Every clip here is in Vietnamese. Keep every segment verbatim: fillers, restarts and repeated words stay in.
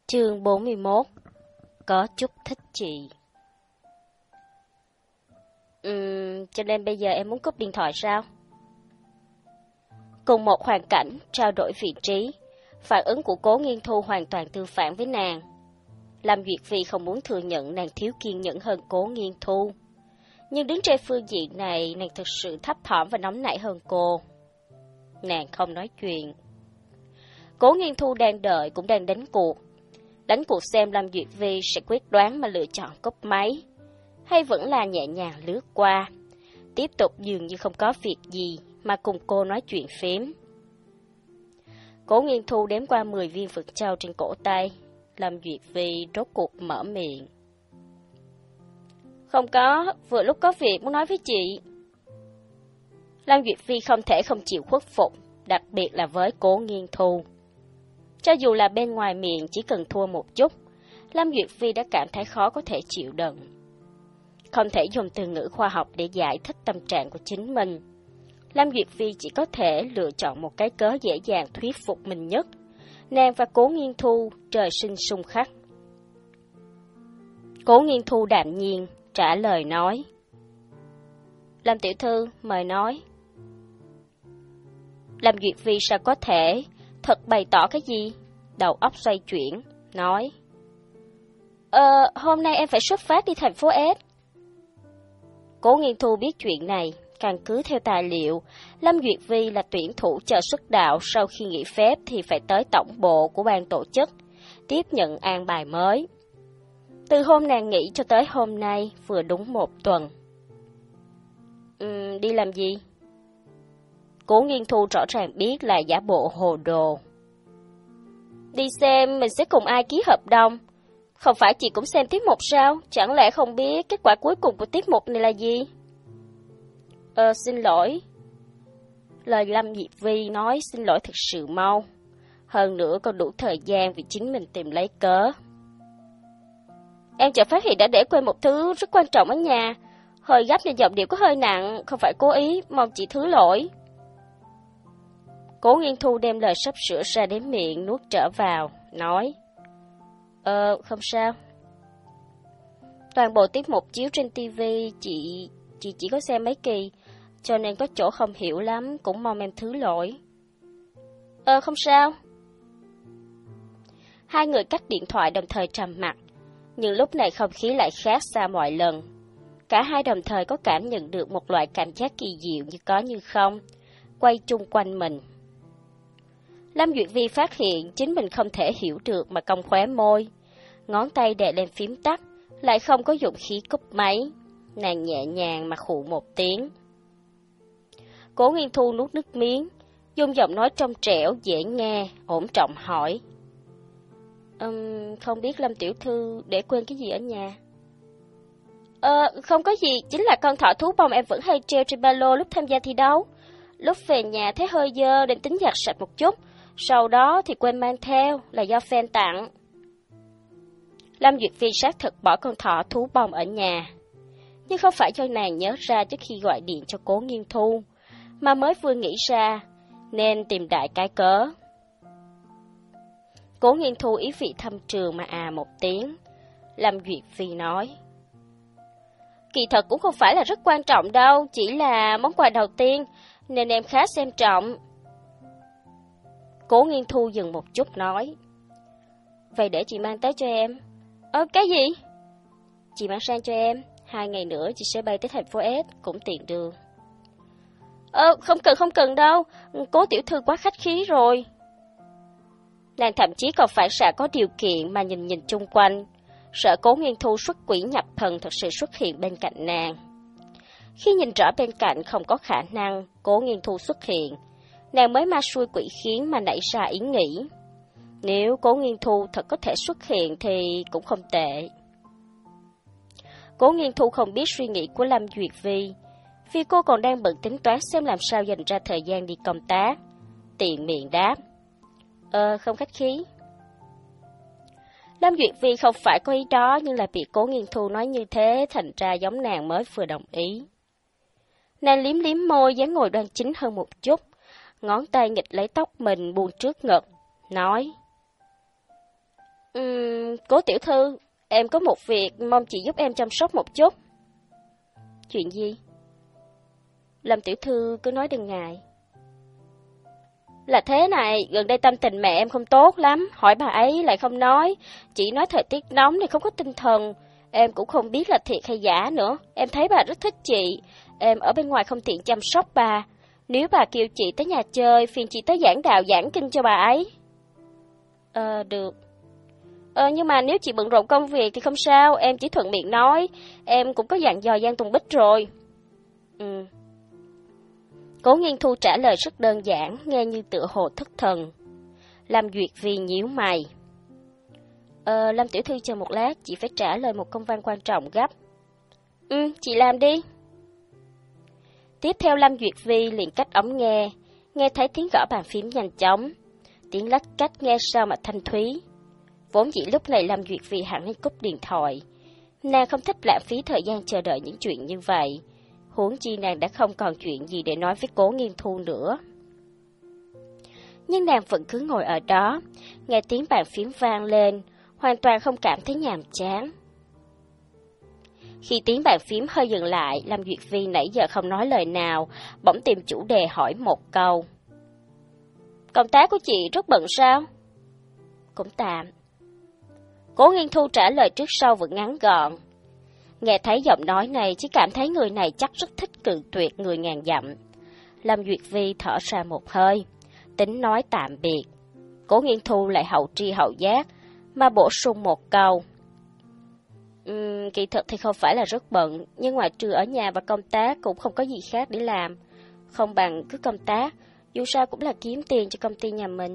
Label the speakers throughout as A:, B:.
A: Chương bốn mươi mốt. Có chút thích chị. Ừm, cho nên bây giờ em muốn cúp điện thoại sao? Cùng một hoàn cảnh, trao đổi vị trí, phản ứng của Cố Nghiên Thu hoàn toàn tương phản với nàng. Lâm Duyệt Phi không muốn thừa nhận nàng thiếu kiên nhẫn hơn Cố Nghiên Thu. Nhưng đứng trên phương diện này, nàng thực sự thấp thỏm và nóng nảy hơn cô. Nàng không nói chuyện. Cố Nghiên Thu đang đợi cũng đang đánh cuộc. Đánh cuộc xem Lâm Duyệt Phi sẽ quyết đoán mà lựa chọn cúp máy, hay vẫn là nhẹ nhàng lướt qua, tiếp tục dường như không có việc gì mà cùng cô nói chuyện phím. Cố Nghiên Thu đếm qua mười viên phượng châu trên cổ tay. Lâm Duyệt Phi rốt cuộc mở miệng. Không có, vừa lúc có việc muốn nói với chị. Lâm Duyệt Phi không thể không chịu khuất phục, đặc biệt là với Cố Nghiên Thu. Cho dù là bên ngoài miệng chỉ cần thua một chút, Lâm Duyệt Phi đã cảm thấy khó có thể chịu đựng. Không thể dùng từ ngữ khoa học để giải thích tâm trạng của chính mình. Lâm Duyệt Phi chỉ có thể lựa chọn một cái cớ dễ dàng thuyết phục mình nhất. Nàng và Cố Nghiên Thu trời sinh xung khắc. Cố Nghiên Thu đạm nhiên trả lời nói. Lâm tiểu thư, mời nói. Lâm Duyệt Phi sao có thể thật bày tỏ cái gì? Đầu óc xoay chuyển, nói. Ờ, hôm nay em phải xuất phát đi thành phố S. Cố Nghiên Thu biết chuyện này, căn cứ theo tài liệu, Lâm Duyệt Phi là tuyển thủ chờ xuất đạo, sau khi nghỉ phép thì phải tới tổng bộ của ban tổ chức, tiếp nhận an bài mới. Từ hôm nàng nghỉ cho tới hôm nay, vừa đúng một tuần. Uhm, đi làm gì? Cố Nghiên Thu rõ ràng biết là giả bộ hồ đồ. Đi xem mình sẽ cùng ai ký hợp đồng. Không phải chị cũng xem tiết mục sao? Chẳng lẽ không biết kết quả cuối cùng của tiết mục này là gì? Ờ, xin lỗi. Lời Lâm Duyệt Phi nói xin lỗi thật sự mau. Hơn nữa còn đủ thời gian vì chính mình tìm lấy cớ. Em chợt phát hiện đã để quên một thứ rất quan trọng ở nhà. Hơi gấp nên giọng điệu có hơi nặng, không phải cố ý, mong chị thứ lỗi. Cố Nghiên Thu đem lời sắp sửa ra đến miệng nuốt trở vào, nói. Ờ, không sao. Toàn bộ tiết mục chiếu trên tivi, chị, chị chỉ có xem mấy kỳ, cho nên có chỗ không hiểu lắm, cũng mong em thứ lỗi. Ờ, không sao. Hai người cắt điện thoại đồng thời trầm mặc, nhưng lúc này không khí lại khác xa mọi lần. Cả hai đồng thời có cảm nhận được một loại cảm giác kỳ diệu như có như không, quay chung quanh mình. Lâm Duyệt Vi phát hiện chính mình không thể hiểu được mà cong khóe môi. Ngón tay đè lên phím tắt, lại không có dụng khí cúp máy. Nàng nhẹ nhàng mà khụ một tiếng. Cố Nghiên Thu nuốt nước miếng, dùng giọng nói trong trẻo, dễ nghe, ổn trọng hỏi. Um, không biết Lâm tiểu thư để quên cái gì ở nhà? Ờ, không có gì, chính là con thỏ thú bông em vẫn hay treo trên ba lô lúc tham gia thi đấu. Lúc về nhà thấy hơi dơ nên tính giặt sạch một chút, sau đó thì quên mang theo, là do fan tặng. Lâm Duyệt Phi xác thực bỏ con thỏ thú bông ở nhà, nhưng không phải cho nàng nhớ ra trước khi gọi điện cho Cố Nghiên Thu, mà mới vừa nghĩ ra, nên tìm đại cái cớ. Cố Nghiên Thu ý vị thâm trường mà à một tiếng. Lâm Duyệt Phi nói. Kỳ thật cũng không phải là rất quan trọng đâu, chỉ là món quà đầu tiên, nên em khá xem trọng. Cố Nghiên Thu dừng một chút nói. Vậy để chị mang tới cho em. Ờ, cái gì? Chị mang sang cho em, hai ngày nữa chị sẽ bay tới thành phố S, cũng tiện đường. Ờ, không cần không cần đâu, Cố tiểu thư quá khách khí rồi. Nàng thậm chí còn phải xả có điều kiện mà nhìn nhìn chung quanh, sợ Cố Nghiên Thu xuất quỷ nhập thần thật sự xuất hiện bên cạnh nàng. Khi nhìn rõ bên cạnh không có khả năng Cố Nghiên Thu xuất hiện, nàng mới ma xui quỷ khiến mà nảy ra ý nghĩ. Nếu Cố Nghiên Thu thật có thể xuất hiện thì cũng không tệ. Cố Nghiên Thu không biết suy nghĩ của Lâm Duyệt Vi, vì cô còn đang bận tính toán xem làm sao dành ra thời gian đi công tác. Tiện miệng đáp. Ờ, không khách khí. Lâm Duyệt Vi không phải có ý đó, nhưng là bị Cố Nghiên Thu nói như thế, thành ra giống nàng mới vừa đồng ý. Nàng liếm liếm môi, dáng ngồi đoan chính hơn một chút, ngón tay nghịch lấy tóc mình buông trước ngực, nói. Uhm, Cố tiểu thư, em có một việc mong chị giúp em chăm sóc một chút. Chuyện gì? Lâm tiểu thư cứ nói đừng ngại. Là thế này, gần đây tâm tình mẹ em không tốt lắm, hỏi bà ấy lại không nói. Chị nói thời tiết nóng thì không có tinh thần. Em cũng không biết là thiệt hay giả nữa. Em thấy bà rất thích chị. Em ở bên ngoài không tiện chăm sóc bà. Nếu bà kêu chị tới nhà chơi, phiền chị tới giảng đạo giảng kinh cho bà ấy. Ờ, được. Ờ, nhưng mà nếu chị bận rộn công việc thì không sao, em chỉ thuận miệng nói. Em cũng có dặn dò Giang Tùng Bích rồi. Ừ. Cố Nghiên Thu trả lời rất đơn giản, nghe như tựa hồ thất thần. Lâm Duyệt Vi nhíu mày. Ờ, Lâm tiểu thư chờ một lát, chị phải trả lời một công văn quan trọng gấp. Ừ, chị làm đi. Tiếp theo Lâm Duyệt Vi liền cách ống nghe, nghe thấy tiếng gõ bàn phím nhanh chóng, tiếng lách cách nghe sao mà thanh thúy. Vốn dĩ lúc này Lâm Duyệt Vi hẳn nên cúp điện thoại. Nàng không thích lãng phí thời gian chờ đợi những chuyện như vậy. Huống chi nàng đã không còn chuyện gì để nói với Cố Nghiên Thu nữa. Nhưng nàng vẫn cứ ngồi ở đó, nghe tiếng bàn phím vang lên, hoàn toàn không cảm thấy nhàm chán. Khi tiếng bàn phím hơi dừng lại, Lâm Duyệt Vi nãy giờ không nói lời nào, bỗng tìm chủ đề hỏi một câu. Công tác của chị rất bận sao? Cũng tạm. Cố Nghiên Thu trả lời trước sau vẫn ngắn gọn. Nghe thấy giọng nói này, chỉ cảm thấy người này chắc rất thích cự tuyệt người ngàn dặm. Lâm Duyệt Vi thở ra một hơi, tính nói tạm biệt. Cố Nghiên Thu lại hậu tri hậu giác, mà bổ sung một câu. Uhm, kỳ thực thì không phải là rất bận, nhưng ngoài trừ ở nhà và công tác cũng không có gì khác để làm. Không bằng cứ công tác, dù sao cũng là kiếm tiền cho công ty nhà mình.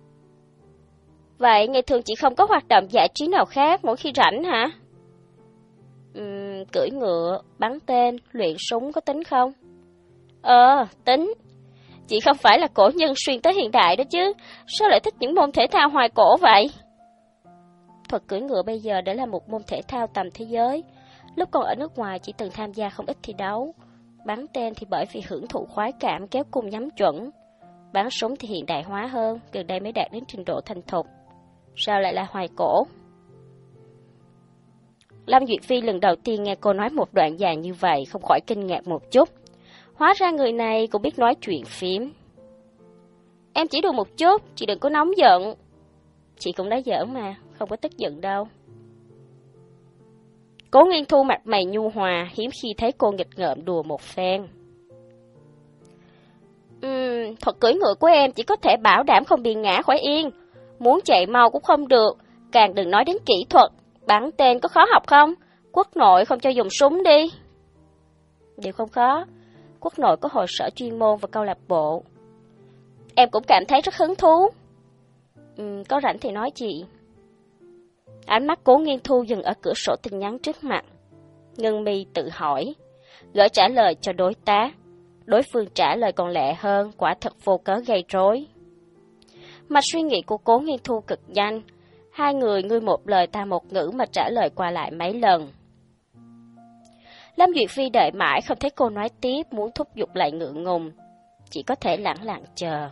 A: Vậy ngày thường chị không có hoạt động giải trí nào khác mỗi khi rảnh hả? Uhm, cưỡi ngựa, bắn tên, luyện súng có tính không? Ờ, tính. Chị không phải là cổ nhân xuyên tới hiện đại đó chứ, sao lại thích những môn thể thao hoài cổ vậy? Thuật cưỡi ngựa bây giờ đã là một môn thể thao tầm thế giới. Lúc còn ở nước ngoài chỉ từng tham gia không ít thi đấu. Bắn tên thì bởi vì hưởng thụ khoái cảm kéo cung nhắm chuẩn. Bắn súng thì hiện đại hóa hơn, gần đây mới đạt đến trình độ thành thục. Sao lại là hoài cổ? Lâm Duyệt Phi lần đầu tiên nghe cô nói một đoạn dài như vậy, không khỏi kinh ngạc một chút. Hóa ra người này cũng biết nói chuyện phím. Em chỉ đùa một chút, chị đừng có nóng giận. Chị cũng đã giỡn mà, không có tức giận đâu. Cố Nghiên Thu mặt mày nhu hòa, hiếm khi thấy cô nghịch ngợm đùa một phen. Uhm, thuật cưỡi ngựa của em chỉ có thể bảo đảm không bị ngã khỏi yên. Muốn chạy mau cũng không được, càng đừng nói đến kỹ thuật. Bắn tên có khó học không? Quốc nội không cho dùng súng đi. Điều không khó. Quốc nội có hội sở chuyên môn và câu lạc bộ. Em cũng cảm thấy rất hứng thú. Ừ, có rảnh thì nói chị. Ánh mắt Cố Nghiên Thu dừng ở cửa sổ tin nhắn trước mặt. Ngân mi tự hỏi, gửi trả lời cho đối tác. Đối phương trả lời còn lẹ hơn, quả thật vô cớ gây rối. Mạch suy nghĩ của Cố Nghiên Thu cực nhanh. Hai người ngươi một lời ta một ngữ mà trả lời qua lại mấy lần. Lâm Duyệt Phi đợi mãi không thấy cô nói tiếp, muốn thúc giục lại ngượng ngùng. Chỉ có thể lẳng lặng chờ.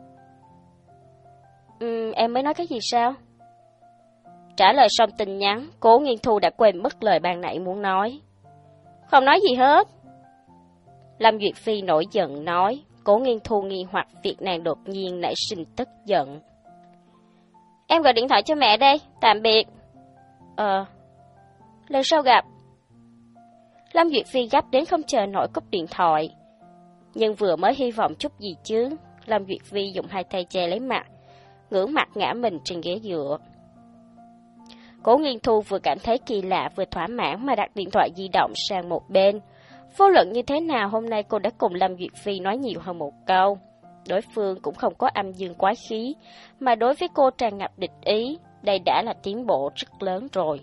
A: Ừm, em mới nói cái gì sao? Trả lời xong tin nhắn, Cố Nghiên Thu đã quên mất lời ban nãy muốn nói. Không nói gì hết. Lâm Duyệt Phi nổi giận nói. Cố Nghiên Thu nghi hoặc việc nàng đột nhiên nảy sinh tức giận. Em gọi điện thoại cho mẹ đây, tạm biệt. Ờ, lần sau gặp. Lâm Duyệt Phi gấp đến không chờ nổi cúp điện thoại. Nhưng vừa mới hy vọng chút gì chứ, Lâm Duyệt Phi dùng hai tay che lấy mặt, ngửa mặt ngã mình trên ghế dựa. Cố Nghiên Thu vừa cảm thấy kỳ lạ vừa thỏa mãn mà đặt điện thoại di động sang một bên. Vô luận như thế nào hôm nay cô đã cùng Lâm Duyệt Phi nói nhiều hơn một câu. Đối phương cũng không có âm dương quái khí, mà đối với cô tràn ngập địch ý, đây đã là tiến bộ rất lớn rồi.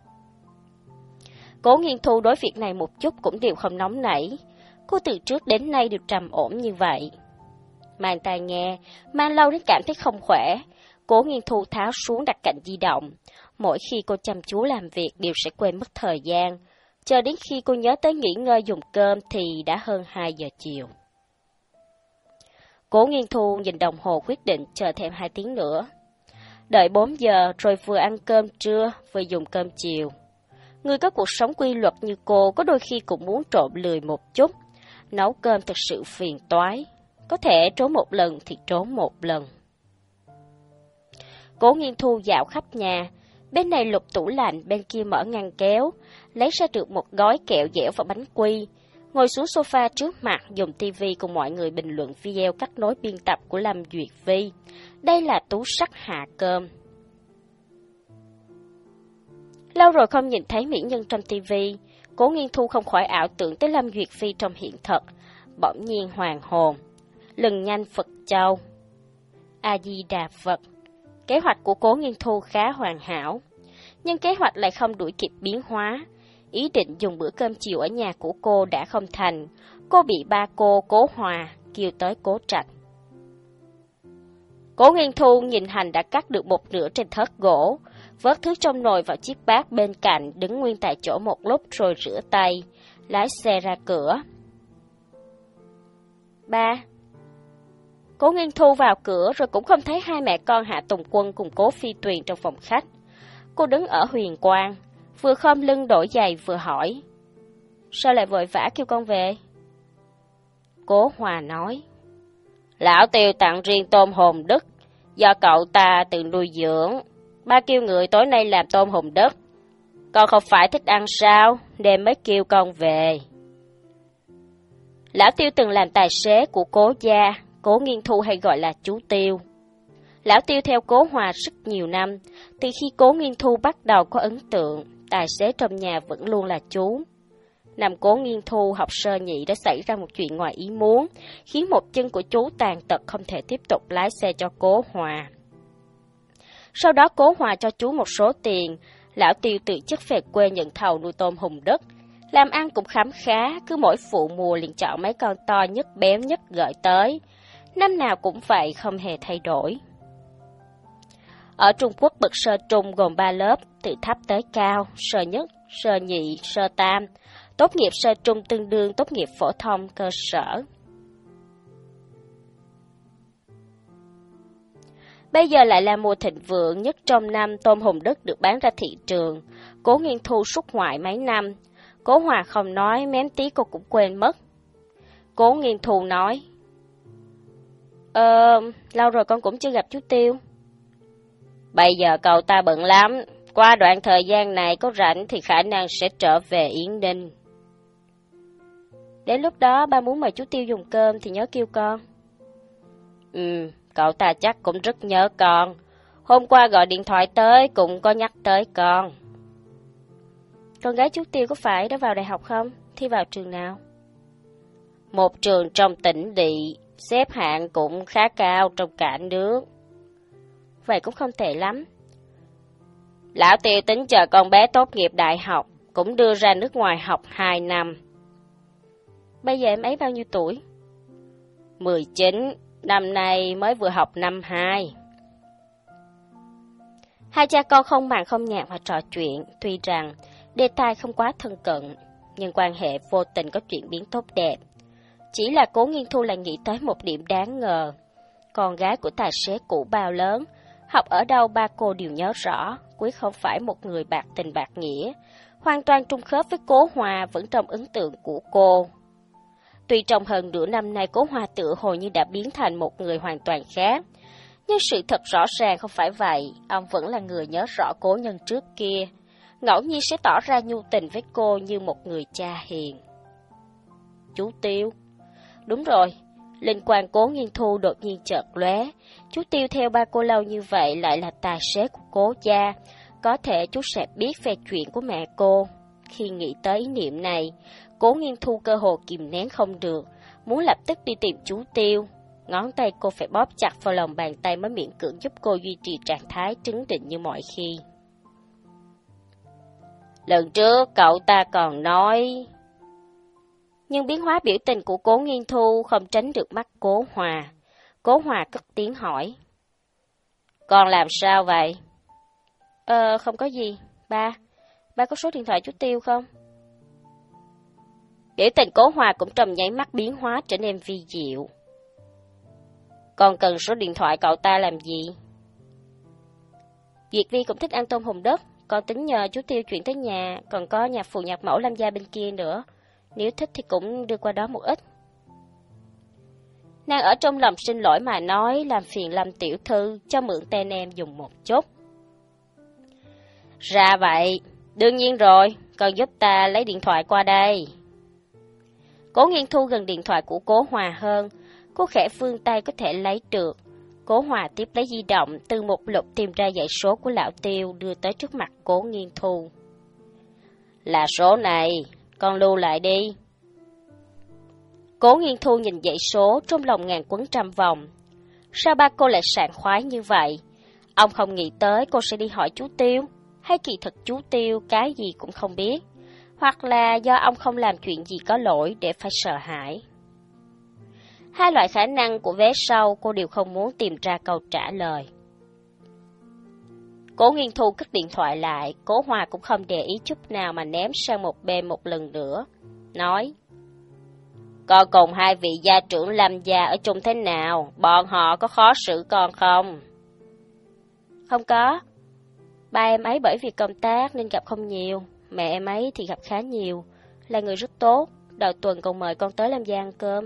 A: Cố Nghiên Thu đối việc này một chút cũng đều không nóng nảy. Cô từ trước đến nay đều trầm ổn như vậy. Mang tai nghe, mang lâu đến cảm thấy không khỏe. Cố Nghiên Thu tháo xuống đặt cạnh di động. Mỗi khi cô chăm chú làm việc đều sẽ quên mất thời gian. Chờ đến khi cô nhớ tới nghỉ ngơi dùng cơm thì đã hơn hai giờ chiều. Cố Nghiên Thu nhìn đồng hồ quyết định chờ thêm hai tiếng nữa. Đợi bốn giờ rồi vừa ăn cơm trưa, vừa dùng cơm chiều. Người có cuộc sống quy luật như cô có đôi khi cũng muốn trộm lười một chút. Nấu cơm thật sự phiền toái. Có thể trốn một lần thì trốn một lần. Cố Nghiên Thu dạo khắp nhà. Bên này lục tủ lạnh, bên kia mở ngăn kéo. Lấy ra được một gói kẹo dẻo và bánh quy. Ngồi xuống sofa trước mặt, dùng tivi cùng mọi người bình luận video cắt nối biên tập của Lâm Duyệt Vi. Đây là tú sắc hạ cơm. Lâu rồi không nhìn thấy mỹ nhân trong tivi, Cố Nghiên Thu không khỏi ảo tưởng tới Lâm Duyệt Phi trong hiện thực, bỗng nhiên hoàn hồn. Lừng nhanh Phật châu. A Di Đà Phật. Kế hoạch của Cố Nghiên Thu khá hoàn hảo, nhưng kế hoạch lại không đuổi kịp biến hóa. Ý định dùng bữa cơm chiều ở nhà của cô đã không thành, cô bị ba cô Cố Hòa kêu tới Cố Trạch. Cố Nghiên Thu nhìn hành đã cắt được một nửa trên thớt gỗ, vớt thứ trong nồi vào chiếc bát bên cạnh, đứng nguyên tại chỗ một lúc rồi rửa tay, lái xe ra cửa. Ba. Cố Nghiên Thu vào cửa rồi cũng không thấy hai mẹ con Hạ Tùng Quân cùng Cố Phi Tuyền trong phòng khách. Cô đứng ở huyền quang, vừa khom lưng đổi giày vừa hỏi. Sao lại vội vã kêu con về? Cố Hòa nói. Lão Tiêu tặng riêng tôm hùm đất, do cậu ta tự nuôi dưỡng. Ba kêu người tối nay làm tôm hùm đất. Con không phải thích ăn sao, nên mới kêu con về. Lão Tiêu từng làm tài xế của Cố gia, Cố Nghiên Thu hay gọi là chú Tiêu. Lão Tiêu theo Cố Hòa rất nhiều năm, từ khi Cố Nghiên Thu bắt đầu có ấn tượng, tài xế trong nhà vẫn luôn là chú. Năm Cố Nghiên Thu học sơ nhị đã xảy ra một chuyện ngoài ý muốn, khiến một chân của chú tàn tật không thể tiếp tục lái xe cho Cố Hòa. Sau đó Cố Hòa cho chú một số tiền, Lão Tiêu tự chức về quê nhận thầu nuôi tôm hùm đất. Làm ăn cũng khấm khá, cứ mỗi vụ mùa liền chọn mấy con to nhất béo nhất gửi tới. Năm nào cũng vậy, không hề thay đổi. Ở Trung Quốc bậc sơ trung gồm ba lớp, từ thấp tới cao, sơ nhất, sơ nhị, sơ tam. Tốt nghiệp sơ trung tương đương tốt nghiệp phổ thông cơ sở. Bây giờ lại là mùa thịnh vượng nhất trong năm, tôm hùm đất được bán ra thị trường. Cố Nghiên Thu xuất ngoại mấy năm. Cố Hòa không nói, mém tí cô cũng quên mất. Cố Nghiên Thu nói. Ờ, lâu rồi con cũng chưa gặp chú Tiêu. Bây giờ cậu ta bận lắm. Qua đoạn thời gian này có rảnh thì khả năng sẽ trở về Yến Ninh. Đến lúc đó ba muốn mời chú Tiêu dùng cơm thì nhớ kêu con. Ừ, cậu ta chắc cũng rất nhớ con. Hôm qua gọi điện thoại tới cũng có nhắc tới con. Con gái chú Tiêu có phải đã vào đại học không? Thi vào trường nào? Một trường trong tỉnh Địa, xếp hạng cũng khá cao trong cả nước. Vậy cũng không tệ lắm. Lão Tiêu tính chờ con bé tốt nghiệp đại học, cũng đưa ra nước ngoài học hai năm. Bây giờ em ấy bao nhiêu tuổi? mười chín, năm nay mới vừa học năm hai. Hai cha con không màng không nhạt mà trò chuyện, tuy rằng đề tài không quá thân cận, nhưng quan hệ vô tình có chuyển biến tốt đẹp. Chỉ là Cố Nghiên Thu lại nghĩ tới một điểm đáng ngờ. Con gái của tài xế cũ bao lớn, học ở đâu ba cô đều nhớ rõ, quyết không phải một người bạc tình bạc nghĩa, hoàn toàn trung khớp với Cố Hòa vẫn trong ấn tượng của cô. Tuy trong hơn nửa năm nay Cố Hòa tự hồ như đã biến thành một người hoàn toàn khác, nhưng sự thật rõ ràng không phải vậy, ông vẫn là người nhớ rõ cố nhân trước kia, ngẫu nhiên sẽ tỏ ra nhu tình với cô như một người cha hiền. Chú Tiêu. Đúng rồi, linh quan Cố Nghiên Thu đột nhiên chợt lóe. Chú Tiêu theo ba cô lâu như vậy lại là tài xế của Cố gia, có thể chú sẽ biết về chuyện của mẹ cô. Khi nghĩ tới ý niệm này, Cố Nghiên Thu cơ hồ kìm nén không được, muốn lập tức đi tìm chú Tiêu. Ngón tay cô phải bóp chặt vào lòng bàn tay mới miễn cưỡng giúp cô duy trì trạng thái trấn định như mọi khi. Lần trước cậu ta còn nói... Nhưng biến hóa biểu tình của Cố Nghiên Thu không tránh được mắt Cố Hòa. Cố Hòa cất tiếng hỏi. Con làm sao vậy? Ờ, không có gì. Ba, ba có số điện thoại chú Tiêu không? Biểu tình Cố Hòa cũng trong nháy mắt biến hóa trở nên vi diệu. Con cần số điện thoại cậu ta làm gì? Duyệt Vi cũng thích ăn tôm hùm đất, còn tính nhờ chú Tiêu chuyển tới nhà, còn có nhà phụ nhạc mẫu Lâm gia bên kia nữa. Nếu thích thì cũng đưa qua đó một ít. Nàng ở trong lòng xin lỗi mà nói, làm phiền Lâm tiểu thư cho mượn tên em dùng một chút. Ra vậy, đương nhiên rồi, còn giúp ta lấy điện thoại qua đây. Cố Nghiên Thu gần điện thoại của Cố Hòa hơn, cô khẽ vươn tay có thể lấy được. Cố Hòa tiếp lấy di động, từ một lục tìm ra dãy số của lão Tiêu đưa tới trước mặt Cố Nghiên Thu. Là số này, con lưu lại đi. Cố Nghiên Thu nhìn dãy số, trong lòng ngàn quấn trăm vòng. Sao ba cô lại sảng khoái như vậy? Ông không nghĩ tới cô sẽ đi hỏi chú Tiêu, hay kỳ thực chú Tiêu cái gì cũng không biết, hoặc là do ông không làm chuyện gì có lỗi để phải sợ hãi. Hai loại khả năng của vé sau cô đều không muốn tìm ra câu trả lời. Cố Nghiên Thu cất điện thoại lại, Cố Hòa cũng không để ý chút nào mà ném sang một bên một lần nữa, nói: Con cùng hai vị gia trưởng Lâm gia ở chung thế nào? Bọn họ có khó xử con không? Không có. Ba em ấy bởi vì công tác nên gặp không nhiều, mẹ em ấy thì gặp khá nhiều, là người rất tốt, đầu tuần còn mời con tới Lâm gia ăn cơm.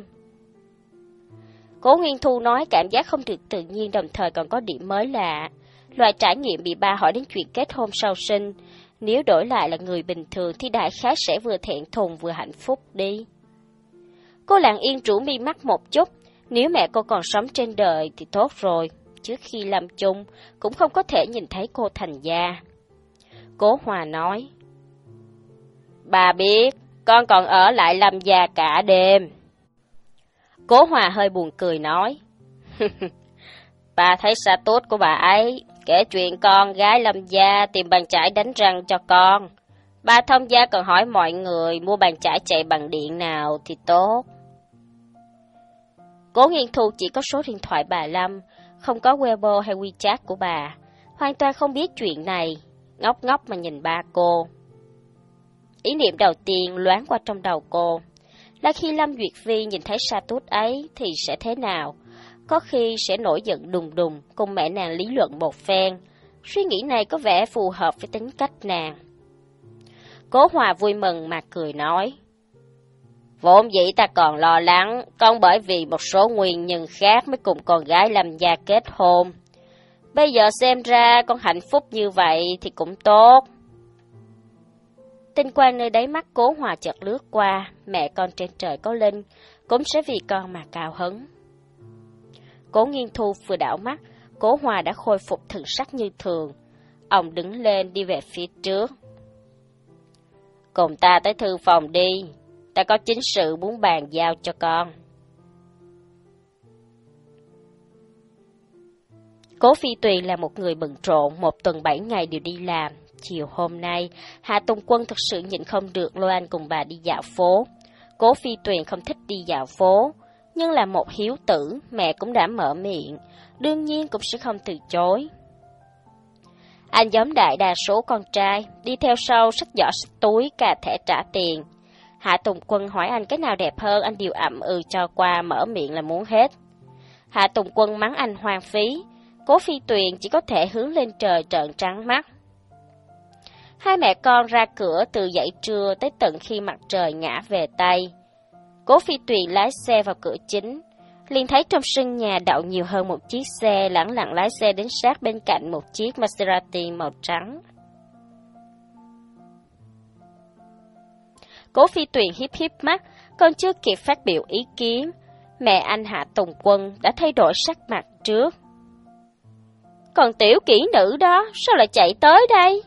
A: Cố Nghiên Thu nói cảm giác không được tự nhiên, đồng thời còn có điểm mới lạ. Loại trải nghiệm bị ba hỏi đến chuyện kết hôn sau sinh, nếu đổi lại là người bình thường thì đại khái sẽ vừa thẹn thùng vừa hạnh phúc đi. Cô lặng yên rũ mi mắt một chút, nếu mẹ cô còn sống trên đời thì tốt rồi, trước khi lâm chung cũng không có thể nhìn thấy cô thành gia. Cố Hòa nói: Bà biết, con còn ở lại Lâm gia cả đêm. Cố Hòa hơi buồn cười nói: Bà thấy xa tốt của bà ấy, kể chuyện con gái Lâm gia tìm bàn chải đánh răng cho con. Bà thông gia còn hỏi mọi người mua bàn chải chạy bằng điện nào thì tốt. Cố Nghiên Thu chỉ có số điện thoại bà Lâm, không có Weibo hay WeChat của bà, hoàn toàn không biết chuyện này, ngốc ngốc mà nhìn ba cô. Ý niệm đầu tiên loáng qua trong đầu cô là khi Lâm Duyệt Vi nhìn thấy sa tút ấy thì sẽ thế nào, có khi sẽ nổi giận đùng đùng cùng mẹ nàng lý luận một phen. Suy nghĩ này có vẻ phù hợp với tính cách nàng. Cố Hòa vui mừng mà cười nói: Vốn dĩ ta còn lo lắng, con bởi vì một số nguyên nhân khác mới cùng con gái Lâm gia kết hôn. Bây giờ xem ra con hạnh phúc như vậy thì cũng tốt. Tinh quang nơi đáy mắt Cố Hòa chợt lướt qua, mẹ con trên trời có linh, cũng sẽ vì con mà cao hứng. Cố Nghiên Thu vừa đảo mắt, Cố Hòa đã khôi phục thần sắc như thường. Ông đứng lên đi về phía trước. Cùng ta tới thư phòng đi, ta có chính sự muốn bàn giao cho con. Cố Phi Tuyền là một người bận rộn, một tuần bảy ngày đều đi làm. Chiều hôm nay, Hạ Tùng Quân thực sự nhịn không được lôi anh cùng bà đi dạo phố. Cố Phi Tuyền không thích đi dạo phố, nhưng là một hiếu tử, mẹ cũng đã mở miệng, đương nhiên cũng sẽ không từ chối. Anh giống đại đa số con trai, đi theo sau xách giỏ xách túi, cà thẻ trả tiền. Hạ Tùng Quân hỏi anh cái nào đẹp hơn, anh đều ậm ừ cho qua, mở miệng là muốn hết. Hạ Tùng Quân mắng anh hoang phí, Cố Phi Tuyền chỉ có thể hướng lên trời trợn trắng mắt. Hai mẹ con ra cửa từ dậy trưa tới tận khi mặt trời ngã về Tây. Cố Phi Tuyền lái xe vào cửa chính, liền thấy trong sân nhà đậu nhiều hơn một chiếc xe, lẳng lặng lái xe đến sát bên cạnh một chiếc Maserati màu trắng. Cố Phi Tuyền hiếp hiếp mắt, còn chưa kịp phát biểu ý kiến, mẹ anh Hạ Tùng Quân đã thay đổi sắc mặt trước. Còn tiểu kỹ nữ đó, sao lại chạy tới đây?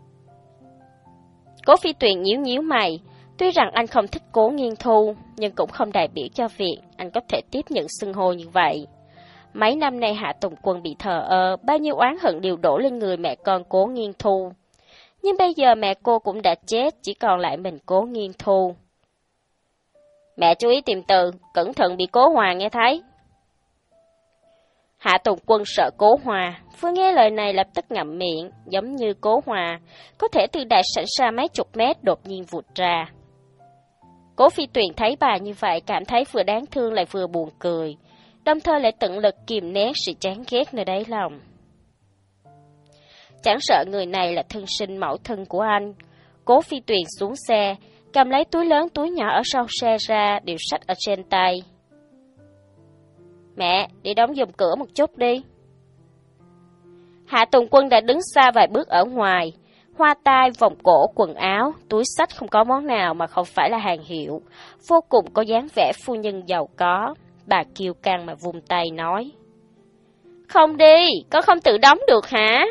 A: Cố Phi Tuyền nhíu nhíu mày, tuy rằng anh không thích Cố Nghiên Thu, nhưng cũng không đại biểu cho việc anh có thể tiếp nhận xưng hô như vậy. Mấy năm nay Hạ Tùng Quân bị thờ ơ, bao nhiêu oán hận đều đổ lên người mẹ con Cố Nghiên Thu. Nhưng bây giờ mẹ cô cũng đã chết, chỉ còn lại mình Cố Nghiên Thu. Mẹ chú ý tìm từ, cẩn thận bị Cố Hòa nghe thấy. Hạ Tùng Quân sợ Cố Hòa, vừa nghe lời này lập tức ngậm miệng, giống như Cố Hòa, có thể từ đại sảnh xa mấy chục mét đột nhiên vụt ra. Cố Phi Tuyền thấy bà như vậy, cảm thấy vừa đáng thương lại vừa buồn cười, đồng thời lại tận lực kìm nén sự chán ghét nơi đáy lòng. Chẳng sợ người này là thân sinh mẫu thân của anh. Cố Phi Tuyền xuống xe, cầm lấy túi lớn túi nhỏ ở sau xe ra, đều xách ở trên tay. Mẹ, đi đóng giùm cửa một chút đi. Hạ Tùng Quân đã đứng xa vài bước ở ngoài, hoa tai, vòng cổ, quần áo, túi xách không có món nào mà không phải là hàng hiệu, vô cùng có dáng vẻ phu nhân giàu có. Bà kiêu căng mà vung tay nói. Không đi, con không tự đóng được hả?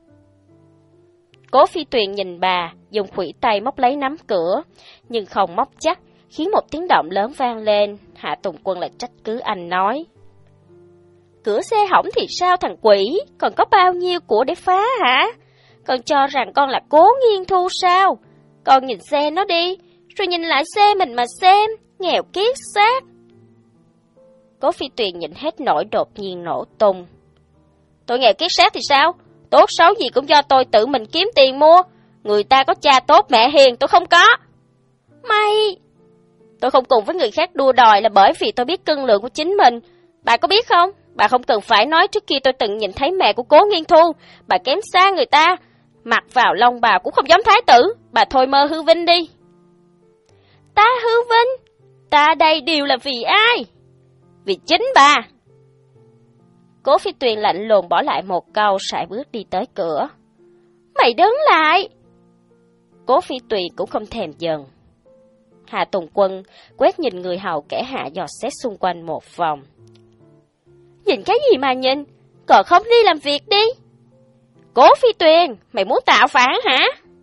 A: Cố Phi Tuyền nhìn bà, dùng khuỷu tay móc lấy nắm cửa, nhưng không móc chắc, khiến một tiếng động lớn vang lên. Hạ Tùng Quân lại trách cứ anh nói. Cửa xe hỏng thì sao thằng quỷ, còn có bao nhiêu của để phá hả? Con cho rằng con là Cố Nghiên Thu sao? Con nhìn xe nó đi, rồi nhìn lại xe mình mà xem, nghèo kiết xác. Cố Phi Tuyền nhìn hết nỗi đột nhiên nổ tung. Tôi nghèo kiết xác thì sao? Tốt xấu gì cũng do tôi tự mình kiếm tiền mua. Người ta có cha tốt mẹ hiền, tôi không có. Mày... Tôi không cùng với người khác đua đòi là bởi vì tôi biết cân lượng của chính mình. Bà có biết không? Bà không cần phải nói trước kia tôi từng nhìn thấy mẹ của Cố Nghiên Thu. Bà kém xa người ta. Mặc vào lông bà cũng không giống thái tử. Bà thôi mơ hư vinh đi. Ta hư vinh? Ta đây đều là vì ai? Vì chính bà. Cố Phi Tuyền lạnh lùng bỏ lại một câu, sải bước đi tới cửa. Mày đứng lại! Cố Phi Tuyền cũng không thèm dần. Hạ Tùng Quân quét nhìn người hầu kẻ hạ dò xét xung quanh một vòng. Nhìn cái gì mà nhìn? Còn không đi làm việc đi! Cố Phi Tuyền, mày muốn tạo phản hả?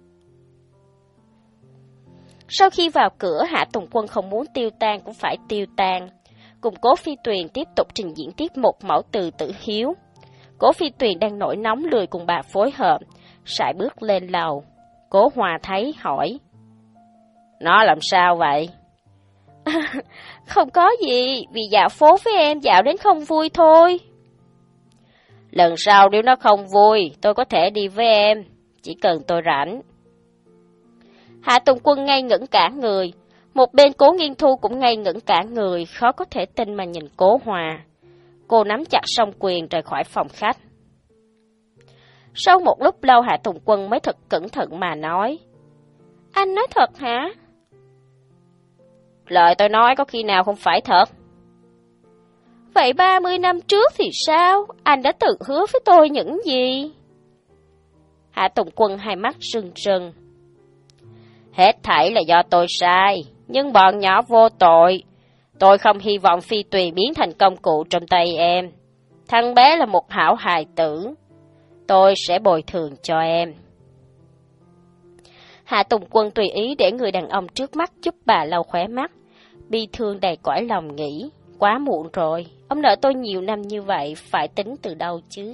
A: Sau khi vào cửa, Hạ Tùng Quân không muốn tiêu tan cũng phải tiêu tan. Cùng Cố Phi Tuyền tiếp tục trình diễn tiết mục mẫu từ tử hiếu. Cố Phi Tuyền đang nổi nóng lười cùng bà phối hợp, sải bước lên lầu. Cố Hòa thấy hỏi. Nó làm sao vậy? Không có gì, vì dạo phố với em dạo đến không vui thôi. Lần sau nếu nó không vui, tôi có thể đi với em, chỉ cần tôi rảnh. Hạ Tùng Quân ngây ngẩn cả người. Một bên Cố Nghiên Thu cũng ngây ngẩn cả người, khó có thể tin mà nhìn Cố Hòa. Cô nắm chặt song quyền rời khỏi phòng khách. Sau một lúc lâu Hạ Tùng Quân mới thật cẩn thận mà nói. Anh nói thật hả? Lời tôi nói có khi nào không phải thật? Vậy ba mươi năm trước thì sao? Anh đã từng hứa với tôi những gì? Hạ Tùng Quân hai mắt rưng rưng. Hết thảy là do tôi sai, nhưng bọn nhỏ vô tội. Tôi không hy vọng Phi Tuyền biến thành công cụ trong tay em. Thằng bé là một hảo hài tử. Tôi sẽ bồi thường cho em. Hạ Tùng Quân tùy ý để người đàn ông trước mắt giúp bà lau khóe mắt. Bi thương đầy cõi lòng nghĩ, quá muộn rồi, ông nợ tôi nhiều năm như vậy, phải tính từ đâu chứ?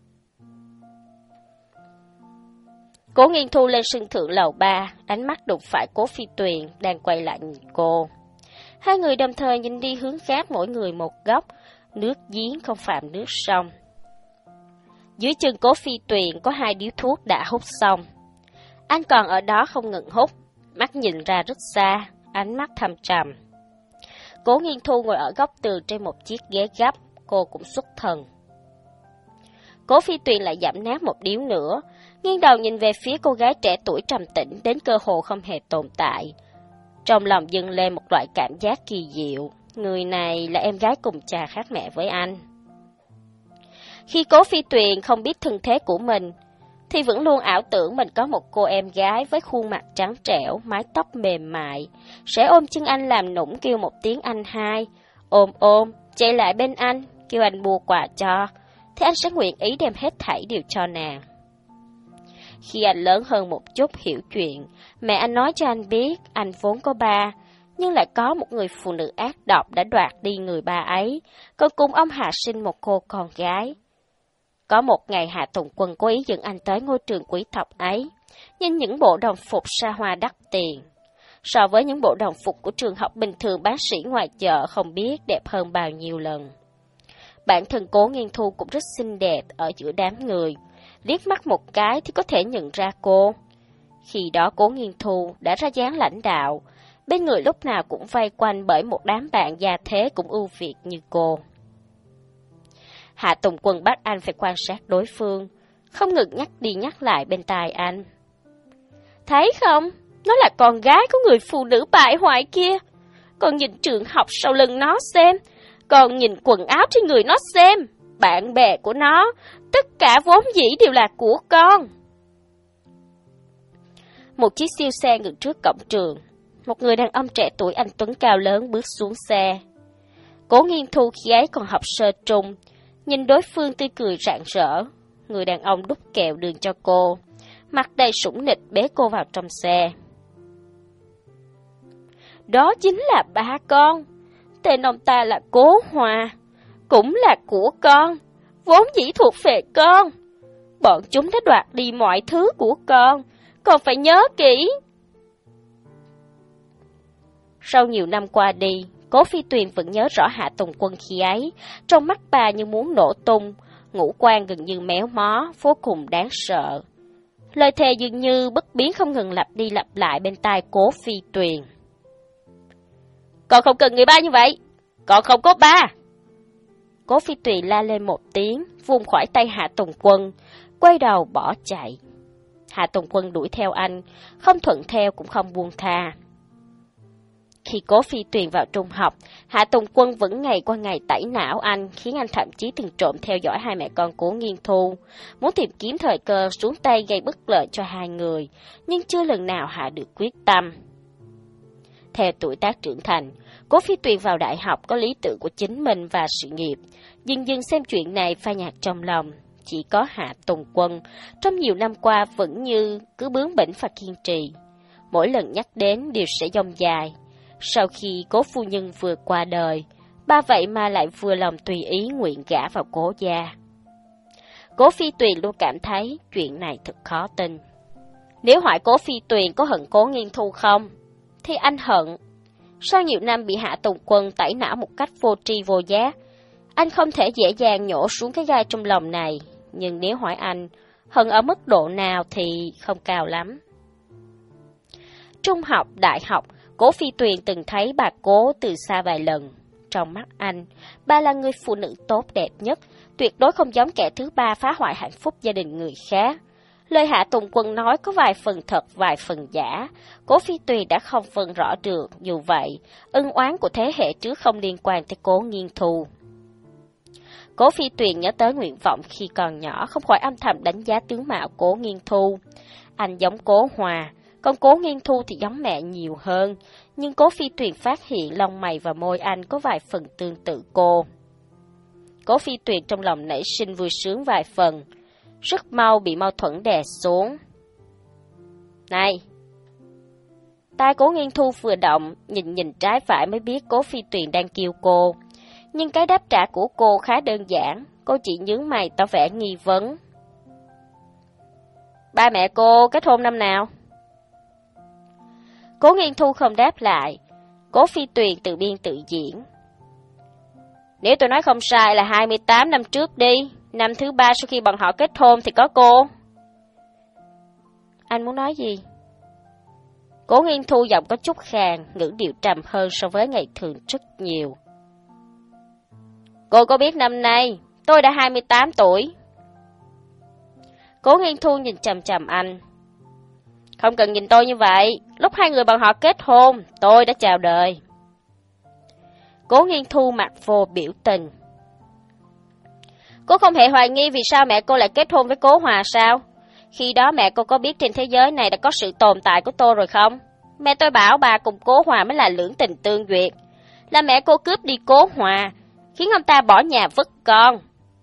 A: Cố Nghiên Thu lên sân thượng lầu ba, ánh mắt đụng phải Cố Phi Tuyền đang quay lại nhìn cô. Hai người đồng thời nhìn đi hướng khác, mỗi người một góc, nước giếng không phạm nước sông. Dưới chân Cố Phi Tuyền có hai điếu thuốc đã hút xong. Anh còn ở đó không ngừng hút, mắt nhìn ra rất xa, ánh mắt thâm trầm. Cố Nghiên Thu ngồi ở góc tường trên một chiếc ghế gấp, cô cũng xuất thần. Cố Phi Tuyền lại giảm nát một điếu nữa, nghiêng đầu nhìn về phía cô gái trẻ tuổi trầm tĩnh đến cơ hồ không hề tồn tại. Trong lòng dâng lên một loại cảm giác kỳ diệu, người này là em gái cùng cha khác mẹ với anh. Khi Cố Phi Tuyền không biết thân thế của mình, thì vẫn luôn ảo tưởng mình có một cô em gái với khuôn mặt trắng trẻo, mái tóc mềm mại, sẽ ôm chân anh làm nũng kêu một tiếng anh hai, ôm ôm, chạy lại bên anh, kêu anh mua quà cho, thì anh sẽ nguyện ý đem hết thảy đều cho nàng. Khi anh lớn hơn một chút hiểu chuyện, mẹ anh nói cho anh biết anh vốn có ba, nhưng lại có một người phụ nữ ác độc đã đoạt đi người ba ấy, còn cùng ông Hà sinh một cô con gái. Có một ngày Hạ Tùng Quân cố ý dẫn anh tới ngôi trường quý tộc ấy, nhìn những bộ đồng phục xa hoa đắt tiền. So với những bộ đồng phục của trường học bình thường bác sĩ ngoài chợ không biết đẹp hơn bao nhiêu lần. Bản thân Cố Nghiên Thu cũng rất xinh đẹp ở giữa đám người, liếc mắt một cái thì có thể nhận ra cô. Khi đó Cố Nghiên Thu đã ra dáng lãnh đạo, bên người lúc nào cũng vây quanh bởi một đám bạn gia thế cũng ưu việt như cô. Hạ Tùng Quân bắt anh phải quan sát đối phương, không ngừng nhắc đi nhắc lại bên tai anh. Thấy không, nó là con gái của người phụ nữ bại hoại kia. Con nhìn trường học sau lưng nó xem, con nhìn quần áo trên người nó xem, bạn bè của nó, tất cả vốn dĩ đều là của con. Một chiếc siêu xe ngừng trước cổng trường. Một người đàn ông trẻ tuổi anh tuấn cao lớn bước xuống xe. Cố Nghiên Thu khi ấy còn học sơ trung, nhìn đối phương tươi cười rạng rỡ. Người đàn ông đút kẹo đường cho cô, mặt đầy sủng nịch bế cô vào trong xe. Đó chính là ba con. Tên ông ta là Cố Hòa, cũng là của con, vốn dĩ thuộc về con. Bọn chúng đã đoạt đi mọi thứ của con, con phải nhớ kỹ. Sau nhiều năm qua đi, Cố Phi Tuyền vẫn nhớ rõ Hạ Tùng Quân khi ấy, trong mắt bà như muốn nổ tung, ngũ quan gần như méo mó, vô cùng đáng sợ. Lời thề dường như bất biến không ngừng lặp đi lặp lại bên tai Cố Phi Tuyền. Con không cần người ba như vậy, con không có ba. Cố Phi Tuyền la lên một tiếng, vung khỏi tay Hạ Tùng Quân, quay đầu bỏ chạy. Hạ Tùng Quân đuổi theo anh, không thuận theo cũng không buông tha. Khi Cố Phi Tuyền vào trung học, Hạ Tùng Quân vẫn ngày qua ngày tẩy não anh, khiến anh thậm chí từng trộm theo dõi hai mẹ con Cố Nghiên Thu, muốn tìm kiếm thời cơ xuống tay gây bất lợi cho hai người, nhưng chưa lần nào hạ được quyết tâm. Theo tuổi tác trưởng thành, Cố Phi Tuyền vào đại học có lý tưởng của chính mình và sự nghiệp, dần dần xem chuyện này phai nhạt trong lòng. Chỉ có Hạ Tùng Quân, trong nhiều năm qua vẫn như cứ bướng bỉnh và kiên trì. Mỗi lần nhắc đến đều sẽ dông dài. Sau khi Cố phu nhân vừa qua đời, ba vậy mà lại vừa lòng tùy ý nguyện gả vào Cố gia. Cố Phi Tuyền luôn cảm thấy chuyện này thật khó tin. Nếu hỏi Cố Phi Tuyền có hận Cố Nghiên Thu không, thì anh hận. Sau nhiều năm bị Hạ Tùng Quân tẩy não một cách vô tri vô giác, anh không thể dễ dàng nhổ xuống cái gai trong lòng này. Nhưng nếu hỏi anh hận ở mức độ nào thì không cao lắm. Trung học, đại học, Cố Phi Tuyền từng thấy bà Cố từ xa vài lần. Trong mắt anh, bà là người phụ nữ tốt đẹp nhất, tuyệt đối không giống kẻ thứ ba phá hoại hạnh phúc gia đình người khác. Lời Hạ Tùng Quân nói có vài phần thật, vài phần giả. Cố Phi Tuyền đã không phân rõ được. Dù vậy, ân oán của thế hệ trước không liên quan tới Cố Nghiên Thu. Cố Phi Tuyền nhớ tới nguyện vọng khi còn nhỏ, không khỏi âm thầm đánh giá tướng mạo Cố Nghiên Thu. Anh giống Cố Hòa, còn Cố Nghiên Thu thì giống mẹ nhiều hơn. Nhưng Cố Phi Tuyền phát hiện lông mày và môi anh có vài phần tương tự cô. Cố Phi Tuyền trong lòng nảy sinh vui sướng vài phần, rất mau bị mâu thuẫn đè xuống. Này! Tai Cố Nghiên Thu vừa động, nhìn nhìn trái phải mới biết Cố Phi Tuyền đang kêu cô. Nhưng cái đáp trả của cô khá đơn giản, cô chỉ nhướng mày tỏ vẻ nghi vấn. Ba mẹ cô kết hôn năm nào? Cố Nghiên Thu không đáp lại, Cố Phi Tuyền tự biên tự diễn. Nếu tôi nói không sai là hai mươi tám năm trước đi, năm thứ ba sau khi bọn họ kết hôn thì có cô. Anh muốn nói gì? Cố Nghiên Thu giọng có chút khàn, ngữ điệu trầm hơn so với ngày thường rất nhiều. Cô có biết năm nay tôi đã hai mươi tám tuổi? Cố Nghiên Thu nhìn chằm chằm anh. Không cần nhìn tôi như vậy, lúc hai người bọn họ kết hôn, tôi đã chào đời. Cố Nghiên Thu mặt vô biểu tình. Cô không hề hoài nghi vì sao mẹ cô lại kết hôn với Cố Hòa sao? Khi đó mẹ cô có biết trên thế giới này đã có sự tồn tại của tôi rồi không? Mẹ tôi bảo bà cùng Cố Hòa mới là lưỡng tình tương duyệt. Là mẹ cô cướp đi Cố Hòa, khiến ông ta bỏ nhà vứt con.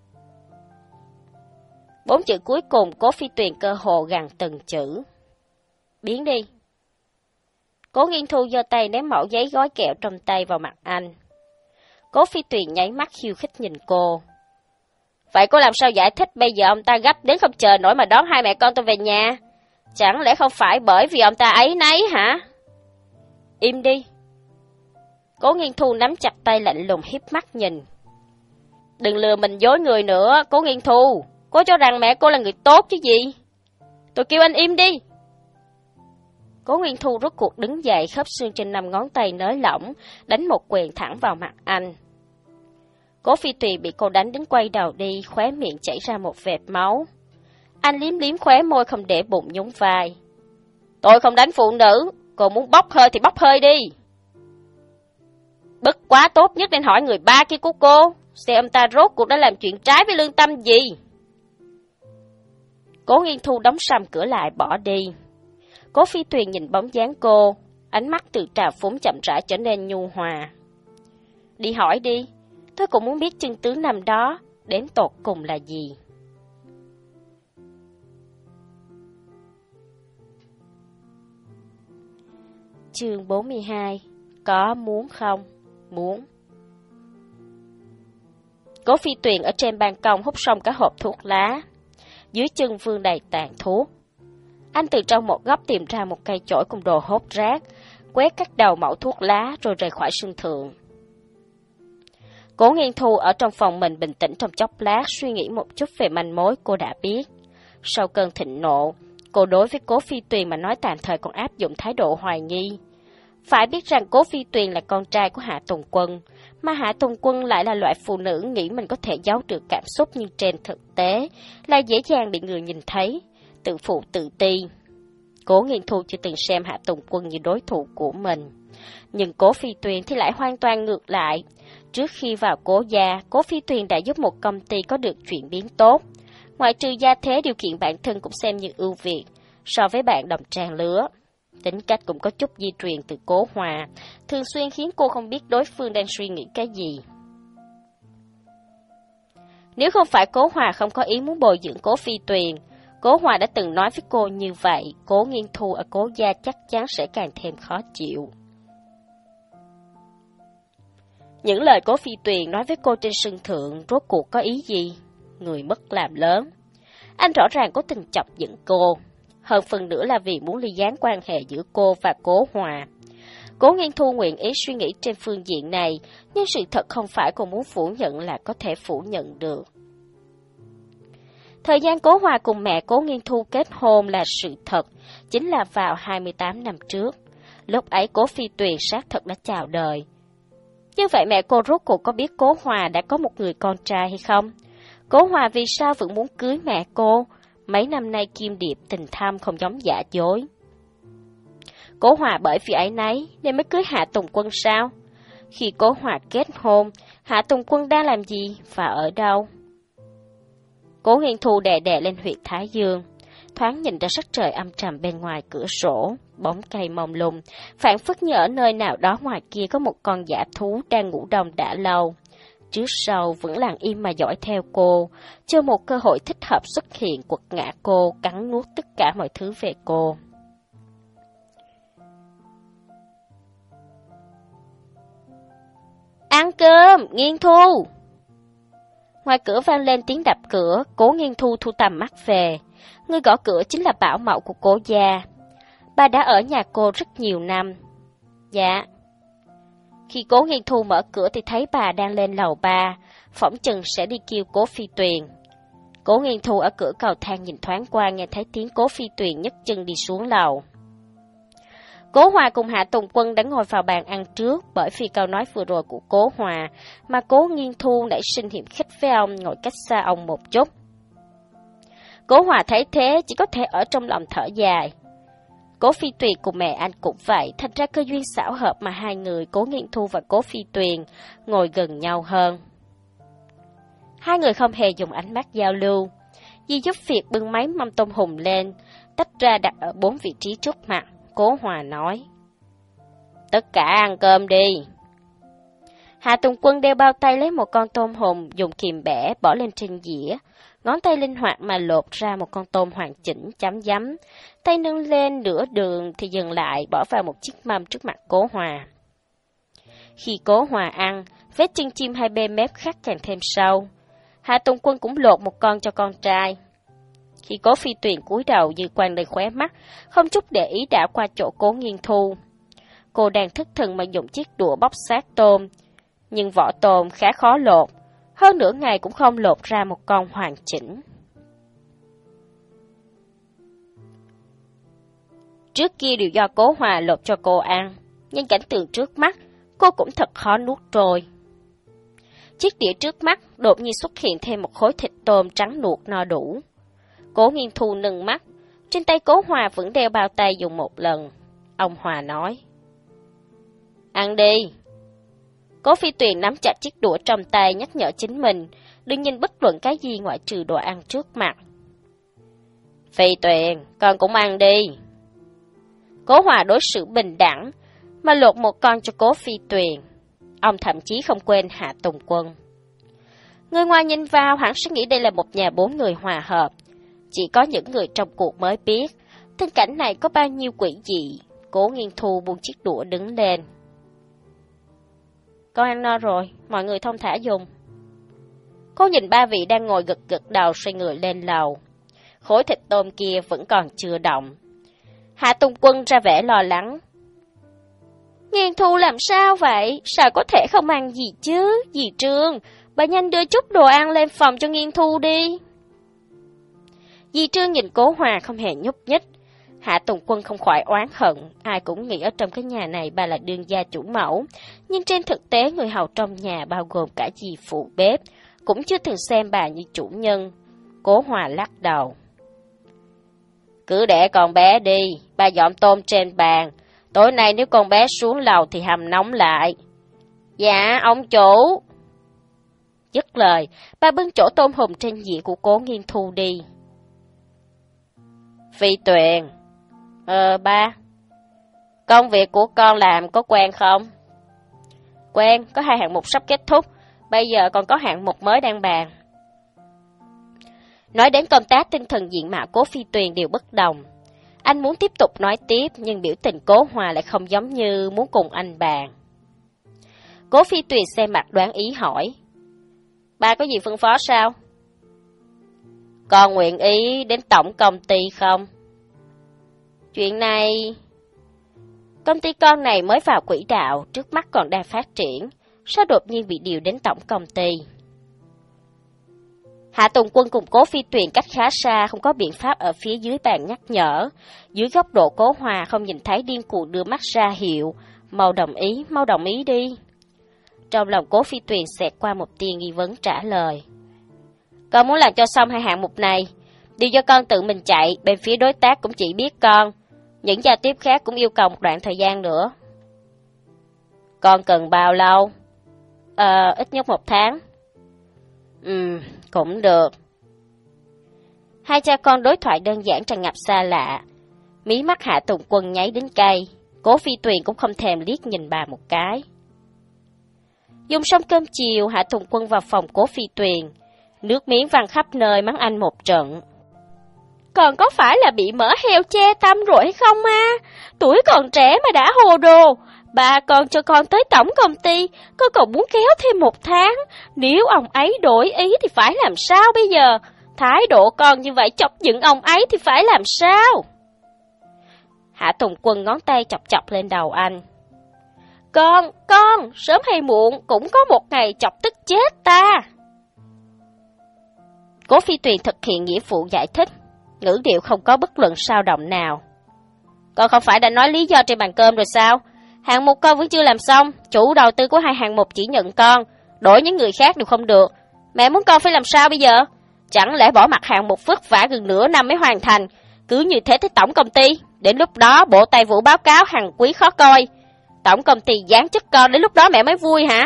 A: Bốn chữ cuối cùng Cố Phi Tuyền cơ hồ gằn từng chữ. Biến đi. Cố Nghiên Thu giơ tay ném mẩu giấy gói kẹo trong tay vào mặt anh. Cố Phi Tuyền nháy mắt khiêu khích nhìn cô. Vậy cô làm sao giải thích bây giờ ông ta gấp đến không chờ nổi mà đón hai mẹ con tôi về nhà? Chẳng lẽ không phải bởi vì ông ta ấy nấy hả? Im đi. Cố Nghiên Thu nắm chặt tay lạnh lùng hiếp mắt nhìn. Đừng lừa mình dối người nữa, Cố Nghiên Thu. Cô cho rằng mẹ cô là người tốt chứ gì? Tôi kêu anh im đi. Cố Nghiên Thu rốt cuộc đứng dậy, khớp xương trên năm ngón tay nới lỏng, đánh một quyền thẳng vào mặt anh. Cố Phi Tuyền bị cô đánh đến quay đầu đi, khóe miệng chảy ra một vệt máu. Anh liếm liếm khóe môi không để bụng nhún vai. Tôi không đánh phụ nữ, cô muốn bốc hơi thì bốc hơi đi. Bất quá tốt nhất nên hỏi người ba kia của cô, xem ông ta rốt cuộc đã làm chuyện trái với lương tâm gì. Cố Nghiên Thu đóng sầm cửa lại bỏ đi. Cố Phi Tuyền nhìn bóng dáng cô, ánh mắt từ trào phúng chậm rãi trở nên nhu hòa. Đi hỏi đi, tôi cũng muốn biết chân tướng năm đó đến tột cùng là gì. Chương bốn mươi hai. Có muốn không? Muốn. Cố Phi Tuyền ở trên ban công hút xong cả hộp thuốc lá. Dưới chân vương đầy tàn thuốc. Anh từ trong một góc tìm ra một cây chổi cùng đồ hốt rác, quét các đầu mẩu thuốc lá rồi rời khỏi sân thượng. Cố Nghiên Thu ở trong phòng mình bình tĩnh trong chốc lát, suy nghĩ một chút về manh mối cô đã biết. Sau cơn thịnh nộ, cô đối với Cố Phi Tuyền mà nói tạm thời còn áp dụng thái độ hoài nghi. Phải biết rằng Cố Phi Tuyền là con trai của Hạ Tùng Quân, mà Hạ Tùng Quân lại là loại phụ nữ nghĩ mình có thể giấu được cảm xúc, nhưng trên thực tế là dễ dàng bị người nhìn thấy, tự phụ tự ti. Cố Nghiên Thu chưa từng xem Hạ Tùng Quân như đối thủ của mình. Nhưng Cố Phi Tuyền thì lại hoàn toàn ngược lại. Trước khi vào Cố gia, Cố Phi Tuyền đã giúp một công ty có được chuyển biến tốt. Ngoại trừ gia thế, điều kiện bản thân cũng xem như ưu việt so với bạn đồng trang lứa. Tính cách cũng có chút di truyền từ Cố Hòa, thường xuyên khiến cô không biết đối phương đang suy nghĩ cái gì. Nếu không phải Cố Hòa không có ý muốn bồi dưỡng Cố Phi Tuyền, Cố Hòa đã từng nói với cô như vậy, Cố Nghiên Thu ở Cố gia chắc chắn sẽ càng thêm khó chịu. Những lời Cố Phi Tuyền nói với cô trên sân thượng rốt cuộc có ý gì? Người mất làm lớn. Anh rõ ràng có tình chọc giận cô. Hơn phần nữa là vì muốn ly gián quan hệ giữa cô và Cố Hòa. Cố Nghiên Thu nguyện ý suy nghĩ trên phương diện này, nhưng sự thật không phải cô muốn phủ nhận là có thể phủ nhận được. Thời gian Cố Hòa cùng mẹ Cố Nghiên Thu kết hôn là sự thật, chính là vào hai mươi tám năm trước. Lúc ấy Cố Phi Tuyền xác thật đã chào đời. Như vậy mẹ cô rốt cuộc có biết Cố Hòa đã có một người con trai hay không? Cố Hòa vì sao vẫn muốn cưới mẹ cô? Mấy năm nay Kim Điệp tình thâm không giống giả dối. Cố Hòa bởi vì ấy nấy nên mới cưới Hạ Tùng Quân sao? Khi Cố Hòa kết hôn, Hạ Tùng Quân đang làm gì và ở đâu? Cố Nghiên Thu đè đè lên huyệt thái dương, thoáng nhìn ra sắc trời âm trầm bên ngoài cửa sổ, bóng cây mông lung, phảng phất như ở nơi nào đó ngoài kia có một con dã thú đang ngủ đông đã lâu. Trước sau vẫn lặng im mà dõi theo cô, chờ một cơ hội thích hợp xuất hiện quật ngã cô, cắn nuốt tất cả mọi thứ về cô. Ăn cơm, Nghiên Thu! Ngoài cửa vang lên tiếng đập cửa, Cố Nghiên Thu thu tầm mắt về. Người gõ cửa chính là bảo mẫu của Cố gia. Bà đã ở nhà cô rất nhiều năm. Dạ. Khi Cố Nghiên Thu mở cửa thì thấy bà đang lên lầu ba, phỏng chừng sẽ đi kêu Cố Phi Tuyền. Cố Nghiên Thu ở cửa cầu thang nhìn thoáng qua, nghe thấy tiếng Cố Phi Tuyền nhấc chân đi xuống lầu. Cố Hòa cùng Hạ Tùng Quân đã ngồi vào bàn ăn trước, bởi vì câu nói vừa rồi của Cố Hòa mà Cố Nghiên Thu nảy sinh hiểm khích với ông, ngồi cách xa ông một chút. Cố Hòa thấy thế chỉ có thể ở trong lòng thở dài. Cố Phi Tuyền cùng mẹ anh cũng vậy, thành ra cơ duyên xảo hợp mà hai người Cố Nghiên Thu và Cố Phi Tuyền ngồi gần nhau hơn. Hai người không hề dùng ánh mắt giao lưu. Di giúp việc bưng mấy mâm tôm hùm lên, tách ra đặt ở bốn vị trí trước mặt. Cố Hòa nói: Tất cả ăn cơm đi. Hạ Tùng Quân đeo bao tay lấy một con tôm hùm, dùng kìm bẻ bỏ lên trên dĩa. Ngón tay linh hoạt mà lột ra một con tôm hoàn chỉnh, chấm giấm. Tay nâng lên nửa đường thì dừng lại, bỏ vào một chiếc mâm trước mặt Cố Hòa. Khi Cố Hòa ăn, vết chân chim hai bên mép khắc càng thêm sâu. Hạ Tùng Quân cũng lột một con cho con trai. Khi Cố Phi Tuyền cúi đầu dư quang đầy khóe mắt, không chút để ý đã qua chỗ Cố Nghiên Thu. Cô đang thất thần mà dùng chiếc đũa bóc xác tôm, nhưng vỏ tôm khá khó lột, hơn nửa ngày cũng không lột ra một con hoàn chỉnh. Trước kia đều do Cố Hòa lột cho cô ăn, nhưng cảnh tượng trước mắt, cô cũng thật khó nuốt trôi. Chiếc đĩa trước mắt đột nhiên xuất hiện thêm một khối thịt tôm trắng nuột no đủ. Cố Nghiên Thu nâng mắt, trên tay Cố Hòa vẫn đeo bao tay dùng một lần. Ông Hòa nói, ăn đi. Cố Phi Tuyền nắm chặt chiếc đũa trong tay nhắc nhở chính mình, đừng nhìn bất luận cái gì ngoại trừ đồ ăn trước mặt. Phi Tuyền, con cũng ăn đi. Cố Hòa đối xử bình đẳng, mà lột một con cho Cố Phi Tuyền. Ông thậm chí không quên Hạ Tùng Quân. Người ngoài nhìn vào hẳn sẽ nghĩ đây là một nhà bốn người hòa hợp. Chỉ có những người trong cuộc mới biết, tình cảnh này có bao nhiêu quỷ dị. Cố Nghiên Thu buông chiếc đũa đứng lên. Con ăn no rồi, mọi người thong thả dùng. Cô nhìn ba vị đang ngồi gật gật đầu xoay người lên lầu. Khối thịt tôm kia vẫn còn chưa động. Hạ Tùng Quân ra vẻ lo lắng. Nghiên Thu làm sao vậy? Sao có thể không ăn gì chứ? Dì Trương, bà nhanh đưa chút đồ ăn lên phòng cho Nghiên Thu đi. Dì Trương nhìn Cố Hòa không hề nhúc nhích. Hạ Tùng Quân không khỏi oán hận, ai cũng nghĩ ở trong cái nhà này bà là đương gia chủ mẫu, nhưng trên thực tế người hầu trong nhà bao gồm cả dì phụ bếp, cũng chưa từng xem bà như chủ nhân. Cố Hòa lắc đầu. Cứ để con bé đi, bà dọn tôm trên bàn, tối nay nếu con bé xuống lầu thì hầm nóng lại. Dạ, ông chủ. Dứt lời, bà bưng chỗ tôm hùm trên dĩa của Cố Nghiên Thu đi. Phi Tuyền. Ờ, ba. Công việc của con làm có quen không? Quen, có hai hạng mục sắp kết thúc, bây giờ còn có hạng mục mới đang bàn. Nói đến công tác, tinh thần diện mạo Cố Phi Tuyền đều bất đồng. Anh muốn tiếp tục nói tiếp, nhưng biểu tình Cố Hòa lại không giống như muốn cùng anh bàn. Cố Phi Tuyền xem mặt đoán ý hỏi. Ba có gì phân phó sao? Con nguyện ý đến tổng công ty không? Chuyện này... Công ty con này mới vào quỹ đạo, trước mắt còn đang phát triển, sao đột nhiên bị điều đến tổng công ty? Hạ Tùng Quân cùng Cố Phi Tuyền cách khá xa, không có biện pháp ở phía dưới bàn nhắc nhở. Dưới góc độ Cố Hòa không nhìn thấy điên cuồng đưa mắt ra hiệu. Mau đồng ý, mau đồng ý đi. Trong lòng Cố Phi Tuyền xẹt qua một tia nghi vấn trả lời. Con muốn làm cho xong hai hạng mục này, điều cho con tự mình chạy, bên phía đối tác cũng chỉ biết con. Những giao tiếp khác cũng yêu cầu một đoạn thời gian nữa. Con cần bao lâu? Ờ, ít nhất một tháng. Ừm, cũng được. Hai cha con đối thoại đơn giản tràn ngập xa lạ. Mí mắt Hạ Tùng Quân nháy đến cay. Cố Phi Tuyền cũng không thèm liếc nhìn bà một cái. Dùng xong cơm chiều, Hạ Tùng Quân vào phòng Cố Phi Tuyền. Nước miếng văng khắp nơi mắng anh một trận. Còn có phải là bị mỡ heo che tâm rồi hay không à? Tuổi còn trẻ mà đã hồ đồ. Bà còn cho con tới tổng công ty, con còn muốn kéo thêm một tháng. Nếu ông ấy đổi ý thì phải làm sao bây giờ? Thái độ con như vậy chọc giận ông ấy thì phải làm sao? Hạ Tùng Quân ngón tay chọc chọc lên đầu anh. Con, con, sớm hay muộn cũng có một ngày chọc tức chết ta. Cố Phi Tuyền thực hiện nghĩa vụ giải thích, ngữ điệu không có bất luận sao động nào. Con không phải đã nói lý do trên bàn cơm rồi sao? Hạng mục con vẫn chưa làm xong, chủ đầu tư của hai hạng mục chỉ nhận con, đổi những người khác đều không được. Mẹ muốn con phải làm sao bây giờ? Chẳng lẽ bỏ mặt hạng mục vất vả gần nửa năm mới hoàn thành, cứ như thế tới tổng công ty, đến lúc đó bộ tài vụ báo cáo hàng quý khó coi. Tổng công ty giáng chức con, đến lúc đó mẹ mới vui hả?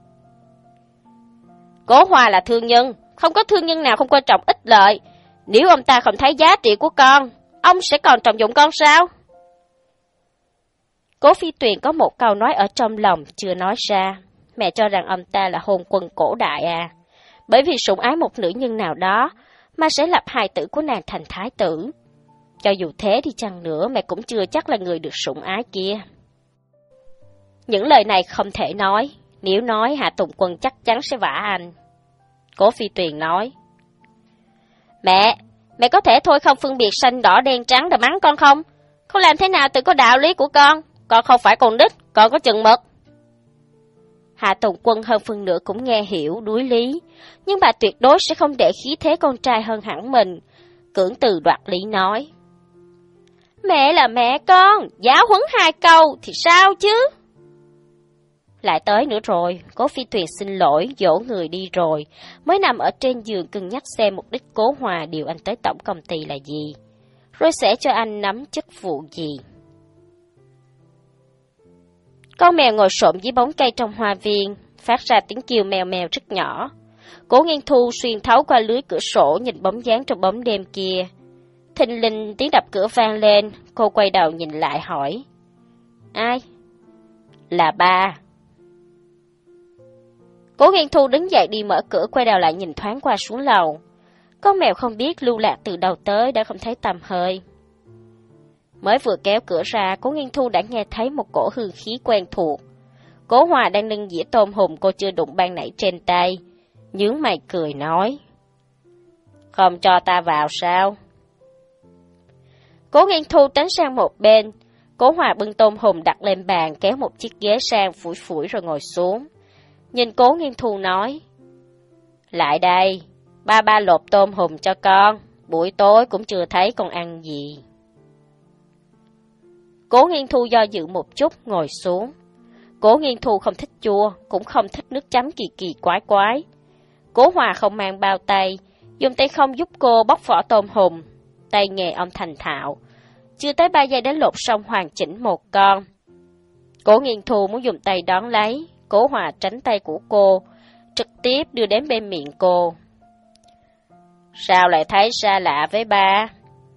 A: Cố Hòa là thương nhân, không có thương nhân nào không quan trọng ích lợi. Nếu ông ta không thấy giá trị của con, ông sẽ còn trọng dụng con sao? Cố Phi Tuyền có một câu nói ở trong lòng chưa nói ra. Mẹ cho rằng ông ta là hôn quân cổ đại à. Bởi vì sủng ái một nữ nhân nào đó mà sẽ lập hài tử của nàng thành thái tử. Cho dù thế đi chăng nữa, mẹ cũng chưa chắc là người được sủng ái kia. Những lời này không thể nói. Nếu nói, Hạ Tùng Quân chắc chắn sẽ vả anh. Cố Phi Tuyền nói. Mẹ, mẹ có thể thôi không phân biệt xanh đỏ đen trắng rồi mắng con không? Không làm thế nào tự có đạo lý của con. Con không phải con đích, con có chừng mực. Hạ Tùng Quân hơn phân nửa cũng nghe hiểu đối lý, nhưng bà tuyệt đối sẽ không để khí thế con trai hơn hẳn mình. Cưỡng từ đoạt lý nói. Mẹ là mẹ con, giáo huấn hai câu thì sao chứ? Lại tới nữa rồi, Cố Phi Tuyền xin lỗi, dỗ người đi rồi, mới nằm ở trên giường cân nhắc xem mục đích Cố Hòa điều anh tới tổng công ty là gì, rồi sẽ cho anh nắm chức vụ gì. Con mèo ngồi xổm dưới bóng cây trong hoa viên, phát ra tiếng kêu mèo mèo rất nhỏ. Cố Nghiên Thu xuyên thấu qua lưới cửa sổ nhìn bóng dáng trong bóng đêm kia. Thình lình tiếng đập cửa vang lên, cô quay đầu nhìn lại hỏi. Ai? Là ba. Cố Nghiên Thu đứng dậy đi mở cửa, quay đầu lại nhìn thoáng qua xuống lầu. Con mèo không biết lưu lạc từ đầu tới đã không thấy tăm hơi. Mới vừa kéo cửa ra, Cố Nghiên Thu đã nghe thấy một cổ hương khí quen thuộc. Cố Hòa đang nâng dĩa tôm hùm cô chưa đụng ban nãy trên tay, nhướng mày cười nói. Không cho ta vào sao? Cố Nghiên Thu tránh sang một bên, Cố Hòa bưng tôm hùm đặt lên bàn, kéo một chiếc ghế sang phủi phủi rồi ngồi xuống. Nhìn Cố Nghiên Thu nói. Lại đây, ba ba lột tôm hùm cho con, buổi tối cũng chưa thấy con ăn gì. Cố Nghiên Thu do dự một chút, ngồi xuống. Cố Nghiên Thu không thích chua, cũng không thích nước chấm kỳ kỳ quái quái. Cố Hòa không mang bao tay, dùng tay không giúp cô bóc vỏ tôm hùm. Tay nghề ông thành thạo. Chưa tới ba giây đã lột xong hoàn chỉnh một con. Cố Nghiên Thu muốn dùng tay đón lấy, Cố Hòa tránh tay của cô, trực tiếp đưa đến bên miệng cô. Sao lại thấy xa lạ với ba?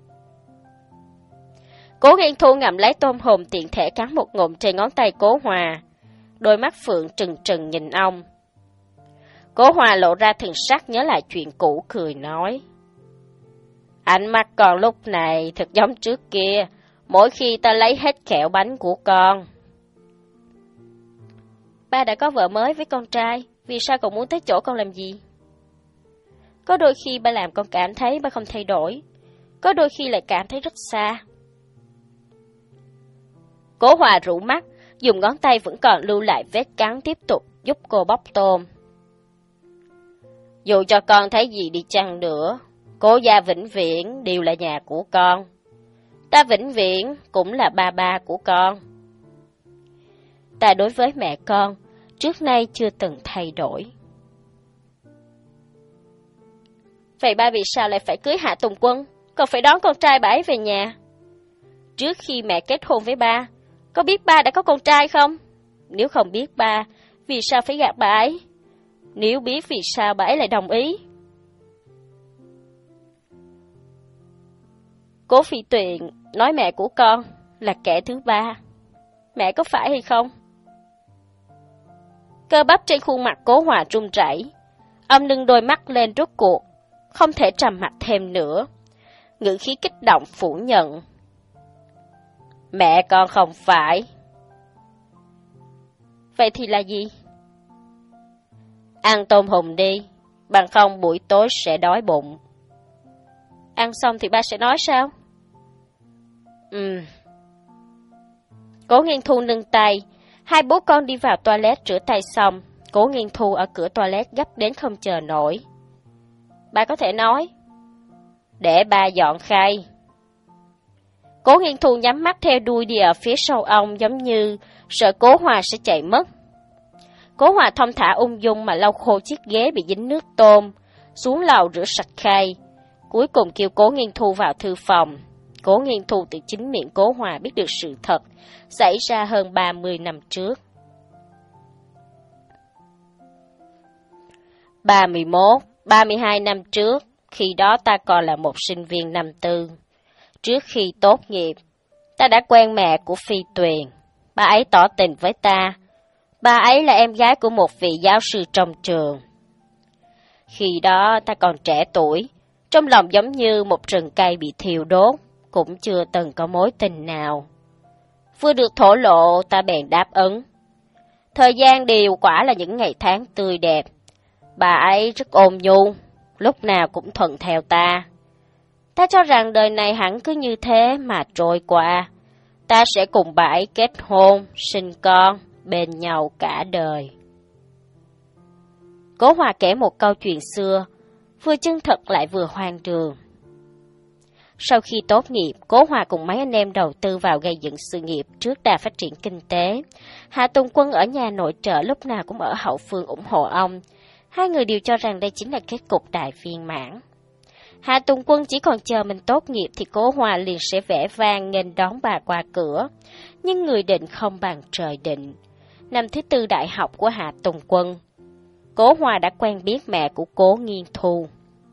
A: Cố Nghiên Thu ngậm lấy tôm hùm tiện thể cắn một ngụm trên ngón tay Cố Hòa. Đôi mắt phượng trừng trừng nhìn ông. Cố Hòa lộ ra thần sắc nhớ lại chuyện cũ, cười nói. Ánh mắt con lúc này thật giống trước kia, mỗi khi ta lấy hết kẹo bánh của con. Ba đã có vợ mới với con trai, vì sao còn muốn tới chỗ con làm gì? Có đôi khi ba làm con cảm thấy ba không thay đổi, có đôi khi lại cảm thấy rất xa. Cố Hòa rũ mắt, dùng ngón tay vẫn còn lưu lại vết cắn tiếp tục giúp cô bóc tôm. Dù cho con thấy gì đi chăng nữa, Cố gia vĩnh viễn đều là nhà của con. Ta vĩnh viễn cũng là ba ba của con. Ta đối với mẹ con, trước nay chưa từng thay đổi. Vậy ba vì sao lại phải cưới Hạ Tùng Quân, còn phải đón con trai bà ấy về nhà? Trước khi mẹ kết hôn với ba, có biết ba đã có con trai không? Nếu không biết ba, vì sao phải gạt bà ấy? Nếu biết vì sao bà ấy lại đồng ý? Cố Phi Tuyền nói mẹ của con là kẻ thứ ba. Mẹ có phải hay không? Cơ bắp trên khuôn mặt Cố Hòa run rẩy. Ông nâng đôi mắt lên rốt cuộc, không thể trầm mặc thêm nữa. Ngữ khí kích động phủ nhận. Mẹ con không phải. Vậy thì là gì? Ăn tôm hùm đi, bằng không buổi tối sẽ đói bụng. Ăn xong thì ba sẽ nói sao? Ừm. Cố Nghiên Thu nâng tay, hai bố con đi vào toilet rửa tay xong, Cố Nghiên Thu ở cửa toilet gấp đến không chờ nổi. Ba có thể nói. Để ba dọn khay. Cố Nghiên Thu nhắm mắt theo đuôi đi ở phía sau ông, giống như sợ Cố Hòa sẽ chạy mất. Cố Hòa thong thả ung dung mà lau khô chiếc ghế bị dính nước tôm, xuống lầu rửa sạch khay. Cuối cùng kêu Cố Nghiên Thu vào thư phòng. Cố Nghiên Thu từ chính miệng Cố Hòa biết được sự thật xảy ra hơn ba mươi năm trước. ba mươi mốt, ba mươi hai năm trước, khi đó ta còn là một sinh viên năm tư. Trước khi tốt nghiệp, ta đã quen mẹ của Phi Tuyền. Bà ấy tỏ tình với ta. Bà ấy là em gái của một vị giáo sư trong trường. Khi đó ta còn trẻ tuổi, trong lòng giống như một rừng cây bị thiêu đốt, cũng chưa từng có mối tình nào. Vừa được thổ lộ, ta bèn đáp ứng. Thời gian điều quả là những ngày tháng tươi đẹp. Bà ấy rất ôn nhu, lúc nào cũng thuận theo ta. Ta cho rằng đời này hẳn cứ như thế mà trôi qua. Ta sẽ cùng bà ấy kết hôn, sinh con, bên nhau cả đời. Cố Hòa kể một câu chuyện xưa, vừa chân thật lại vừa hoang đường. Sau khi tốt nghiệp, Cố Hòa cùng mấy anh em đầu tư vào gây dựng sự nghiệp trước đà phát triển kinh tế. Hạ Tùng Quân ở nhà nội trợ lúc nào cũng ở hậu phương ủng hộ ông. Hai người đều cho rằng đây chính là kết cục đại viên mãn. Hạ Tùng Quân chỉ còn chờ mình tốt nghiệp thì Cố Hòa liền sẽ vẻ vang nghênh đón bà qua cửa. Nhưng người định không bằng trời định. Năm thứ tư đại học của Hạ Tùng Quân, Cố Hòa đã quen biết mẹ của Cố Nghiên Thu.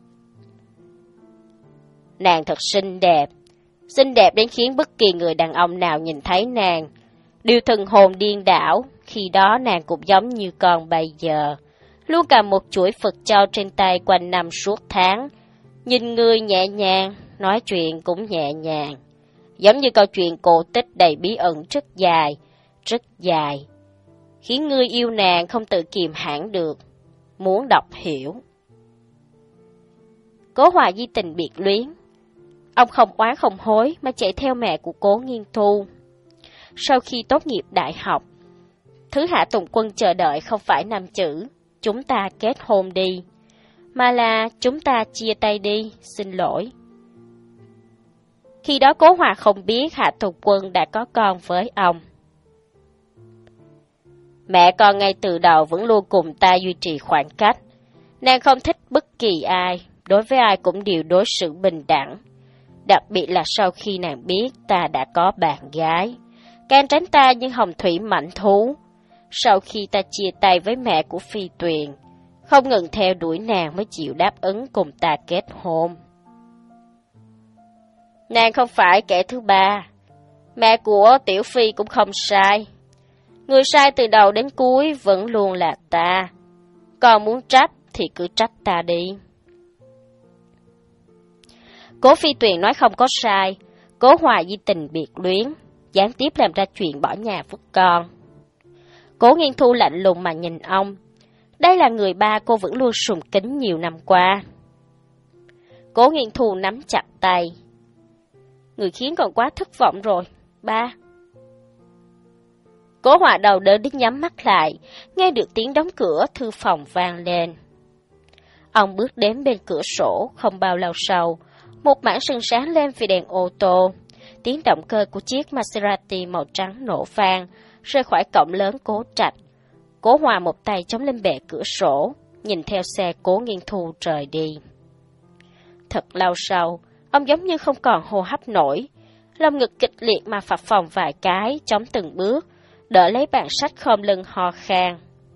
A: Nàng thật xinh đẹp, xinh đẹp đến khiến bất kỳ người đàn ông nào nhìn thấy nàng đều thần hồn điên đảo. Khi đó nàng cũng giống như con bây giờ, luôn cầm một chuỗi Phật châu trên tay quanh năm suốt tháng, nhìn người nhẹ nhàng, nói chuyện cũng nhẹ nhàng, giống như câu chuyện cổ tích đầy bí ẩn rất dài, rất dài, khiến ngươi yêu nàng không tự kìm hãm được, muốn đọc hiểu. Cố Hòa di tình biệt luyến, ông không oán không hối mà chạy theo mẹ của Cố Nghiên Thu. Sau khi tốt nghiệp đại học, thứ Hạ Tùng Quân chờ đợi không phải năm chữ chúng ta kết hôn đi, mà là chúng ta chia tay đi, xin lỗi. Khi đó Cố Hòa không biết Hạ Tùng Quân đã có con với ông. Mẹ con ngay từ đầu vẫn luôn cùng ta duy trì khoảng cách. Nàng không thích bất kỳ ai, đối với ai cũng đều đối xử bình đẳng. Đặc biệt là sau khi nàng biết ta đã có bạn gái, càng tránh ta như hồng thủy mãnh thú. Sau khi ta chia tay với mẹ của Phi Tuyền, không ngừng theo đuổi nàng mới chịu đáp ứng cùng ta kết hôn. Nàng không phải kẻ thứ ba, mẹ của Tiểu Phi cũng không sai. Người sai từ đầu đến cuối vẫn luôn là ta. Còn muốn trách thì cứ trách ta đi. Cố Phi Tuyền nói không có sai. Cố Hòa di tình biệt luyến, gián tiếp làm ra chuyện bỏ nhà vứt con. Cố Nghiên Thu lạnh lùng mà nhìn ông. Đây là người ba cô vẫn luôn sùng kính nhiều năm qua. Cố Nghiên Thu nắm chặt tay. Người khiến còn quá thất vọng rồi, ba. Cố Hòa đầu đớn đến nhắm mắt lại, nghe được tiếng đóng cửa thư phòng vang lên. Ông bước đến bên cửa sổ, không bao lâu sau, một mảng sương sáng lên vì đèn ô tô. Tiếng động cơ của chiếc Maserati màu trắng nổ vang, rơi khỏi cổng lớn Cố Trạch. Cố Hòa một tay chống lên bệ cửa sổ, nhìn theo xe Cố Nghiên Thu rời đi. Thật lâu sau, ông giống như không còn hô hấp nổi, lồng ngực kịch liệt mà phập phồng vài cái, chống từng bước, đỡ lấy bàn sách khom lưng ho khan.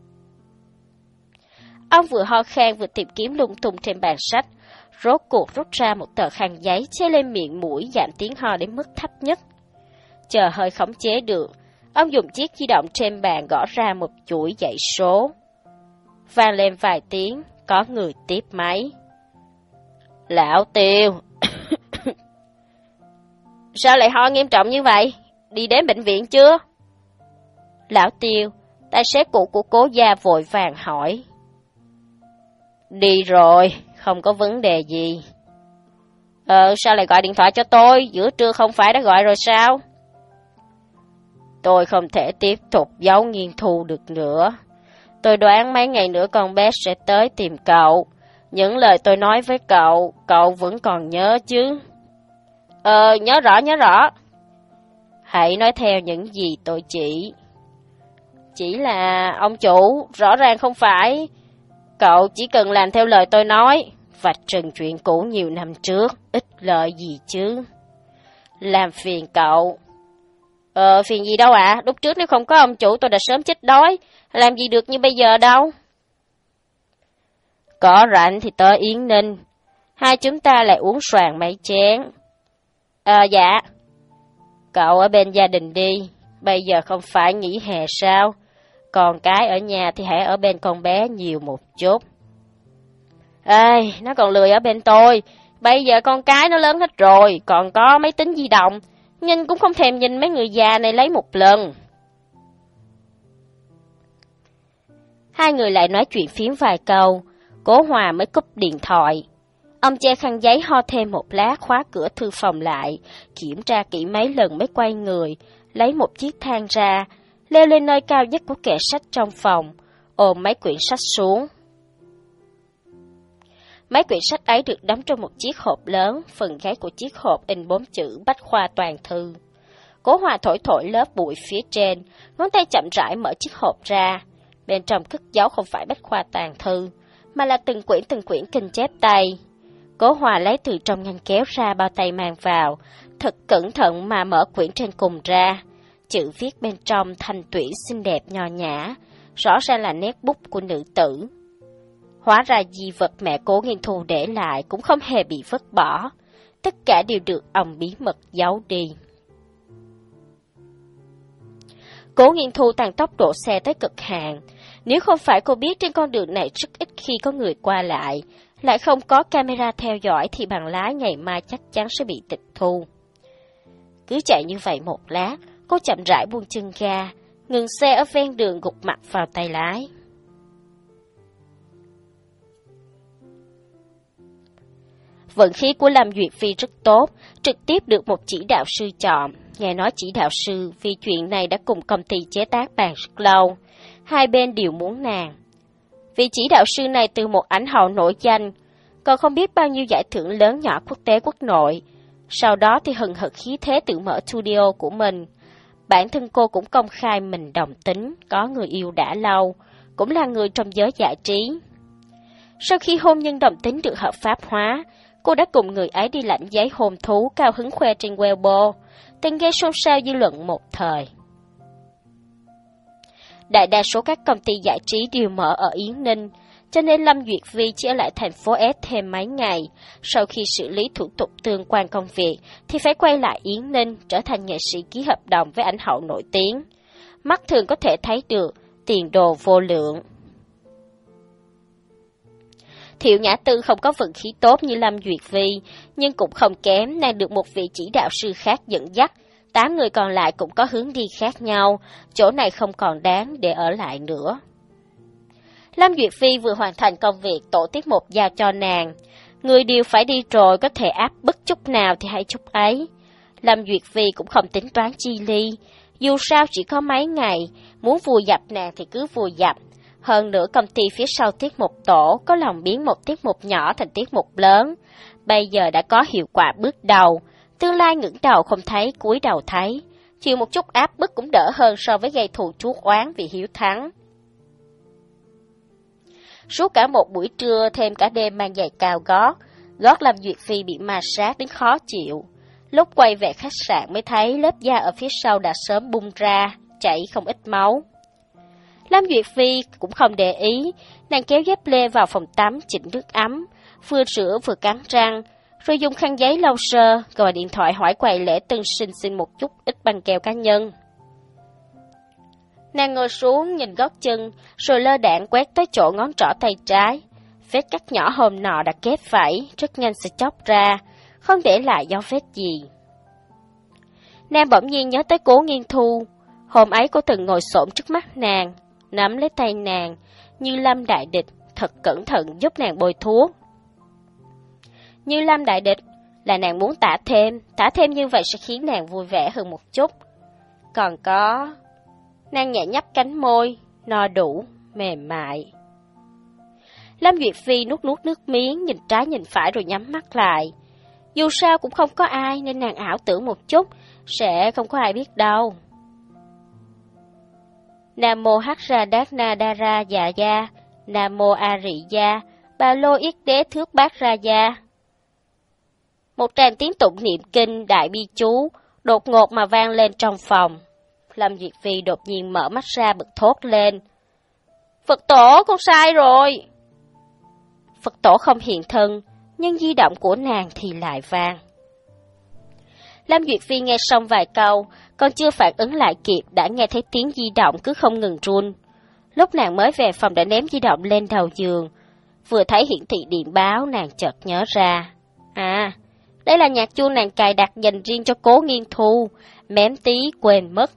A: Ông vừa ho khan vừa tìm kiếm lung tung trên bàn sách, rốt cuộc rút ra một tờ khăn giấy che lên miệng mũi giảm tiếng ho đến mức thấp nhất. Chờ hơi khống chế được, ông dùng chiếc di động trên bàn gõ ra một chuỗi dãy số. Vang lên vài tiếng, có người tiếp máy. Lão Tiêu! Sao lại ho nghiêm trọng như vậy? Đi đến bệnh viện chưa? Lão Tiêu, tài xế cũ của Cố gia vội vàng hỏi. Đi rồi, không có vấn đề gì. Ờ, sao lại gọi điện thoại cho tôi? Giữa trưa không phải đã gọi rồi sao? Tôi không thể tiếp tục giấu Nghiên Thu được nữa. Tôi đoán mấy ngày nữa con bé sẽ tới tìm cậu. Những lời tôi nói với cậu, cậu vẫn còn nhớ chứ? Ờ, nhớ rõ, nhớ rõ. Hãy nói theo những gì tôi chỉ. Chỉ là, ông chủ, rõ ràng không phải. Cậu chỉ cần làm theo lời tôi nói, vạch trần chuyện cũ nhiều năm trước, ít lợi gì chứ. Làm phiền cậu. Ờ, phiền gì đâu ạ, à? Lúc trước nếu không có ông chủ tôi đã sớm chết đói, làm gì được như bây giờ đâu. Có rảnh thì tới Yến Ninh, hai chúng ta lại uống xoàng mấy chén. Ờ, dạ. Cậu ở bên gia đình đi, bây giờ không phải nghỉ hè sao, còn cái ở nhà thì hãy ở bên con bé nhiều một chút. Ê, nó còn lười ở bên tôi, bây giờ con cái nó lớn hết rồi, còn có máy tính di động, nhìn cũng không thèm nhìn mấy người già này lấy một lần. Hai người lại nói chuyện phiếm vài câu, Cố Hòa mới cúp điện thoại. Ông che khăn giấy ho thêm một lát, khóa cửa thư phòng lại, kiểm tra kỹ mấy lần mới quay người, lấy một chiếc thang ra, leo lên nơi cao nhất của kệ sách trong phòng, ôm mấy quyển sách xuống. Mấy quyển sách ấy được đóng trong một chiếc hộp lớn, phần gáy của chiếc hộp in bốn chữ Bách Khoa Toàn Thư. Cố Hòa thổi thổi lớp bụi phía trên, ngón tay chậm rãi mở chiếc hộp ra. Bên trong cất giấu không phải Bách Khoa Toàn Thư, mà là từng quyển từng quyển kinh chép tay. Cố Hòa lấy từ trong ngăn kéo ra bao tay mang vào, thật cẩn thận mà mở quyển trên cùng ra. Chữ viết bên trong thanh tuyển xinh đẹp nho nhã, rõ ràng là nét bút của nữ tử. Hóa ra di vật mẹ Cố Nghiên Thu để lại cũng không hề bị vứt bỏ, tất cả đều được ông bí mật giấu đi. Cố Nghiên Thu tăng tốc độ xe tới cực hạn. Nếu không phải cô biết trên con đường này rất ít khi có người qua lại, lại không có camera theo dõi thì bằng lái ngày mai chắc chắn sẽ bị tịch thu. Cứ chạy như vậy một lát, cô chậm rãi buông chân ga, ngừng xe ở ven đường gục mặt vào tay lái. Vận khí của Lâm Duyệt Phi rất tốt, trực tiếp được một chỉ đạo sư chọn. Nghe nói chỉ đạo sư vì chuyện này đã cùng công ty chế tác bàn rất lâu, hai bên đều muốn nàng. Vị chỉ đạo sư này từ một ảnh hậu nổi danh, còn không biết bao nhiêu giải thưởng lớn nhỏ quốc tế quốc nội. Sau đó thì hừng hực khí thế tự mở studio của mình. Bản thân cô cũng công khai mình đồng tính, có người yêu đã lâu, cũng là người trong giới giải trí. Sau khi hôn nhân đồng tính được hợp pháp hóa, cô đã cùng người ấy đi lãnh giấy hôn thú cao hứng khoe trên Weibo, từng gây xôn xao dư luận một thời. Đại đa số các công ty giải trí đều mở ở Yến Ninh, cho nên Lâm Duyệt Vi chỉ ở lại thành phố S thêm mấy ngày. Sau khi xử lý thủ tục tương quan công việc, thì phải quay lại Yến Ninh, trở thành nghệ sĩ ký hợp đồng với ảnh hậu nổi tiếng. Mắt thường có thể thấy được, tiền đồ vô lượng. Thiệu Nhã Tư không có vận khí tốt như Lâm Duyệt Vi, nhưng cũng không kém, nàng được một vị chỉ đạo sư khác dẫn dắt. Tám người còn lại cũng có hướng đi khác nhau, chỗ này không còn đáng để ở lại nữa. Lâm Duyệt Phi vừa hoàn thành công việc tổ tiết mục giao cho nàng. Người đều phải đi rồi, có thể áp bức chút nào thì hay chút ấy. Lâm Duyệt Phi cũng không tính toán chi ly, dù sao chỉ có mấy ngày, muốn vùi dập nàng thì cứ vùi dập. Hơn nữa công ty phía sau tiết mục tổ có lòng biến một tiết mục nhỏ thành tiết mục lớn. Bây giờ đã có hiệu quả bước đầu, tương lai ngẩng đầu không thấy, cúi đầu thấy. Chịu một chút áp bức cũng đỡ hơn so với gây thù chuốc oán vì hiếu thắng. Suốt cả một buổi trưa thêm cả đêm mang giày cao gót, gót Lâm Duyệt Phi bị ma sát đến khó chịu. Lúc quay về khách sạn mới thấy lớp da ở phía sau đã sớm bung ra, chảy không ít máu. Lâm Duyệt Phi cũng không để ý, nàng kéo dép lê vào phòng tắm chỉnh nước ấm, vừa rửa vừa cắn răng, rồi dùng khăn giấy lau sơ, gọi điện thoại hỏi quầy lễ tân xin xin một chút ít băng keo cá nhân. Nàng ngồi xuống nhìn gót chân, rồi lơ đãng quét tới chỗ ngón trỏ tay trái. Vết cắt nhỏ hôm nọ đã kết vảy, rất nhanh sẽ chóc ra, không để lại dấu vết gì. Nàng bỗng nhiên nhớ tới Cố Nghiên Thu. Hôm ấy cô từng ngồi xổm trước mắt nàng, nắm lấy tay nàng, Như Lâm đại địch, thật cẩn thận giúp nàng bôi thuốc. Như Lâm đại địch là nàng muốn tả thêm, tả thêm như vậy sẽ khiến nàng vui vẻ hơn một chút. Còn có... Nàng nhẹ nhấp cánh môi, no đủ, mềm mại. Lâm Duyệt Phi nuốt nuốt nước miếng, nhìn trái nhìn phải rồi nhắm mắt lại. Dù sao cũng không có ai nên nàng ảo tưởng một chút, sẽ không có ai biết đâu. Nam mô Hắc Ra Đát Na Đa Ra Dạ Gia, Nam mô A Rị Gia, Ba Lô Yết Đế Thước Bát Ra Gia. Một tràng tiếng tụng niệm kinh đại bi chú đột ngột mà vang lên trong phòng. Lâm Duyệt Phi đột nhiên mở mắt ra bật thốt lên. Phật tổ, con sai rồi. Phật tổ không hiện thân, nhưng di động của nàng thì lại vang. Lâm Duyệt Phi nghe xong vài câu, còn chưa phản ứng lại kịp đã nghe thấy tiếng di động cứ không ngừng run. Lúc nàng mới về phòng đã ném di động lên đầu giường. Vừa thấy hiển thị điện báo nàng chợt nhớ ra. À, đây là nhạc chuông nàng cài đặt dành riêng cho Cố Nghiên Thu, mém tí quên mất.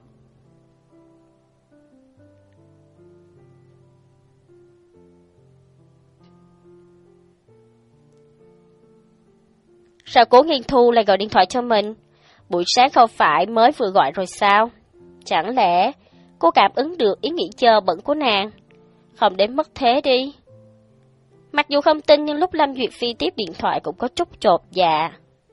A: Sao Cố Nghiên Thu lại gọi điện thoại cho mình? Buổi sáng không phải mới vừa gọi rồi sao? Chẳng lẽ cô cảm ứng được ý nghĩ chờ bẩn của nàng? Không đến mức thế đi. Mặc dù không tin nhưng lúc Lâm Duyệt Phi tiếp điện thoại cũng có chút chột dạ.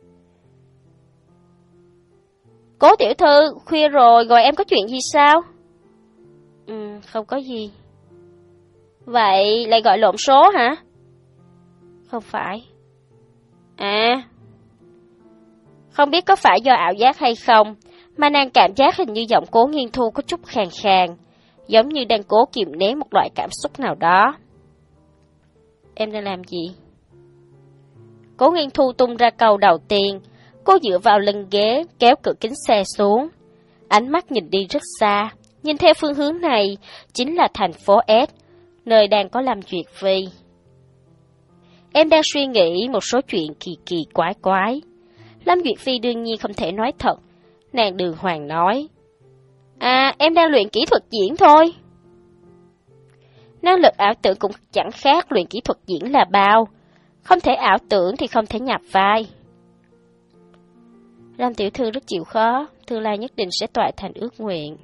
A: Cố tiểu thư, khuya rồi, gọi em có chuyện gì sao? Ừ, không có gì. Vậy lại gọi lộn số hả? Không phải. À, không biết có phải do ảo giác hay không, mà nàng cảm giác hình như giọng Cố Nghiên Thu có chút khàn khàn, giống như đang cố kiềm nén một loại cảm xúc nào đó. Em đang làm gì? Cố Nghiên Thu tung ra câu đầu tiên. Cô dựa vào lưng ghế, kéo cửa kính xe xuống. Ánh mắt nhìn đi rất xa, nhìn theo phương hướng này chính là thành phố S, nơi đang có Lâm Duyệt Phi. Em đang suy nghĩ một số chuyện kỳ kỳ quái quái. Lâm Duyệt Phi đương nhiên không thể nói thật. Nàng đường hoàng nói, à, em đang luyện kỹ thuật diễn thôi. Năng lực ảo tưởng cũng chẳng khác luyện kỹ thuật diễn là bao. Không thể ảo tưởng thì không thể nhập vai. Lâm tiểu thư rất chịu khó, tương lai nhất định sẽ tọa thành ước nguyện.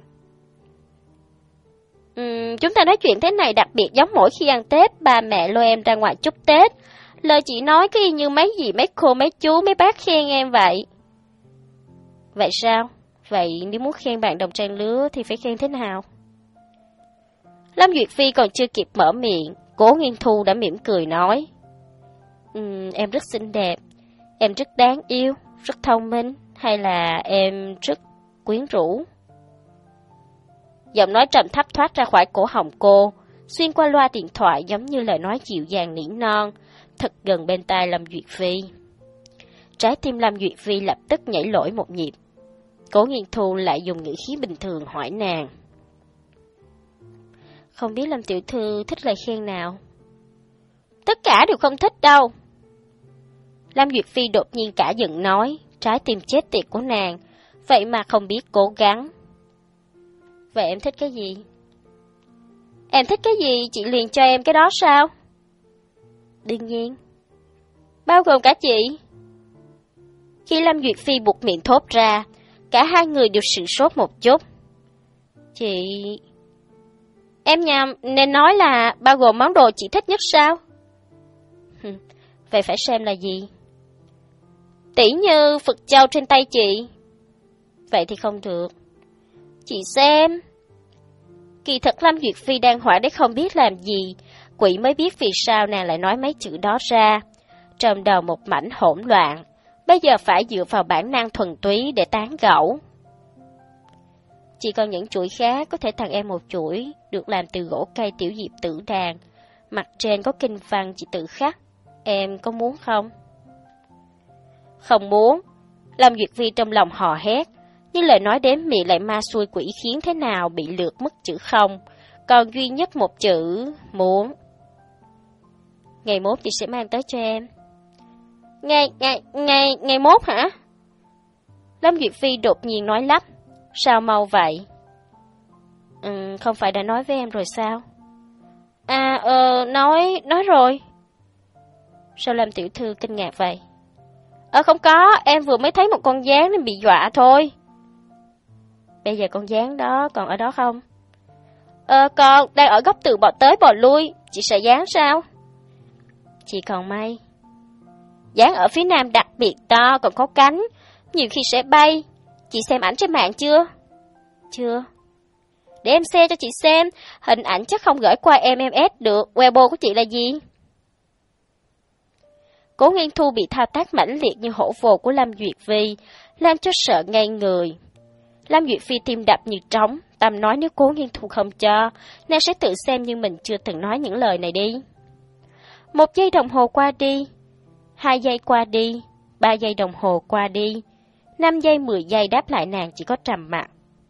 A: Uhm, chúng ta nói chuyện thế này đặc biệt giống mỗi khi ăn Tết, ba mẹ lôi em ra ngoài chúc Tết. Lời chị nói cứ y như mấy gì mấy cô, mấy chú, mấy bác khen em vậy. Vậy sao? Vậy nếu muốn khen bạn đồng trang lứa thì phải khen thế nào? Lâm Duyệt Phi còn chưa kịp mở miệng, Cố Nghiên Thu đã mỉm cười nói. Uhm, em rất xinh đẹp, em rất đáng yêu, rất thông minh, hay là em rất quyến rũ? Giọng nói trầm thấp thoát ra khỏi cổ họng cô, xuyên qua loa điện thoại giống như lời nói dịu dàng nỉ non, thật gần bên tai Lâm Duyệt Phi. Trái tim Lâm Duyệt Phi lập tức nhảy lỗi một nhịp. Cố Nghiên Thu lại dùng ngữ khí bình thường hỏi nàng. Không biết Lâm tiểu thư thích lời khen nào? Tất cả đều không thích đâu. Lâm Duyệt Phi đột nhiên cả giận nói, trái tim chết tiệt của nàng, vậy mà không biết cố gắng. Vậy em thích cái gì? Em thích cái gì, chị liền cho em cái đó sao? Đương nhiên. Bao gồm cả chị? Khi Lâm Duyệt Phi buộc miệng thốt ra, cả hai người đều sửng sốt một chút. Chị... Em nhầm, nên nói là bao gồm món đồ chị thích nhất sao? Vậy phải xem là gì? Tỉ như Phật châu trên tay chị. Vậy thì không được. Chị xem. Kỳ thật Lâm Duyệt Phi đang hỏi để không biết làm gì, quỷ mới biết vì sao nàng lại nói mấy chữ đó ra. Trong đầu một mảnh hỗn loạn, bây giờ phải dựa vào bản năng thuần túy để tán gẫu. Chỉ còn những chuỗi khác, có thể tặng em một chuỗi, được làm từ gỗ cây tiểu diệp tử đàn. Mặt trên có kinh văn chị tự khắc. Em có muốn không? Không muốn. Lâm Duyệt Phi trong lòng hò hét, nhưng lời nói đến miệng lại ma xuôi quỷ khiến thế nào bị lược mất chữ không, còn duy nhất một chữ muốn. Ngày mốt chị sẽ mang tới cho em. Ngày, ngày, ngày, ngày mốt hả? Lâm Duyệt Phi đột nhiên nói lắp. Sao mau vậy? Ừ, không phải đã nói với em rồi sao? À, ờ, nói, nói rồi. Sao Lâm tiểu thư kinh ngạc vậy? Ờ, không có, em vừa mới thấy một con gián nên bị dọa thôi. Bây giờ con gián đó còn ở đó không? Ờ, còn, đang ở góc tường bò tới bò lui, chị sợ gián sao? Chị còn may. Gián ở phía nam đặc biệt to, còn có cánh, nhiều khi sẽ bay. Chị xem ảnh trên mạng chưa? Chưa. Để em share cho chị xem, hình ảnh chắc không gửi qua em em ét được, Weibo của chị là gì? Cố Nghiên Thu bị thao tác mãnh liệt như hổ vồ của Lâm Duyệt Phi, làm cho sợ ngay người. Lâm Duyệt Phi tim đập như trống, tâm nói nếu Cố Nghiên Thu không cho, nàng sẽ tự xem như mình chưa từng nói những lời này đi. Một giây đồng hồ qua đi, hai giây qua đi, ba giây đồng hồ qua đi, năm giây, mười giây đáp lại nàng chỉ có trầm mặc.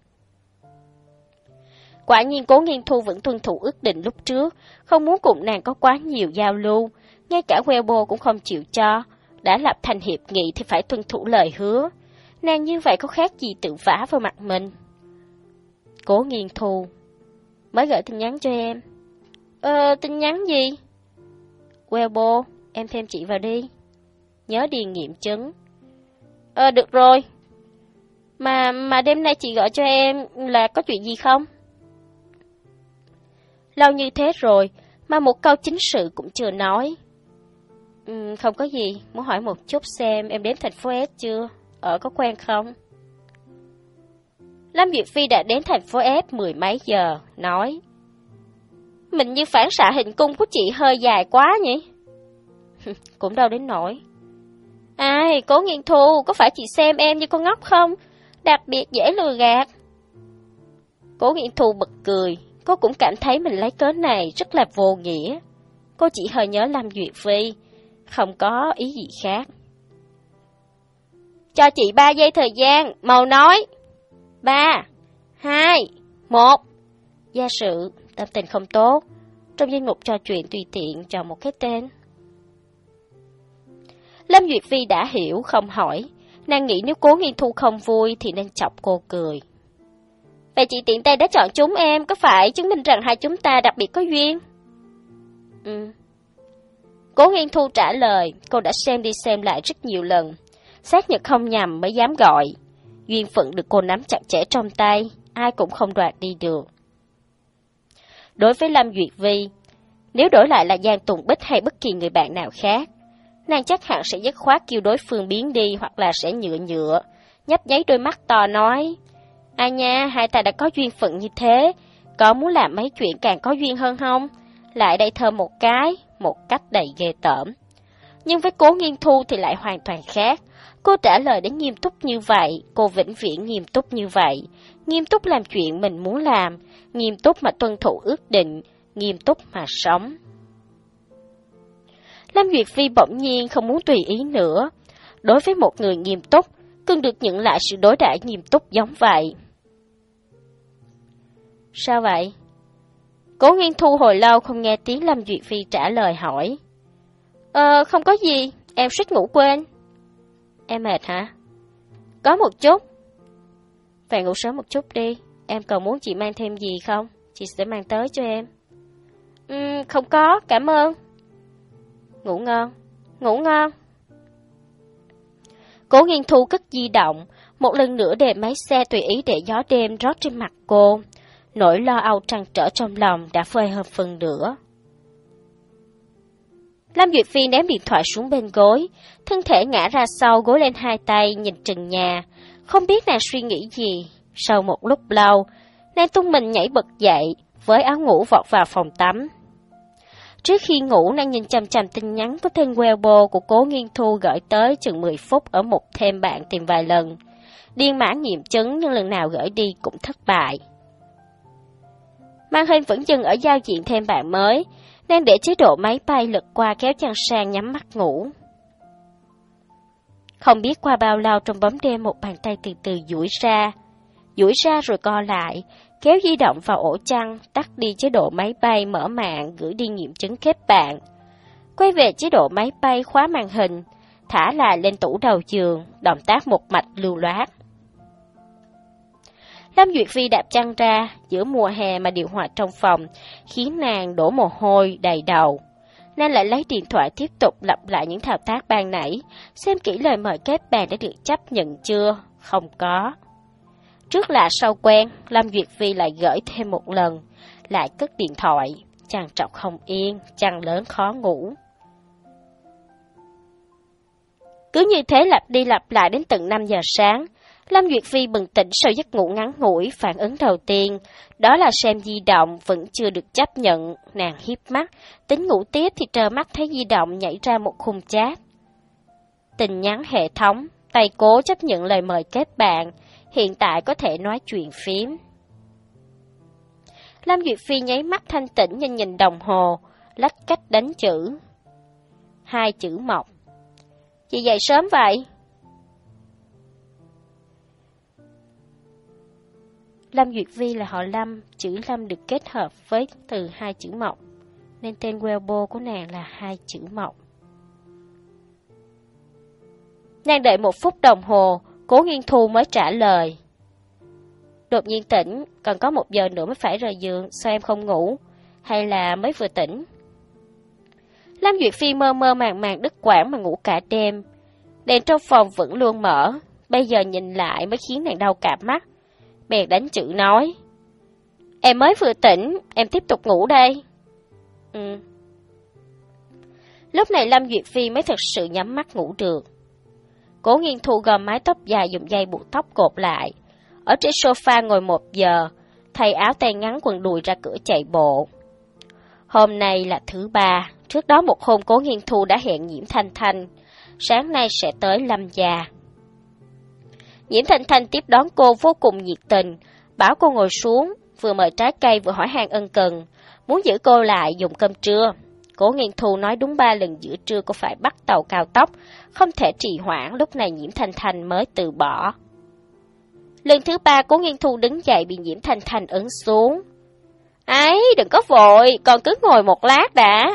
A: Quả nhiên Cố Nghiên Thu vẫn tuân thủ ước định lúc trước, không muốn cùng nàng có quá nhiều giao lưu, ngay cả Weibo cũng không chịu cho, đã lập thành hiệp nghị thì phải tuân thủ lời hứa. Nàng như vậy có khác gì tự vả vào mặt mình. Cố Nghiên Thu mới gửi tin nhắn cho em. Ờ, tin nhắn gì? Weibo, em thêm chị vào đi. Nhớ điền nghiệm chứng. Ờ, được rồi. Mà mà đêm nay chị gọi cho em là có chuyện gì không? Lâu như thế rồi mà một câu chính sự cũng chưa nói. Ừ, không có gì, muốn hỏi một chút xem em đến thành phố S chưa? Ở có quen không? Lâm Duyệt Phi đã đến thành phố S mười mấy giờ, nói: Mình như phản xạ hình cung của chị hơi dài quá nhỉ? Cũng đâu đến nỗi. Ai, Cố Nghiên Thu, có phải chị xem em như con ngốc không? Đặc biệt dễ lừa gạt. Cố Nghiên Thu bật cười, cô cũng cảm thấy mình lấy cớ này rất là vô nghĩa. Cô chỉ hơi nhớ Lâm Duyệt Phi, không có ý gì khác. Cho chị ba giây thời gian, mau nói. Ba, hai, một. Gia sự, tâm tình không tốt. Trong danh mục trò chuyện tùy tiện chọn một cái tên. Lâm Duyệt Phi đã hiểu, không hỏi. Nàng nghĩ nếu Cố Nghiên Thu không vui thì nên chọc cô cười. Vậy chị tiện tay đã chọn chúng em, có phải chứng minh rằng hai chúng ta đặc biệt có duyên? Ừ. Cố Nghiên Thu trả lời, cô đã xem đi xem lại rất nhiều lần. Xác nhận không nhầm mới dám gọi. Duyên phận được cô nắm chặt chẽ trong tay, ai cũng không đoạt đi được. Đối với Lâm Duyệt Vi, nếu đổi lại là Giang Tùng Bích hay bất kỳ người bạn nào khác, nàng chắc hẳn sẽ dứt khoát kêu đối phương biến đi hoặc là sẽ nhựa nhựa, nhấp nháy đôi mắt to nói: Ai nha, hai ta đã có duyên phận như thế, có muốn làm mấy chuyện càng có duyên hơn không? Lại đây thơm một cái, một cách đầy ghê tởm. Nhưng với Cố Nghiên Thu thì lại hoàn toàn khác. Cô trả lời đến nghiêm túc như vậy, cô vĩnh viễn nghiêm túc như vậy, nghiêm túc làm chuyện mình muốn làm, nghiêm túc mà tuân thủ ước định, nghiêm túc mà sống. Lâm Duyệt Phi bỗng nhiên không muốn tùy ý nữa. Đối với một người nghiêm túc, cần được nhận lại sự đối đãi nghiêm túc giống vậy. Sao vậy? Cố Nghiên Thu hồi lâu không nghe tiếng Lâm Duyệt Phi trả lời hỏi. Ờ, không có gì, em suýt ngủ quên. Em mệt hả? Có một chút. Vậy ngủ sớm một chút đi, em còn muốn chị mang thêm gì không? Chị sẽ mang tới cho em. Ừ, không có, cảm ơn. Ngủ ngon, ngủ ngon. Cố Nghiên Thu cất di động, một lần nữa để máy xe tùy ý để gió đêm rót trên mặt cô. Nỗi lo âu trăn trở trong lòng đã phơi hơn phần nữa. Lâm Duyệt Phi ném điện thoại xuống bên gối, thân thể ngã ra sau gối lên hai tay nhìn trần nhà, không biết nàng suy nghĩ gì. Sau một lúc lâu, nàng tung mình nhảy bật dậy, với áo ngủ vọt vào phòng tắm. Trước khi ngủ, nàng nhìn chằm chằm tin nhắn có tên Weibo của Cố Nghiên Thu gửi tới chừng mười phút ở một thêm bạn tìm vài lần. Điên mã nghiệm chứng nhưng lần nào gửi đi cũng thất bại. Màn hình vẫn dừng ở giao diện thêm bạn mới, nàng để chế độ máy bay lật qua kéo chăn sang nhắm mắt ngủ. Không biết qua bao lâu trong bóng đêm một bàn tay từ từ duỗi ra, duỗi ra rồi co lại, kéo di động vào ổ chăn, tắt đi chế độ máy bay mở mạng gửi đi nghiệm chứng kết bạn. Quay về chế độ máy bay khóa màn hình, thả lại lên tủ đầu giường, động tác một mạch lưu loát. Lâm Duyệt Phi đạp chăn ra, giữa mùa hè mà điều hòa trong phòng, khiến nàng đổ mồ hôi đầy đầu. Nàng lại lấy điện thoại tiếp tục lặp lại những thao tác ban nãy, xem kỹ lời mời kết bạn đã được chấp nhận chưa, không có. Trước lạ sau quen, Lâm Duyệt Phi lại gửi thêm một lần, lại cất điện thoại, chăn trọc không yên, chăn lớn khó ngủ. Cứ như thế lặp đi lặp lại đến tận năm giờ sáng, Lâm Duyệt Phi bừng tỉnh sau giấc ngủ ngắn ngủi, phản ứng đầu tiên, đó là xem di động vẫn chưa được chấp nhận, nàng hiếp mắt, tính ngủ tiếp thì trơ mắt thấy di động nhảy ra một khung chat. Tin nhắn hệ thống, tay cố chấp nhận lời mời kết bạn, hiện tại có thể nói chuyện phím. Lâm Duyệt Phi nháy mắt thanh tĩnh nhìn nhìn đồng hồ, lách cách đánh chữ. Hai chữ mọc. Chị dậy sớm vậy? Lâm Duyệt Vi là họ Lâm, chữ Lâm được kết hợp với từ hai chữ mộc, nên tên Weibo của nàng là hai chữ mộc. Nàng đợi một phút đồng hồ, Cố Nghiên Thu mới trả lời. Đột nhiên tỉnh, còn có một giờ nữa mới phải rời giường, sao em không ngủ? Hay là mới vừa tỉnh? Lâm Duyệt Phi mơ mơ màng màng đứt quãng mà ngủ cả đêm. Đèn trong phòng vẫn luôn mở, bây giờ nhìn lại mới khiến nàng đau cả mắt. Bèn đánh chữ nói. Em mới vừa tỉnh, em tiếp tục ngủ đây. Ừ. Lúc này Lâm Duyệt Phi mới thực sự nhắm mắt ngủ được. Cố Nghiên Thu gom mái tóc dài dùng dây buộc tóc cột lại. Ở trên sofa ngồi một giờ, thay áo tay ngắn quần đùi ra cửa chạy bộ. Hôm nay là thứ ba, trước đó một hôm Cố Nghiên Thu đã hẹn Nhiễm Thanh Thanh, sáng nay sẽ tới Lâm gia. Nhiễm Thanh Thanh tiếp đón cô vô cùng nhiệt tình, bảo cô ngồi xuống, vừa mời trái cây vừa hỏi han ân cần, muốn giữ cô lại dùng cơm trưa. Cố Nghiên Thu nói đúng ba lần giữa trưa cô phải bắt tàu cao tốc, không thể trì hoãn, lúc này Nhiễm Thanh Thanh mới từ bỏ. Lần thứ ba Cố Nghiên Thu đứng dậy bị Nhiễm Thanh Thanh ấn xuống. Ấy, đừng có vội, con cứ ngồi một lát đã.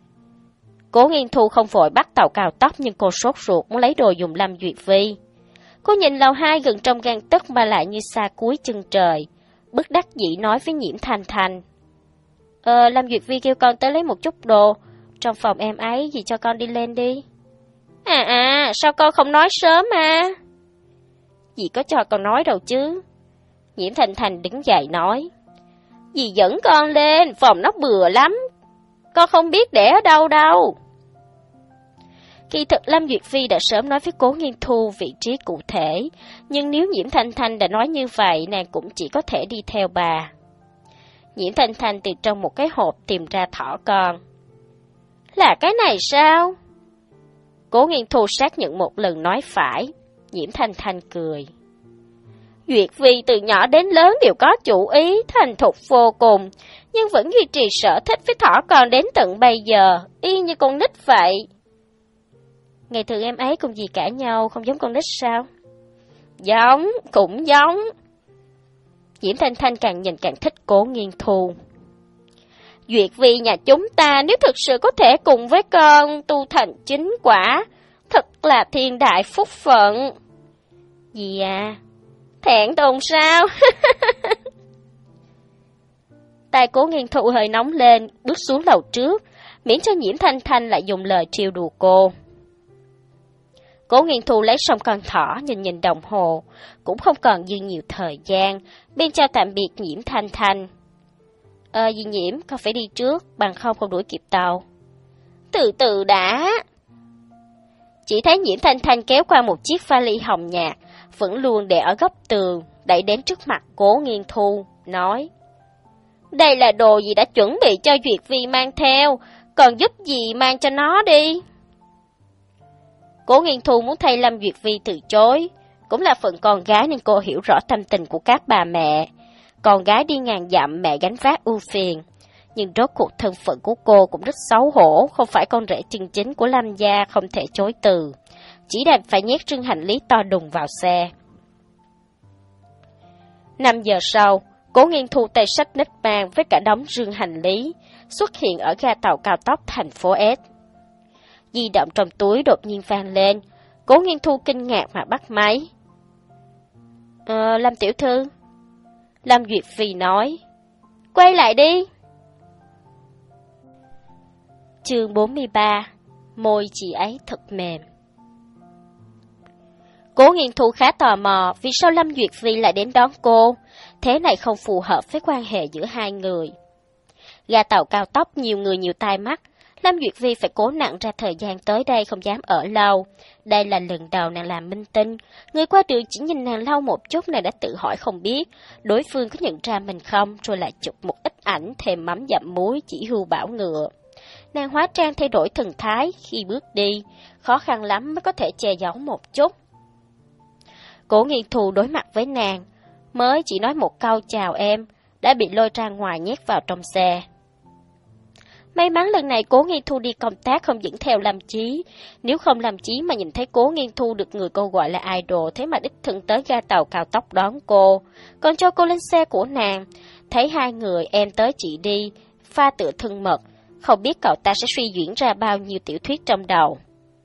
A: Cố Nghiên Thu không vội bắt tàu cao tốc nhưng cô sốt ruột muốn lấy đồ dùng Lâm Duyệt Phi. Cô nhìn lầu hai gần trong gang tấc mà lại như xa cuối chân trời, bất đắc dĩ nói với Nhiễm Thanh Thanh. Ờ, Lâm Duyệt Phi kêu con tới lấy một chút đồ, trong phòng em ấy, dì cho con đi lên đi. À à, sao con không nói sớm à? Dì có cho con nói đâu chứ. Nhiễm Thanh Thanh đứng dậy nói. Dì dẫn con lên, phòng nó bừa lắm, con không biết để ở đâu đâu. Kỳ thực Lâm Duyệt Phi đã sớm nói với Cố Nghiên Thu vị trí cụ thể, nhưng nếu Nhiễm Thanh Thanh đã nói như vậy, nàng cũng chỉ có thể đi theo bà. Nhiễm Thanh Thanh từ trong một cái hộp tìm ra thỏ con. Là cái này sao? Cố Nghiên Thu xác nhận một lần nói phải. Nhiễm Thanh Thanh cười. Duyệt Phi từ nhỏ đến lớn đều có chủ ý, thành thục vô cùng, nhưng vẫn duy trì sở thích với thỏ con đến tận bây giờ, y như con nít vậy. Ngày thường em ấy cùng dì cãi nhau, không giống con nít sao? Giống, cũng giống. Diễm Thanh Thanh càng nhìn càng thích Cố Nghiên Thu. Duyệt Phi nhà chúng ta nếu thực sự có thể cùng với con tu thành chính quả, thật là thiên đại phúc phận. Dì à, thẹn thùng sao? Tay Cố Nghiên Thu hơi nóng lên, bước xuống lầu trước, miễn cho Nhiễm Thanh Thanh lại dùng lời trêu đùa cô. Cố Nghiên Thu lấy xong con thỏ, nhìn nhìn đồng hồ, cũng không còn dư nhiều thời gian, bên chào tạm biệt Nhiễm Thanh Thanh. Ờ, dì Nhiễm, con phải đi trước, bằng không không đuổi kịp tàu. Từ từ đã. Chỉ thấy Nhiễm Thanh Thanh kéo qua một chiếc vali hồng nhạt, vẫn luôn để ở góc tường, đẩy đến trước mặt Cố Nghiên Thu, nói. Đây là đồ dì đã chuẩn bị cho Duyệt Phi mang theo, còn giúp dì mang cho nó đi. Cố Nghiên Thu muốn thay Lâm Duyệt Phi từ chối, cũng là phận con gái nên cô hiểu rõ tâm tình của các bà mẹ. Con gái đi ngàn dặm mẹ gánh vác ưu phiền, nhưng rốt cuộc thân phận của cô cũng rất xấu hổ, không phải con rể chân chính của Lâm gia không thể chối từ, chỉ đành phải nhét rương hành lý to đùng vào xe. Năm giờ sau, Cố Nghiên Thu tay xách nách mang với cả đống rương hành lý, xuất hiện ở ga tàu cao tốc thành phố S. Di động trong túi đột nhiên vang lên, Cố Nghiên Thu kinh ngạc mà bắt máy. Ờ, Lâm tiểu thư. Lâm Duyệt Phi nói, quay lại đi. Chương bốn mươi ba, môi chị ấy thật mềm. Cố Nghiên Thu khá tò mò vì sao Lâm Duyệt Phi lại đến đón cô, thế này không phù hợp với quan hệ giữa hai người. Ga tàu cao tốc nhiều người nhiều tai mắt, Lâm Duyệt Phi phải cố nặng ra thời gian tới đây không dám ở lâu. Đây là lần đầu nàng làm minh tinh, người qua đường chỉ nhìn nàng lâu một chút nàng đã tự hỏi không biết đối phương có nhận ra mình không, rồi lại chụp một ít ảnh thêm mắm dặm muối chỉ hưu bảo ngựa. Nàng hóa trang thay đổi thần thái khi bước đi, khó khăn lắm mới có thể che giấu một chút. Cố Nghiên Thu đối mặt với nàng, mới chỉ nói một câu chào em, đã bị lôi ra ngoài nhét vào trong xe. May mắn lần này Cố Nghiên Thu đi công tác không dẫn theo Lâm Chí, nếu không Lâm Chí mà nhìn thấy Cố Nghiên Thu được người cô gọi là idol, thế mà đích thân tới ga tàu cao tốc đón cô, còn cho cô lên xe của nàng, thấy hai người em tới chị đi, pha tựa thân mật, không biết cậu ta sẽ suy diễn ra bao nhiêu tiểu thuyết trong đầu.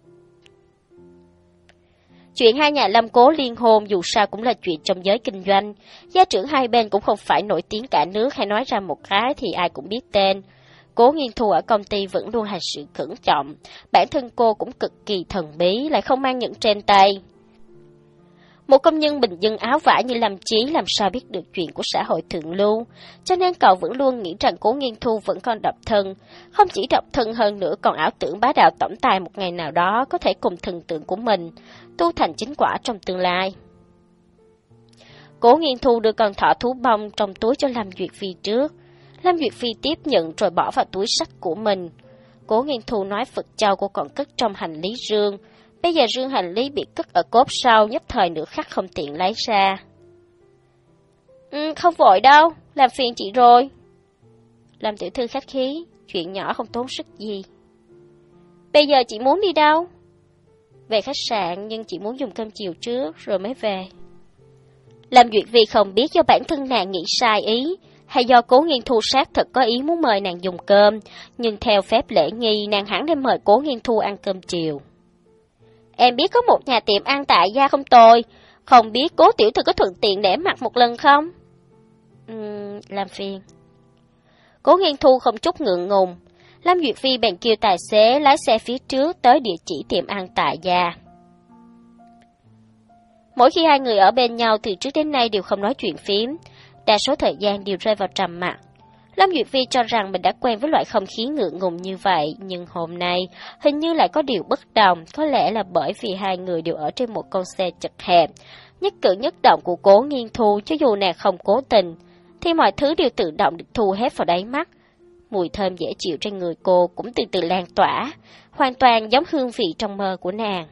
A: Chuyện hai nhà Lâm Cố liên hôn dù sao cũng là chuyện trong giới kinh doanh, gia trưởng hai bên cũng không phải nổi tiếng cả nước, hay nói ra một cái thì ai cũng biết tên. Cố Nghiên Thu ở công ty vẫn luôn hành sự cẩn trọng, bản thân cô cũng cực kỳ thần bí, lại không mang những trên tay. Một công nhân bình dân áo vải như Lâm Chí làm sao biết được chuyện của xã hội thượng lưu, cho nên cậu vẫn luôn nghĩ rằng Cố Nghiên Thu vẫn còn độc thân. Không chỉ độc thân hơn nữa còn ảo tưởng bá đạo tổng tài một ngày nào đó có thể cùng thần tượng của mình, tu thành chính quả trong tương lai. Cố Nghiên Thu đưa con thỏ thú bông trong túi cho Lâm Duyệt Phi trước. Lâm Duyệt Phi tiếp nhận rồi bỏ vào túi sách của mình. Cố Nghiên Thu nói Phật Châu cô còn cất trong hành lý rương. Bây giờ rương hành lý bị cất ở cốp sau, nhất thời nửa khắc không tiện lấy ra. Ừ, không vội đâu, làm phiền chị rồi. Lâm tiểu thư khách khí, chuyện nhỏ không tốn sức gì. Bây giờ chị muốn đi đâu? Về khách sạn, nhưng chị muốn dùng cơm chiều trước rồi mới về. Lâm Duyệt Vi không biết do bản thân nàng nghĩ sai ý, hay do Cố Nghiên Thu xác thật có ý muốn mời nàng dùng cơm, nhưng theo phép lễ nghi nàng hẳn đem mời Cố Nghiên Thu ăn cơm chiều. Em biết có một nhà tiệm ăn tại gia không tồi, không biết Cố tiểu thư có thuận tiện để mặc một lần không? Uhm, làm phiền. Cố Nghiên Thu không chút ngượng ngùng. Lâm Duyệt Phi bèn kêu tài xế lái xe phía trước tới địa chỉ tiệm ăn tại gia. Mỗi khi hai người ở bên nhau từ trước đến nay đều không nói chuyện phím, đa số thời gian đều rơi vào trầm mặc. Lâm Duyệt Phi cho rằng mình đã quen với loại không khí ngượng ngùng như vậy, nhưng hôm nay hình như lại có điều bất đồng, có lẽ là bởi vì hai người đều ở trên một con xe chật hẹp. Nhất cử nhất động của Cố Nghiên Thu, cho dù nàng không cố tình, thì mọi thứ đều tự động được thu hết vào đáy mắt. Mùi thơm dễ chịu trên người cô cũng từ từ lan tỏa, hoàn toàn giống hương vị trong mơ của nàng.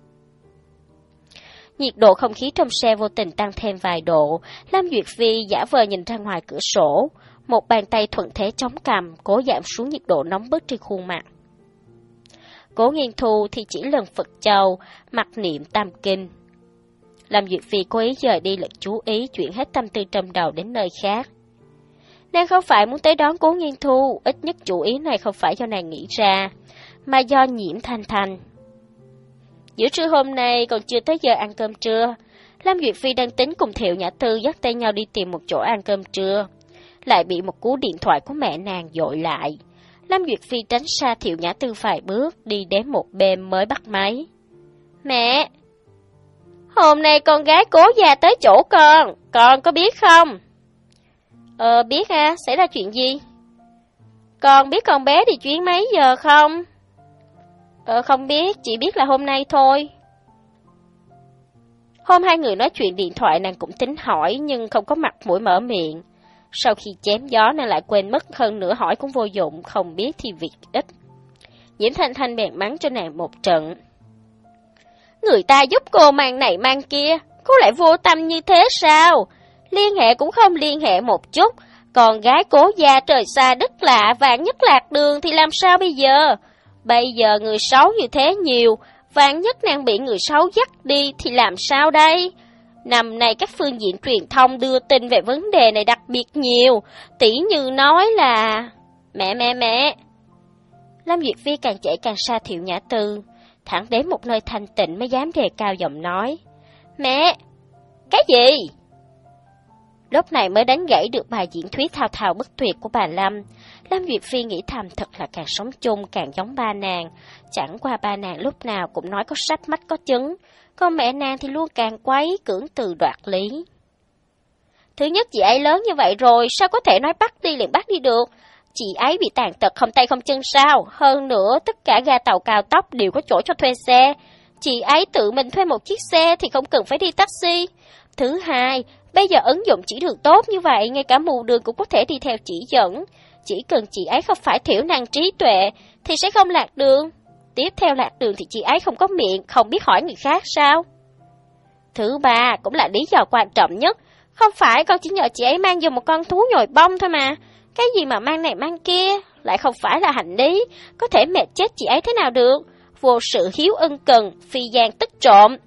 A: Nhiệt độ không khí trong xe vô tình tăng thêm vài độ, Lâm Duyệt Phi giả vờ nhìn ra ngoài cửa sổ, một bàn tay thuận thế chống cằm, cố giảm xuống nhiệt độ nóng bức trên khuôn mặt. Cố Nghiên Thu thì chỉ lần Phật Châu, mặc niệm tam kinh. Lâm Duyệt Phi cố ý dời đi lực chú ý, chuyển hết tâm tư trong đầu đến nơi khác. Nàng không phải muốn tới đón Cố Nghiên Thu, ít nhất chủ ý này không phải do nàng nghĩ ra, mà do Nhiễm Thanh Thanh. Giữa trưa hôm nay còn chưa tới giờ ăn cơm trưa, Lâm Duyệt Phi đang tính cùng Thiệu Nhã Tư dắt tay nhau đi tìm một chỗ ăn cơm trưa, lại bị một cú điện thoại của mẹ nàng dội lại. Lâm Duyệt Phi tránh xa Thiệu Nhã Tư vài bước, đi đến một bên mới bắt máy. Mẹ! Hôm nay con gái Cố gia tới chỗ con, con có biết không? Ờ, biết à, xảy ra chuyện gì? Con biết con bé đi chuyến mấy giờ không? Ờ, không biết, chỉ biết là hôm nay thôi. Hôm hai người nói chuyện điện thoại nàng cũng tính hỏi, nhưng không có mặt mũi mở miệng. Sau khi chém gió nàng lại quên mất, hơn nữa hỏi cũng vô dụng, không biết thì việc ít. Nhiễm Thanh Thanh bèn mắng cho nàng một trận. Người ta giúp cô mang này mang kia, cô lại vô tâm như thế sao? Liên hệ cũng không liên hệ một chút, còn gái Cố gia trời xa đất lạ, vạn nhất lạc đường thì làm sao bây giờ? Bây giờ người xấu như thế nhiều, vạn nhất nàng bị người xấu dắt đi thì làm sao đây? Năm nay các phương diện truyền thông đưa tin về vấn đề này đặc biệt nhiều, tỉ như nói là... Mẹ mẹ mẹ! Lâm Duyệt Phi càng chạy càng xa Thiệu Nhã Tư, thẳng đến một nơi thanh tịnh mới dám đề cao giọng nói. Mẹ! Cái gì? Lúc này mới đánh gãy được bài diễn thuyết thao thao bất tuyệt của bà Lâm. Lâm Duyệt Phi nghĩ thầm thật là càng sống chung càng giống ba nàng. Chẳng qua ba nàng lúc nào cũng nói có sách mách có chứng, còn mẹ nàng thì luôn càng quấy cưỡng từ đoạt lý. Thứ nhất, chị ấy lớn như vậy rồi, sao có thể nói bắt đi liền bắt đi được? Chị ấy bị tàn tật không tay không chân sao? Hơn nữa, tất cả ga tàu cao tốc đều có chỗ cho thuê xe. Chị ấy tự mình thuê một chiếc xe thì không cần phải đi taxi. Thứ hai, bây giờ ứng dụng chỉ đường tốt như vậy, ngay cả mù đường cũng có thể đi theo chỉ dẫn. Chỉ cần chị ấy không phải thiểu năng trí tuệ thì sẽ không lạc đường. Tiếp theo lạc đường thì chị ấy không có miệng, không biết hỏi người khác sao? Thứ ba, cũng là lý do quan trọng nhất, không phải con chỉ nhờ chị ấy mang vô một con thú nhồi bông thôi mà. Cái gì mà mang này mang kia, lại không phải là hành lý, có thể mệt chết chị ấy thế nào được. Vô sự hiếu ân cần, phi gian tức trộm.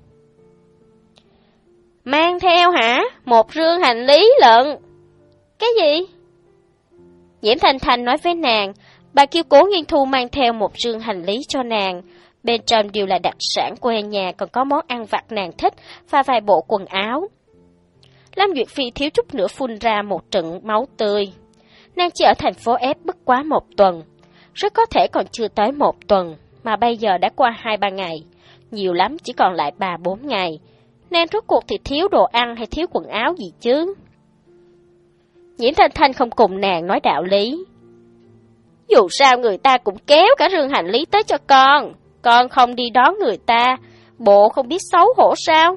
A: Mang theo hả? Một rương hành lý lận. Cái gì? Nhiễm Thanh Thanh nói với nàng, bà kêu Cố Nghiên Thu mang theo một rương hành lý cho nàng. Bên trong đều là đặc sản quê nhà, còn có món ăn vặt nàng thích và vài bộ quần áo. Lâm Duyệt Phi thiếu chút nữa phun ra một trận máu tươi. Nàng chỉ ở thành phố F bất quá một tuần, rất có thể còn chưa tới một tuần, mà bây giờ đã qua hai ba ngày, nhiều lắm chỉ còn lại ba bốn ngày. Nàng rốt cuộc thì thiếu đồ ăn hay thiếu quần áo gì chứ? Nhiễm Thanh Thanh không cùng nàng nói đạo lý. Dù sao người ta cũng kéo cả rương hành lý tới cho con, con không đi đón người ta, bộ không biết xấu hổ sao?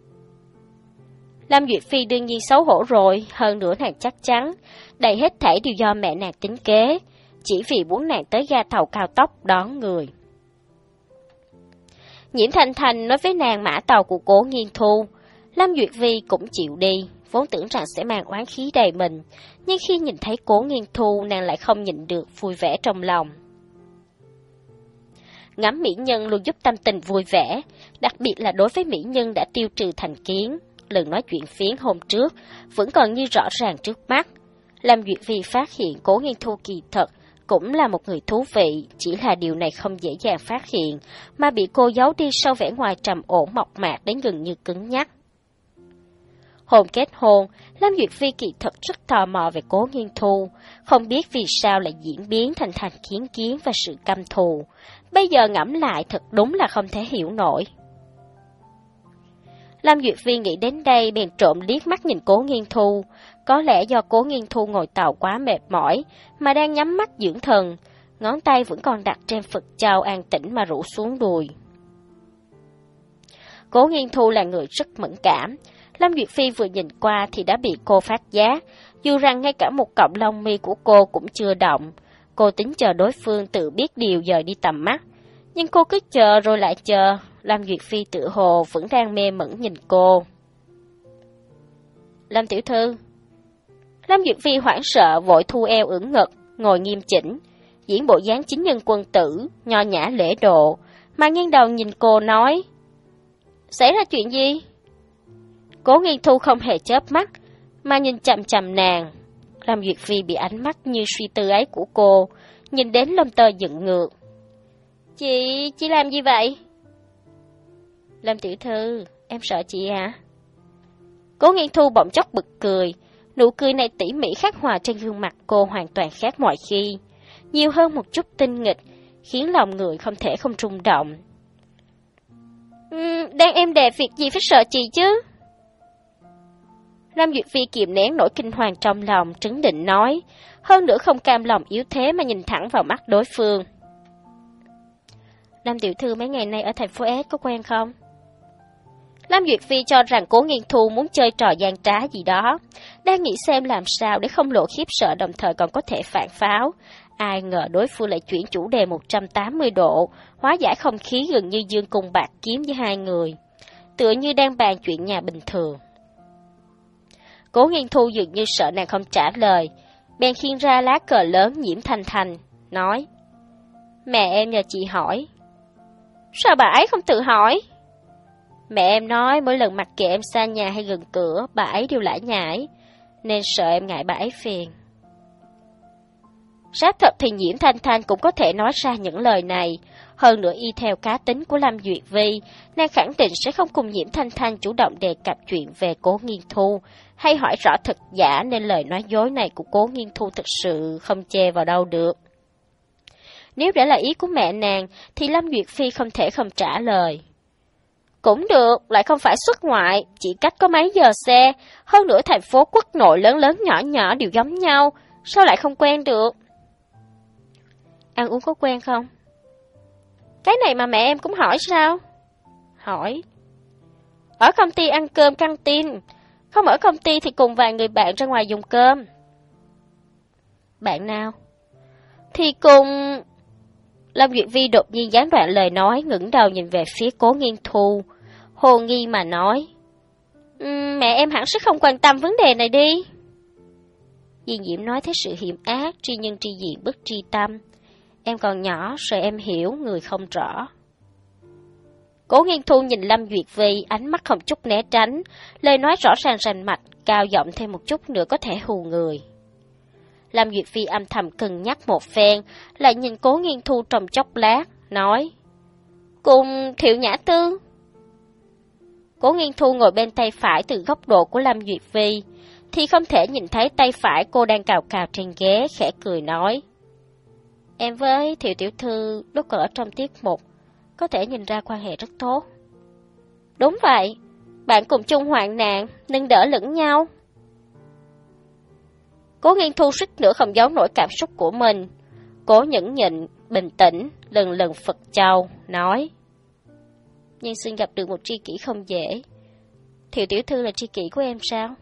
A: Lâm Duyệt Phi đương nhiên xấu hổ rồi, hơn nữa nàng chắc chắn, đây hết thảy đều do mẹ nàng tính kế, chỉ vì muốn nàng tới ga tàu cao tốc đón người. Nhiễm Thanh Thanh nói với nàng mã tàu của Cố Nghiên Thu, Lâm Duyệt Phi cũng chịu đi, vốn tưởng rằng sẽ mang oán khí đầy mình, nhưng khi nhìn thấy Cố Nghiên Thu, nàng lại không nhịn được vui vẻ trong lòng. Ngắm mỹ nhân luôn giúp tâm tình vui vẻ, đặc biệt là đối với mỹ nhân đã tiêu trừ thành kiến. Lần nói chuyện phiếm hôm trước vẫn còn như rõ ràng trước mắt. Lâm Duyệt Phi phát hiện Cố Nghiên Thu kỳ thật cũng là một người thú vị, chỉ là điều này không dễ dàng phát hiện, mà bị cô giấu đi sau vẻ ngoài trầm ổn mộc mạc đến gần như cứng nhắc. Hôm kết hôn, Lâm Duyệt Phi kỳ thật rất tò mò về Cố Nghiên Thu, không biết vì sao lại diễn biến thành thành kiến kiến và sự căm thù. Bây giờ ngẫm lại thật đúng là không thể hiểu nổi. Lâm Duyệt Phi nghĩ đến đây bèn trộm liếc mắt nhìn Cố Nghiên Thu. Có lẽ do Cố Nghiên Thu ngồi tàu quá mệt mỏi, mà đang nhắm mắt dưỡng thần, ngón tay vẫn còn đặt trên Phật châu an tĩnh mà rủ xuống đùi. Cố Nghiên Thu là người rất mẫn cảm. Lâm Duyệt Phi vừa nhìn qua thì đã bị cô phát giác, dù rằng ngay cả một cọng lông mi của cô cũng chưa động. Cô tính chờ đối phương tự biết điều dời đi tầm mắt, nhưng cô cứ chờ rồi lại chờ. Lâm Duyệt Phi tự hồ vẫn đang mê mẩn nhìn cô. Lâm tiểu thư. Lâm Duyệt Phi hoảng sợ vội thu eo ưỡn ngực, ngồi nghiêm chỉnh, diễn bộ dáng chính nhân quân tử, nho nhã lễ độ, mà nghiêng đầu nhìn cô nói: Xảy ra chuyện gì? Cố Nghiên Thu không hề chớp mắt, mà nhìn chằm chằm nàng. Lâm Duyệt Phi bị ánh mắt như suy tư ấy của cô nhìn đến lông tơ dựng ngược. Chị, chị làm gì vậy? Lâm tiểu thư, em sợ chị à? Cố Nghiên Thu bỗng chốc bật cười, nụ cười này tỉ mỉ khắc hòa trên gương mặt cô hoàn toàn khác mọi khi, nhiều hơn một chút tinh nghịch, khiến lòng người không thể không rung động. Uhm, đang em đè việc gì phải sợ chị chứ? Lâm Duyệt Phi kiềm nén nỗi kinh hoàng trong lòng, trấn định nói, hơn nữa không cam lòng yếu thế mà nhìn thẳng vào mắt đối phương. Lâm tiểu thư mấy ngày nay ở thành phố S có quen không? Lâm Duyệt Phi cho rằng Cố Nghiên Thu muốn chơi trò gian trá gì đó, đang nghĩ xem làm sao để không lộ khiếp sợ đồng thời còn có thể phản pháo. Ai ngờ đối phương lại chuyển chủ đề một trăm tám mươi độ, hóa giải không khí gần như dương cung bạc kiếm với hai người, tựa như đang bàn chuyện nhà bình thường. Cố Nghiên Thu dường như sợ nàng không trả lời, bèn khiêng ra lá cờ lớn Nhiễm Thanh Thanh, nói: Mẹ em nhờ chị hỏi. Sao bà ấy không tự hỏi? Mẹ em nói mỗi lần mặc kệ em xa nhà hay gần cửa, bà ấy đều lải nhải, nên sợ em ngại bà ấy phiền. Xác thật thì Nhiễm Thanh Thanh cũng có thể nói ra những lời này, hơn nữa y theo cá tính của Lâm Duyệt Phi, nàng khẳng định sẽ không cùng Nhiễm Thanh Thanh chủ động đề cập chuyện về Cố Nghiên Thu, hay hỏi rõ thật giả, nên lời nói dối này của Cố Nghiên Thu thực sự không chê vào đâu được. Nếu đã là ý của mẹ nàng, thì Lâm Duyệt Phi không thể không trả lời. Cũng được, lại không phải xuất ngoại, chỉ cách có mấy giờ xe, hơn nữa thành phố quốc nội lớn lớn nhỏ nhỏ đều giống nhau, sao lại không quen được? Ăn uống có quen không? Cái này mà mẹ em cũng hỏi sao? Hỏi. Ở công ty ăn cơm căng tin, không ở công ty thì cùng vài người bạn ra ngoài dùng cơm. Bạn nào? Thì cùng... Lâm Duyệt Vi đột nhiên gián đoạn lời nói, ngẩng đầu nhìn về phía Cố Nghiên Thu, hồ nghi mà nói: uhm, Mẹ em hẳn sẽ không quan tâm vấn đề này đi. Diên Diễm nói thế sự hiểm ác, tri nhân tri diện bất tri tâm. Em còn nhỏ, sợ em hiểu, người không rõ. Cố Nghiên Thu nhìn Lâm Duyệt Vi, ánh mắt không chút né tránh, lời nói rõ ràng rành mạch, cao giọng thêm một chút nữa có thể hù người. Lâm Duyệt Phi âm thầm cân nhắc một phen, lại nhìn Cố Nghiên Thu trong chốc lát, nói: Cùng Thiệu Nhã Tư. Cố Nghiên Thu ngồi bên tay phải từ góc độ của Lâm Duyệt Phi, thì không thể nhìn thấy tay phải cô đang cào cào trên ghế, khẽ cười nói: Em với Thiệu tiểu thư lúc còn ở trong tiết mục, có thể nhìn ra quan hệ rất tốt. Đúng vậy, Bạn cùng chung hoạn nạn, nâng đỡ lẫn nhau. Cố Nghiên Thu suýt nữa không giấu nổi cảm xúc của mình. Cố nhẫn nhịn, bình tĩnh, lần lần phật chào, nói: Nhưng xin gặp được một tri kỷ không dễ. Thiệu tiểu thư là tri kỷ của em sao?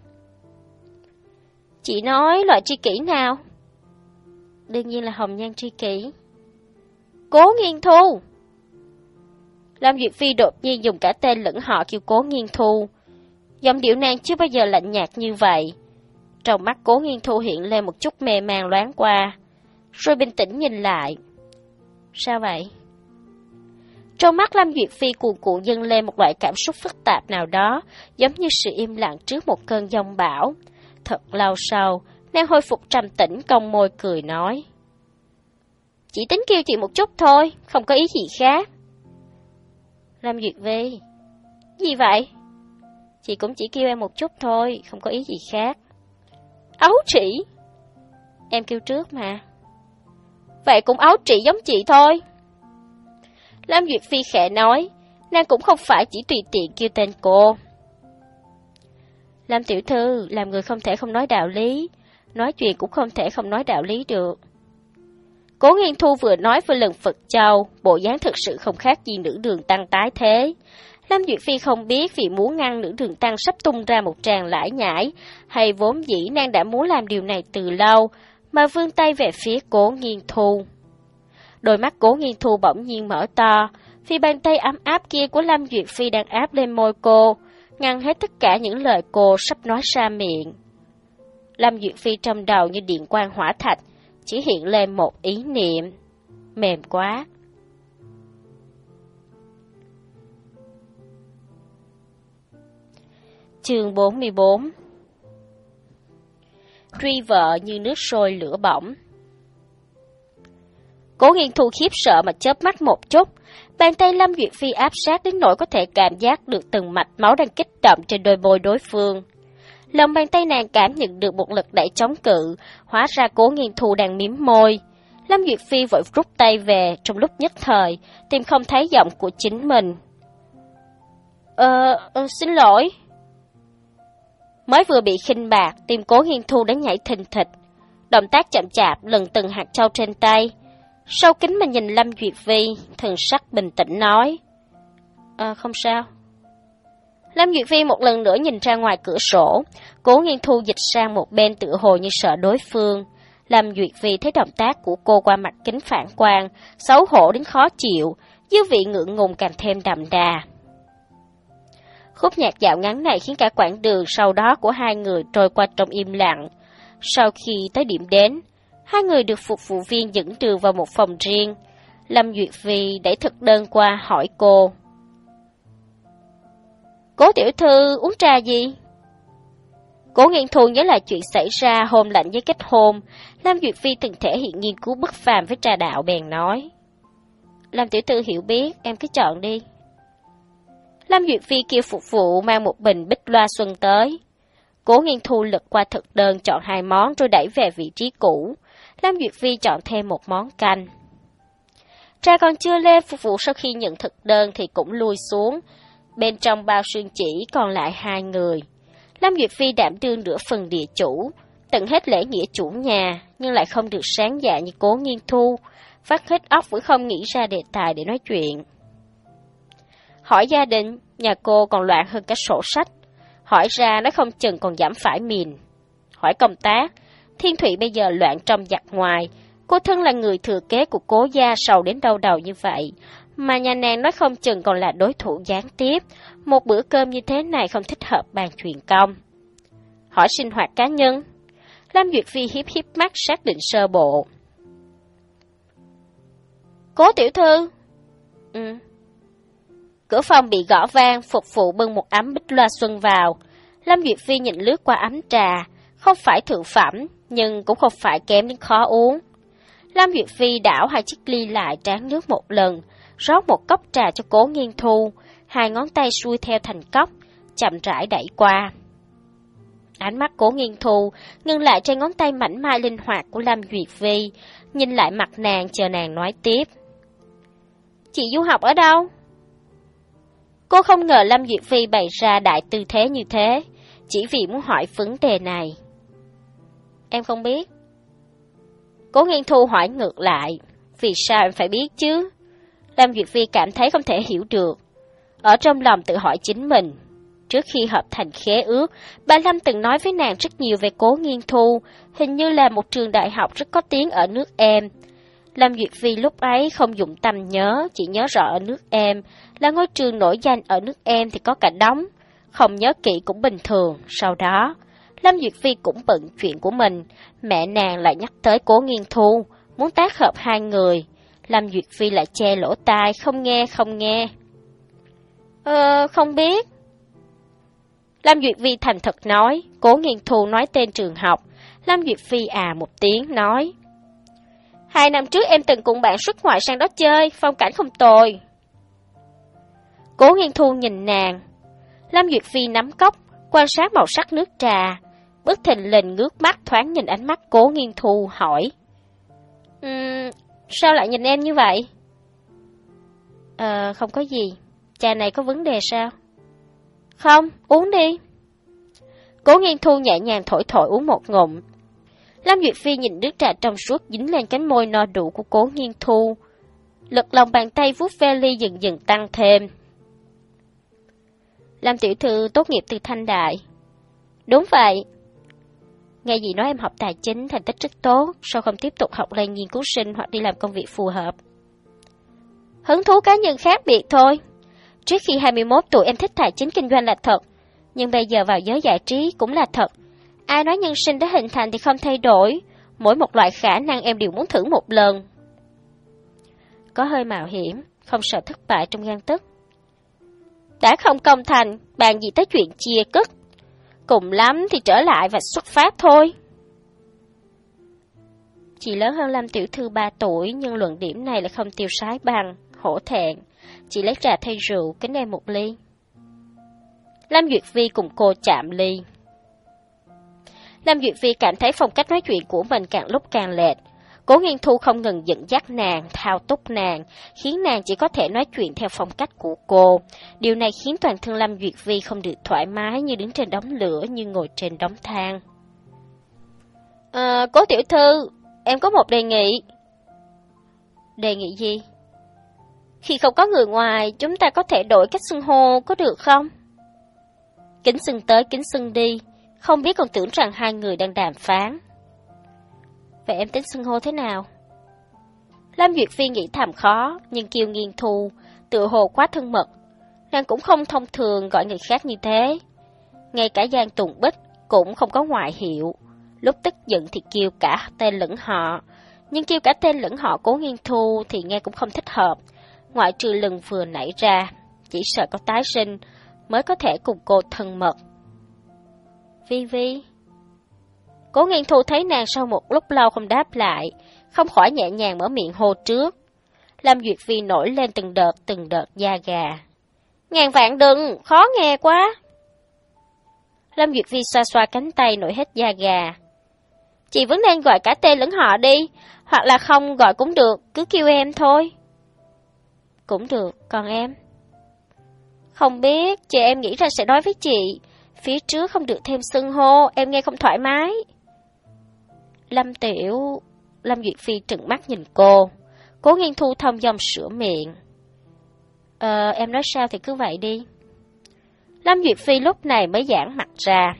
A: Chị nói loại tri kỷ nào? Đương nhiên là hồng nhan tri kỷ. Cố Nghiên Thu! Lâm Duyệt Phi đột nhiên dùng cả tên lẫn họ kêu Cố Nghiên Thu. Giọng điệu nàng chưa bao giờ lạnh nhạt như vậy. Trong mắt Cố Nghiên Thu hiện lên một chút mê man loáng qua, rồi bình tĩnh nhìn lại. Sao vậy? Trong mắt Lâm Duyệt Phi cuồn cuộn dâng lên một loại cảm xúc phức tạp nào đó, giống như sự im lặng trước một cơn giông bão. Thật lâu sau, nàng hồi phục trầm tĩnh, cong môi cười nói: Chỉ tính kêu chị một chút thôi, không có ý gì khác. Lâm Duyệt Phi: Gì vậy? Chị cũng chỉ kêu em một chút thôi, không có ý gì khác. Ấu trĩ? Em kêu trước mà. Vậy cũng ấu trĩ giống chị thôi. Lâm Duyệt Phi khẽ nói, nàng cũng không phải chỉ tùy tiện kêu tên cô. Lâm tiểu thư, làm người không thể không nói đạo lý, nói chuyện cũng không thể không nói đạo lý được. Cố Nghiên Thu vừa nói vừa lần Phật châu, bộ dáng thực sự không khác gì nữ đường tăng tái thế. Lâm Duyệt Phi không biết vì muốn ngăn nữ đường tăng sắp tung ra một tràng lải nhải, hay vốn dĩ nàng đã muốn làm điều này từ lâu, mà vươn tay về phía Cố Nghiên Thu. Đôi mắt Cố Nghiên Thu bỗng nhiên mở to, vì bàn tay ấm áp kia của Lâm Duyệt Phi đang áp lên môi cô, ngăn hết tất cả những lời cô sắp nói ra miệng. Lâm Duyệt Phi trong đầu như điện quang hỏa thạch, chỉ hiện lên một ý niệm: mềm quá. Chương bốn mươi bốn. Truy vợ như nước sôi lửa bỏng. Cố Nghiên Thu khiếp sợ mà chớp mắt một chút, bàn tay Lâm Duyệt Phi áp sát đến nỗi có thể cảm giác được từng mạch máu đang kích động trên đôi môi đối phương. Lòng bàn tay nàng cảm nhận được một lực đẩy chống cự, hóa ra Cố Nghiên Thu đang miếm môi. Lâm Duyệt Phi vội rút tay về, trong lúc nhất thời, tìm không thấy giọng của chính mình. Ờ, ờ xin lỗi. Mới vừa bị khinh bạc, tim Cố Nghiên Thu đã nhảy thình thịch. Động tác chậm chạp lần từng hạt châu trên tay. Sau kính mà nhìn Lâm Duyệt Phi, thần sắc bình tĩnh nói: À, không sao. Lâm Duyệt Phi một lần nữa nhìn ra ngoài cửa sổ, Cố Nghiên Thu dịch sang một bên tựa hồ như sợ đối phương. Lâm Duyệt Phi thấy động tác của cô qua mặt kính phản quang, xấu hổ đến khó chịu, dư vị ngượng ngùng càng thêm đậm đà. Khúc nhạc dạo ngắn này khiến cả quãng đường sau đó của hai người trôi qua trong im lặng. Sau khi tới điểm đến, hai người được phục vụ viên dẫn đường vào một phòng riêng. Lâm Duyệt Phi đẩy thực đơn qua hỏi cô: Cố tiểu thư uống trà gì? Cố Nghiên Thu nhớ lại chuyện xảy ra hôm lạnh với kết hôn. Lâm Duyệt Phi từng thể hiện nghiên cứu bất phàm với trà đạo, bèn nói: Lâm tiểu thư hiểu biết, em cứ chọn đi. Lâm Duyệt Phi kêu phục vụ mang một bình bích loa xuân tới. Cố Nghiên Thu lật qua thực đơn chọn hai món rồi đẩy về vị trí cũ. Lâm Duyệt Phi chọn thêm một món canh. Trà còn chưa lên, phục vụ sau khi nhận thực đơn thì cũng lui xuống. Bên trong bao sương chỉ còn lại hai người. Lâm Duyệt Phi đảm đương nửa phần địa chủ, tận hết lễ nghĩa chủ nhà, nhưng lại không được sáng dạ như Cố Nghiên Thu, phát hết óc vẫn không nghĩ ra đề tài để nói chuyện. Hỏi gia đình, nhà cô còn loạn hơn cả sổ sách. Hỏi ra nó không chừng còn giảm phải mìn. Hỏi công tác, Thiên Thụy bây giờ loạn trong giặc ngoài. Cô thân là người thừa kế của Cố gia, sầu đến đau đầu như vậy, mà nhà nàng nói không chừng còn là đối thủ gián tiếp. Một bữa cơm như thế này không thích hợp bàn chuyện công. Hỏi sinh hoạt cá nhân, Lâm Duyệt Phi hiếp hiếp mắt xác định sơ bộ. Cố tiểu thư. Ừ. Cửa phòng bị gõ vang, phục vụ bưng một ấm bích loa xuân vào. Lâm Duyệt Phi nhìn lướt qua ấm trà, không phải thượng phẩm, nhưng cũng không phải kém đến khó uống. Lâm Duyệt Phi đảo hai chiếc ly lại, tráng nước một lần, rót một cốc trà cho Cố Nghiên Thu, hai ngón tay xuôi theo thành cốc, chậm rãi đẩy qua. Ánh mắt Cố Nghiên Thu ngưng lại trên ngón tay mảnh mai linh hoạt của Lâm Duyệt Phi, nhìn lại mặt nàng chờ nàng nói tiếp. Chị du học ở đâu? Cô không ngờ Lâm Duyệt Phi bày ra đại tư thế như thế, chỉ vì muốn hỏi vấn đề này. Em không biết. Cố Nghiên Thu hỏi ngược lại, vì sao em phải biết chứ? Lâm Duyệt Phi cảm thấy không thể hiểu được. Ở trong lòng tự hỏi chính mình. Trước khi hợp thành khế ước, bà Lâm từng nói với nàng rất nhiều về Cố Nghiên Thu, hình như là một trường đại học rất có tiếng ở nước em. Lâm Duyệt Phi lúc ấy không dụng tâm nhớ, chỉ nhớ rõ ở nước em, là ngôi trường nổi danh ở nước em thì có cả đống, không nhớ kỹ cũng bình thường. Sau đó, Lâm Duyệt Phi cũng bận chuyện của mình, mẹ nàng lại nhắc tới Cố Nghiên Thu, muốn tác hợp hai người. Lâm Duyệt Phi lại che lỗ tai, không nghe không nghe. Ờ, không biết. Lâm Duyệt Phi thành thật nói, Cố Nghiên Thu nói tên trường học. Lâm Duyệt Phi à một tiếng nói, hai năm trước em từng cùng bạn xuất ngoại sang đó chơi, phong cảnh không tồi. Cố Nghiên Thu nhìn nàng. Lâm Duyệt Phi nắm cốc, quan sát màu sắc nước trà, bất thình lình ngước mắt thoáng nhìn ánh mắt Cố Nghiên Thu hỏi, um, sao lại nhìn em như vậy? Ờ, không có gì. Trà này có vấn đề sao? Không, uống đi. Cố Nghiên Thu nhẹ nhàng thổi thổi uống một ngụm. Lâm Duyệt Phi nhìn nước trà trong suốt dính lên cánh môi no đủ của Cố Nghiên Thu. Lực lòng bàn tay vuốt ve ly dần dần tăng thêm. Lâm tiểu thư tốt nghiệp từ Thanh Đại. Đúng vậy. Nghe dì nói em học tài chính, thành tích rất tốt, sao không tiếp tục học lên nghiên cứu sinh hoặc đi làm công việc phù hợp? Hứng thú cá nhân khác biệt thôi. Trước khi hai mươi mốt tuổi em thích tài chính kinh doanh là thật, nhưng bây giờ vào giới giải trí cũng là thật. Ai nói nhân sinh đã hình thành thì không thay đổi, mỗi một loại khả năng em đều muốn thử một lần. Có hơi mạo hiểm, không sợ thất bại trong gang tấc. Đã không công thành, bàn gì tới chuyện chia cất. Cùng lắm thì trở lại và xuất phát thôi. Chị lớn hơn Lâm tiểu thư ba tuổi, nhưng luận điểm này lại không tiêu sái bằng, hổ thẹn. Chị lấy trà thay rượu, kính em một ly. Lâm Duyệt Phi cùng cô chạm ly. Lâm Duyệt Phi cảm thấy phong cách nói chuyện của mình càng lúc càng lệch. Cố Nghiên Thu không ngừng dẫn dắt nàng, thao túng nàng, khiến nàng chỉ có thể nói chuyện theo phong cách của cô. Điều này khiến toàn thân Lâm Duyệt Phi không được thoải mái, như đứng trên đống lửa, như ngồi trên đống than. À, Cố tiểu thư, em có một đề nghị. Đề nghị gì? Khi không có người ngoài, chúng ta có thể đổi cách xưng hô, có được không? Kính xưng tới, kính xưng đi, không biết còn tưởng rằng hai người đang đàm phán. Vậy em tính xưng hô thế nào? Lâm Duyệt Phi nghĩ thầm khó, nhưng Kiều Nghiên Thu tự hồ quá thân mật, nàng cũng không thông thường gọi người khác như thế. Ngay cả Giang Tùng Bích cũng không có ngoại hiệu, lúc tức giận thì kêu cả tên lẫn họ, nhưng kêu cả tên lẫn họ Cố Nghiên Thu thì nghe cũng không thích hợp, ngoại trừ lần vừa nảy ra, chỉ sợ có tái sinh mới có thể cùng cô thân mật. Vi Vi. Cố Nghiên Thu thấy nàng sau một lúc lâu không đáp lại, không khỏi nhẹ nhàng mở miệng hô trước. Lâm Duyệt Phi nổi lên từng đợt từng đợt da gà. Ngàn vạn đừng, khó nghe quá. Lâm Duyệt Phi xoa xoa cánh tay nổi hết da gà. Chị vẫn nên gọi cả tên lẫn họ đi, hoặc là không gọi cũng được, cứ kêu em thôi. Cũng được, còn em? Không biết, chị em nghĩ ra sẽ nói với chị. Phía trước không được thêm xưng hô, em nghe không thoải mái. Lâm Tiểu... Lâm Duyệt Phi trừng mắt nhìn cô. Cố Nghiên Thu thông dong sửa miệng. Ờ, em nói sao thì cứ vậy đi. Lâm Duyệt Phi lúc này mới giãn mặt ra.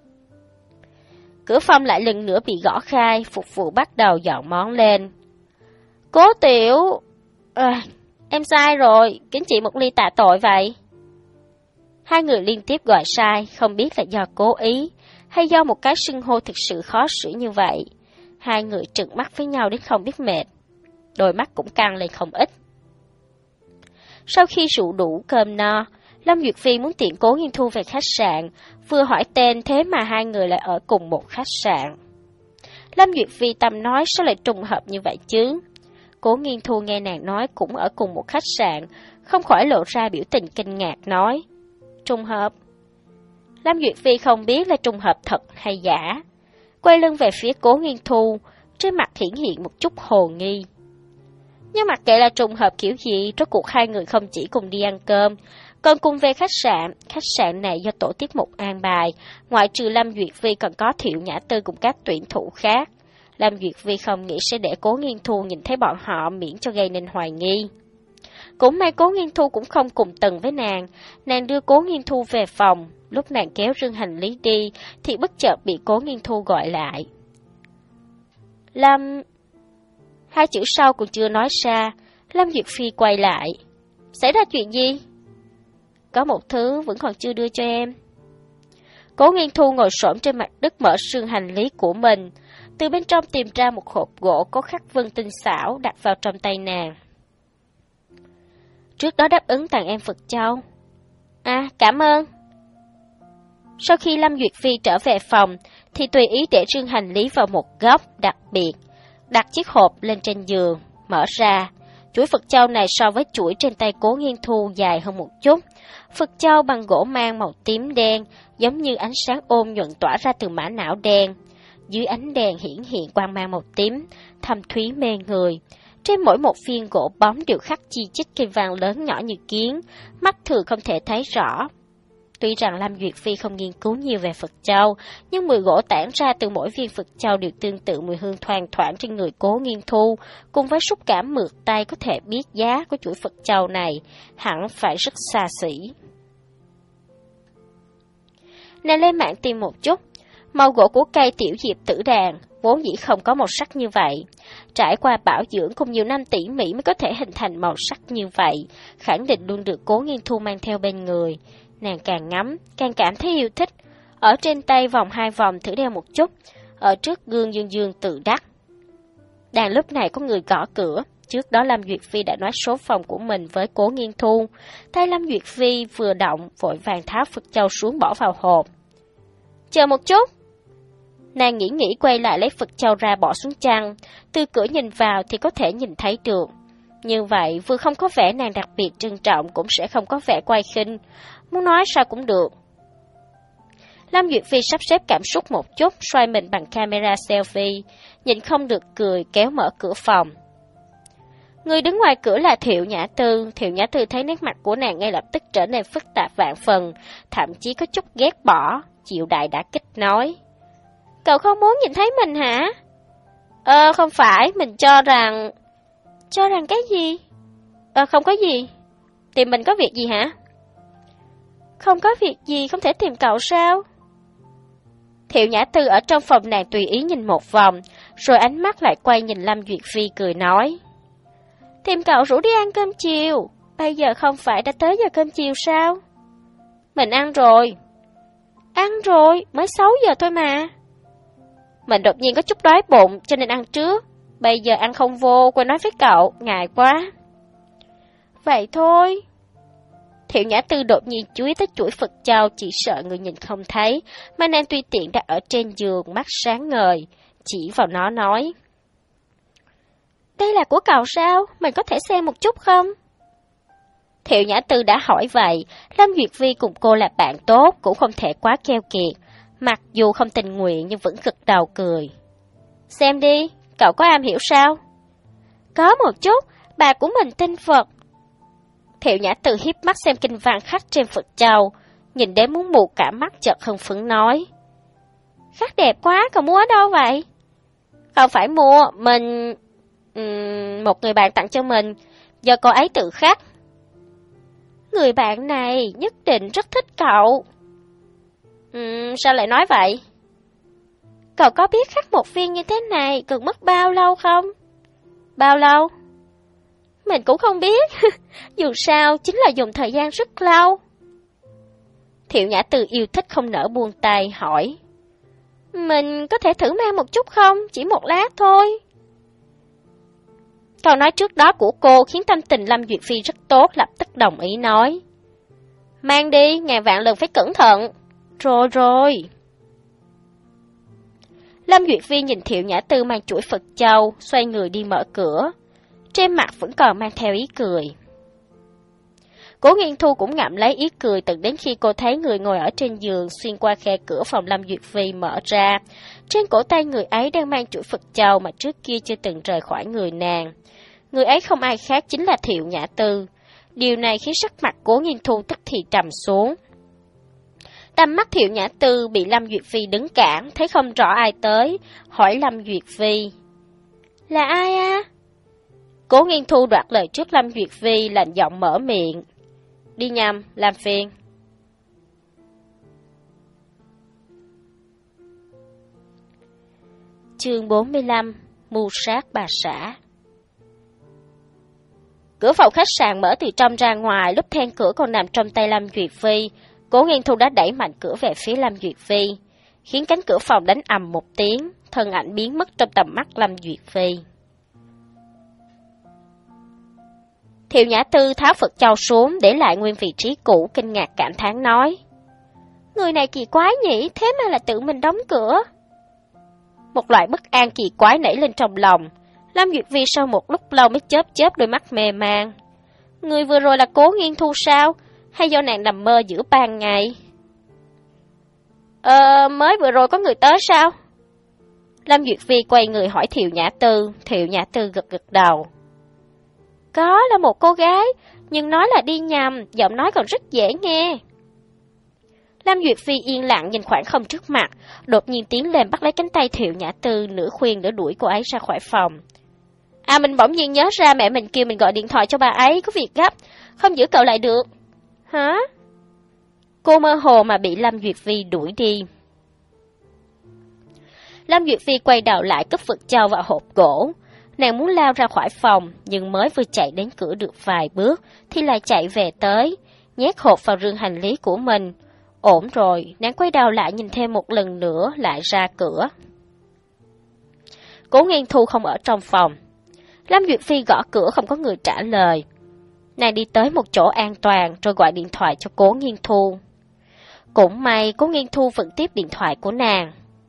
A: Cửa phòng lại lần nữa bị gõ khai, phục vụ bắt đầu dọn món lên. Cố Tiểu... À, em sai rồi, kính chị một ly tạ tội vậy. Hai người liên tiếp gọi sai, không biết là do cố ý, hay do một cái xưng hô thực sự khó xử như vậy. Hai người trừng mắt với nhau đến không biết mệt, đôi mắt cũng căng lên không ít. Sau khi rượu đủ cơm no, Lâm Duyệt Phi muốn tiện Cố Nghiên Thu về khách sạn, vừa hỏi tên thế mà hai người lại ở cùng một khách sạn. Lâm Duyệt Phi tâm nói sao lại trùng hợp như vậy chứ? Cố Nghiên Thu nghe nàng nói cũng ở cùng một khách sạn, không khỏi lộ ra biểu tình kinh ngạc nói. Trùng hợp. Lâm Duyệt Phi không biết là trùng hợp thật hay giả. Quay lưng về phía Cố Nghiên Thu, trên mặt hiển hiện một chút hồ nghi. Nhưng mặc kệ là trùng hợp kiểu gì, rốt cuộc hai người không chỉ cùng đi ăn cơm, Còn cùng về khách sạn, khách sạn này do tổ tiết mục an bài, ngoại trừ Lâm Duyệt Vi còn có Thiệu Nhã Tư cùng các tuyển thủ khác. Lâm Duyệt Vi không nghĩ sẽ để Cố Nghiên Thu nhìn thấy bọn họ miễn cho gây nên hoài nghi. Cũng may Cố Nghiên Thu cũng không cùng tầng với nàng, nàng đưa Cố Nghiên Thu về phòng, lúc nàng kéo rương hành lý đi thì bất chợt bị Cố Nghiên Thu gọi lại. Lâm... Hai chữ sau cũng chưa nói ra, Lâm Duyệt Phi quay lại. Xảy ra chuyện gì? Có một thứ vẫn còn chưa đưa cho em. Cố Nghiên Thu ngồi xổm trên mặt đất mở rương hành lý của mình, từ bên trong tìm ra một hộp gỗ có khắc vân tinh xảo đặt vào trong tay nàng. Trước đó đáp ứng tặng em Phật Châu. À, cảm ơn. Sau khi Lâm Duyệt Phi trở về phòng, thì tùy ý để rương hành lý vào một góc đặc biệt, đặt chiếc hộp lên trên giường, mở ra. Chuỗi Phật Châu này so với chuỗi trên tay Cố Nghiên Thu dài hơn một chút. Phật Châu bằng gỗ mang màu tím đen, giống như ánh sáng ôn nhuận tỏa ra từ mã não đen. Dưới ánh đèn hiển hiện quang mang màu tím, thâm thúy mê người. Trên mỗi một viên gỗ bóng đều khắc chi chít cây vàng lớn nhỏ như kiến, mắt thường không thể thấy rõ. Tuy rằng Lâm Duyệt Phi không nghiên cứu nhiều về Phật Châu, nhưng mùi gỗ tản ra từ mỗi viên Phật Châu đều tương tự mùi hương thoang thoảng trên người Cố Nghiên Thu, cùng với xúc cảm mượt tay có thể biết giá của chuỗi Phật Châu này, hẳn phải rất xa xỉ. Nàng lên mạng tìm một chút, màu gỗ của cây tiểu diệp tử đàn vốn dĩ không có màu sắc như vậy. Trải qua bảo dưỡng cùng nhiều năm tỉ mỉ mới có thể hình thành màu sắc như vậy, khẳng định luôn được Cố Nghiên Thu mang theo bên người. Nàng càng ngắm, càng cảm thấy yêu thích. Ở trên tay vòng hai vòng thử đeo một chút, ở trước gương dương dương tự đắc. Đàn lúc này có người gõ cửa. Trước đó Lâm Duyệt Phi đã nói số phòng của mình với Cố Nghiên Thu. Tay Lâm Duyệt Phi vừa động, vội vàng tháo Phật Châu xuống bỏ vào hộp. Chờ một chút. Nàng nghĩ nghĩ quay lại lấy Phật Châu ra bỏ xuống chăn. Từ cửa nhìn vào thì có thể nhìn thấy được. Như vậy vừa không có vẻ nàng đặc biệt trân trọng, cũng sẽ không có vẻ quay khinh. Muốn nói sao cũng được. Lâm Duyệt Phi sắp xếp cảm xúc một chút, xoay mình bằng camera selfie, nhìn không được cười kéo mở cửa phòng. Người đứng ngoài cửa là Thiệu Nhã Tư. Thiệu Nhã Tư thấy nét mặt của nàng ngay lập tức trở nên phức tạp vạn phần, thậm chí có chút ghét bỏ. Chịu đại đã kích nói: Cậu không muốn nhìn thấy mình hả? Ờ không phải, mình cho rằng... Cho rằng cái gì? Ờ không có gì. Tìm mình có việc gì hả? Không có việc gì, không thể tìm cậu sao? Thiệu Nhã Tư ở trong phòng nàng tùy ý nhìn một vòng, rồi ánh mắt lại quay nhìn Lâm Duyệt Phi cười nói: Tìm cậu rủ đi ăn cơm chiều. Bây giờ không phải đã tới giờ cơm chiều sao? Mình ăn rồi. Ăn rồi, mới sáu giờ thôi mà. Mình đột nhiên có chút đói bụng cho nên ăn trước. Bây giờ ăn không vô, quên nói với cậu, ngại quá. Vậy thôi. Thiệu Nhã Tư đột nhiên chú ý tới chuỗi Phật Châu, chỉ sợ người nhìn không thấy, mà nàng tùy tiện đặt ở trên giường, mắt sáng ngời, chỉ vào nó nói: Đây là của cậu sao? Mình có thể xem một chút không? Thiệu Nhã Tư đã hỏi vậy, Lâm Duyệt Vi cùng cô là bạn tốt, cũng không thể quá keo kiệt. Mặc dù không tình nguyện nhưng vẫn gật đầu cười. Xem đi, cậu có am hiểu sao? Có một chút, bà của mình tin Phật. Thiệu Nhã Tư hiếp mắt xem kinh văn khắc trên Phật Châu, nhìn đến muốn mù cả mắt, chợt hưng phấn nói: Khắc đẹp quá, cậu mua ở đâu vậy? Không phải mua, mình... Uhm, một người bạn tặng cho mình, do cô ấy tự khắc. Người bạn này nhất định rất thích cậu. Uhm, sao lại nói vậy? Cậu có biết khắc một viên như thế này cần mất bao lâu không? Bao lâu? Mình cũng không biết. Dù sao chính là dùng thời gian rất lâu. Thiệu Nhã Tư yêu thích không nỡ buông tay hỏi: Mình có thể thử mang một chút không? Chỉ một lát thôi. Câu nói trước đó của cô khiến tâm tình Lâm Duyệt Phi rất tốt, lập tức đồng ý nói: Mang đi, ngàn vạn lần phải cẩn thận. Rồi rồi. Lâm Duyệt Phi nhìn Thiệu Nhã Tư mang chuỗi Phật Châu, xoay người đi mở cửa. Trên mặt vẫn còn mang theo ý cười. Cố Nghiên Thu cũng ngậm lấy ý cười tận đến khi cô thấy người ngồi ở trên giường xuyên qua khe cửa phòng Lâm Duyệt Phi mở ra. Trên cổ tay người ấy đang mang chuỗi Phật Châu mà trước kia chưa từng rời khỏi người nàng. Người ấy không ai khác chính là Thiệu Nhã Tư. Điều này khiến sắc mặt Cố Nghiên Thu tức thì trầm xuống. Tầm mắt Thiệu Nhã Tư bị Lâm Duyệt Phi đứng cản, thấy không rõ ai tới, hỏi Lâm Duyệt Phi. Là ai à? Cố Nghiên Thu đoạt lời trước Lâm Duyệt Phi, lạnh giọng mở miệng. Đi nhầm, làm phiền. Chương bốn mươi lăm, mưu sát bà xã. Cửa phòng khách sạn mở từ trong ra ngoài, lúc then cửa còn nằm trong tay Lâm Duyệt Phi. Cố Nghiên Thu đã đẩy mạnh cửa về phía Lâm Duyệt Phi, khiến cánh cửa phòng đánh ầm một tiếng, thân ảnh biến mất trong tầm mắt Lâm Duyệt Phi. Thiệu Nhã Tư tháo Phật Châu xuống, để lại nguyên vị trí cũ, kinh ngạc cảm thán nói. Người này kỳ quái nhỉ, thế mà là tự mình đóng cửa. Một loại bất an kỳ quái nảy lên trong lòng. Lâm Duyệt Phi sau một lúc lâu mới chớp chớp đôi mắt mê man. Người vừa rồi là Cố Nghiên Thu sao? Hay do nàng nằm mơ giữa ban ngày? Ờ, mới vừa rồi có người tới sao? Lâm Duyệt Phi quay người hỏi Thiệu Nhã Tư. Thiệu Nhã Tư gật gật đầu. Có, là một cô gái, nhưng nói là đi nhầm, giọng nói còn rất dễ nghe. Lâm Duyệt Phi yên lặng nhìn khoảng không trước mặt, đột nhiên tiến lên bắt lấy cánh tay Thiệu Nhã Tư, nửa khuyên nửa đuổi cô ấy ra khỏi phòng. À, mình bỗng nhiên nhớ ra mẹ mình kêu mình gọi điện thoại cho bà ấy, có việc gấp, không giữ cậu lại được. Hả? Cô mơ hồ mà bị Lâm Duyệt Phi đuổi đi. Lâm Duyệt Phi quay đầu lại cất Phật Châu vào hộp gỗ. Nàng muốn lao ra khỏi phòng, nhưng mới vừa chạy đến cửa được vài bước, thì lại chạy về tới, nhét hộp vào rương hành lý của mình. Ổn rồi, nàng quay đầu lại nhìn thêm một lần nữa, lại ra cửa. Cố Nghiên Thu không ở trong phòng. Lâm Duyệt Phi gõ cửa không có người trả lời. Nàng đi tới một chỗ an toàn rồi gọi điện thoại cho Cố Nghiên Thu. Cũng may Cố Nghiên Thu vẫn tiếp điện thoại của nàng.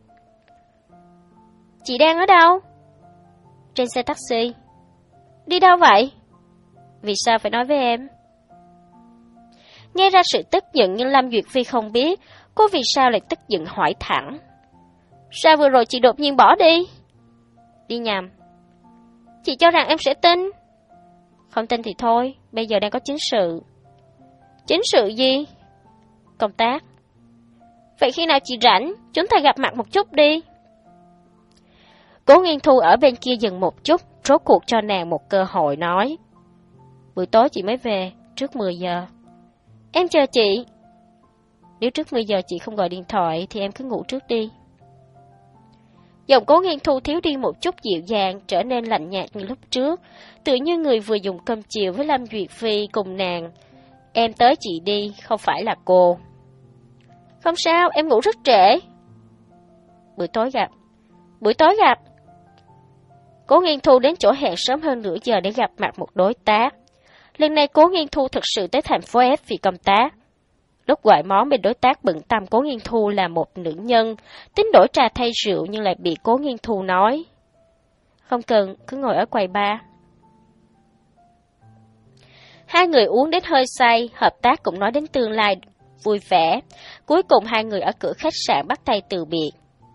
A: Chị đang ở đâu? Trên xe taxi. Đi đâu vậy? Vì sao phải nói với em? Nghe ra sự tức giận nhưng Lâm Duyệt Phi không biết cô vì sao lại tức giận hỏi thẳng. Sao vừa rồi chị đột nhiên bỏ đi? Đi nhầm. Chị cho rằng em sẽ tin. Không tin thì thôi, bây giờ đang có chính sự. Chính sự gì? Công tác. Vậy khi nào chị rảnh, chúng ta gặp mặt một chút đi. Cố Nghiên Thu ở bên kia dừng một chút, rốt cuộc cho nàng một cơ hội nói. Buổi tối chị mới về, trước mười giờ. Em chờ chị. Nếu trước mười giờ chị không gọi điện thoại thì em cứ ngủ trước đi. Giọng Cố Nghiên Thu thiếu đi một chút dịu dàng, trở nên lạnh nhạt như lúc trước, tự như người vừa dùng cơm chiều với Lâm Duyệt Phi cùng nàng. Em tới chị đi, không phải là cô. Không sao, em ngủ rất trễ. Buổi tối gặp. Buổi tối gặp. Cố Nghiên Thu đến chỗ hẹn sớm hơn nửa giờ để gặp mặt một đối tác. Lần này Cố Nghiên Thu thực sự tới thành phố F vì công tác. Lúc gọi món bên đối tác bận tâm Cố Nghiên Thu là một nữ nhân, tính đổi trà thay rượu nhưng lại bị Cố Nghiên Thu nói. Không cần, cứ ngồi ở quầy bar. Hai người uống đến hơi say, hợp tác cũng nói đến tương lai vui vẻ. Cuối cùng hai người ở cửa khách sạn bắt tay từ biệt.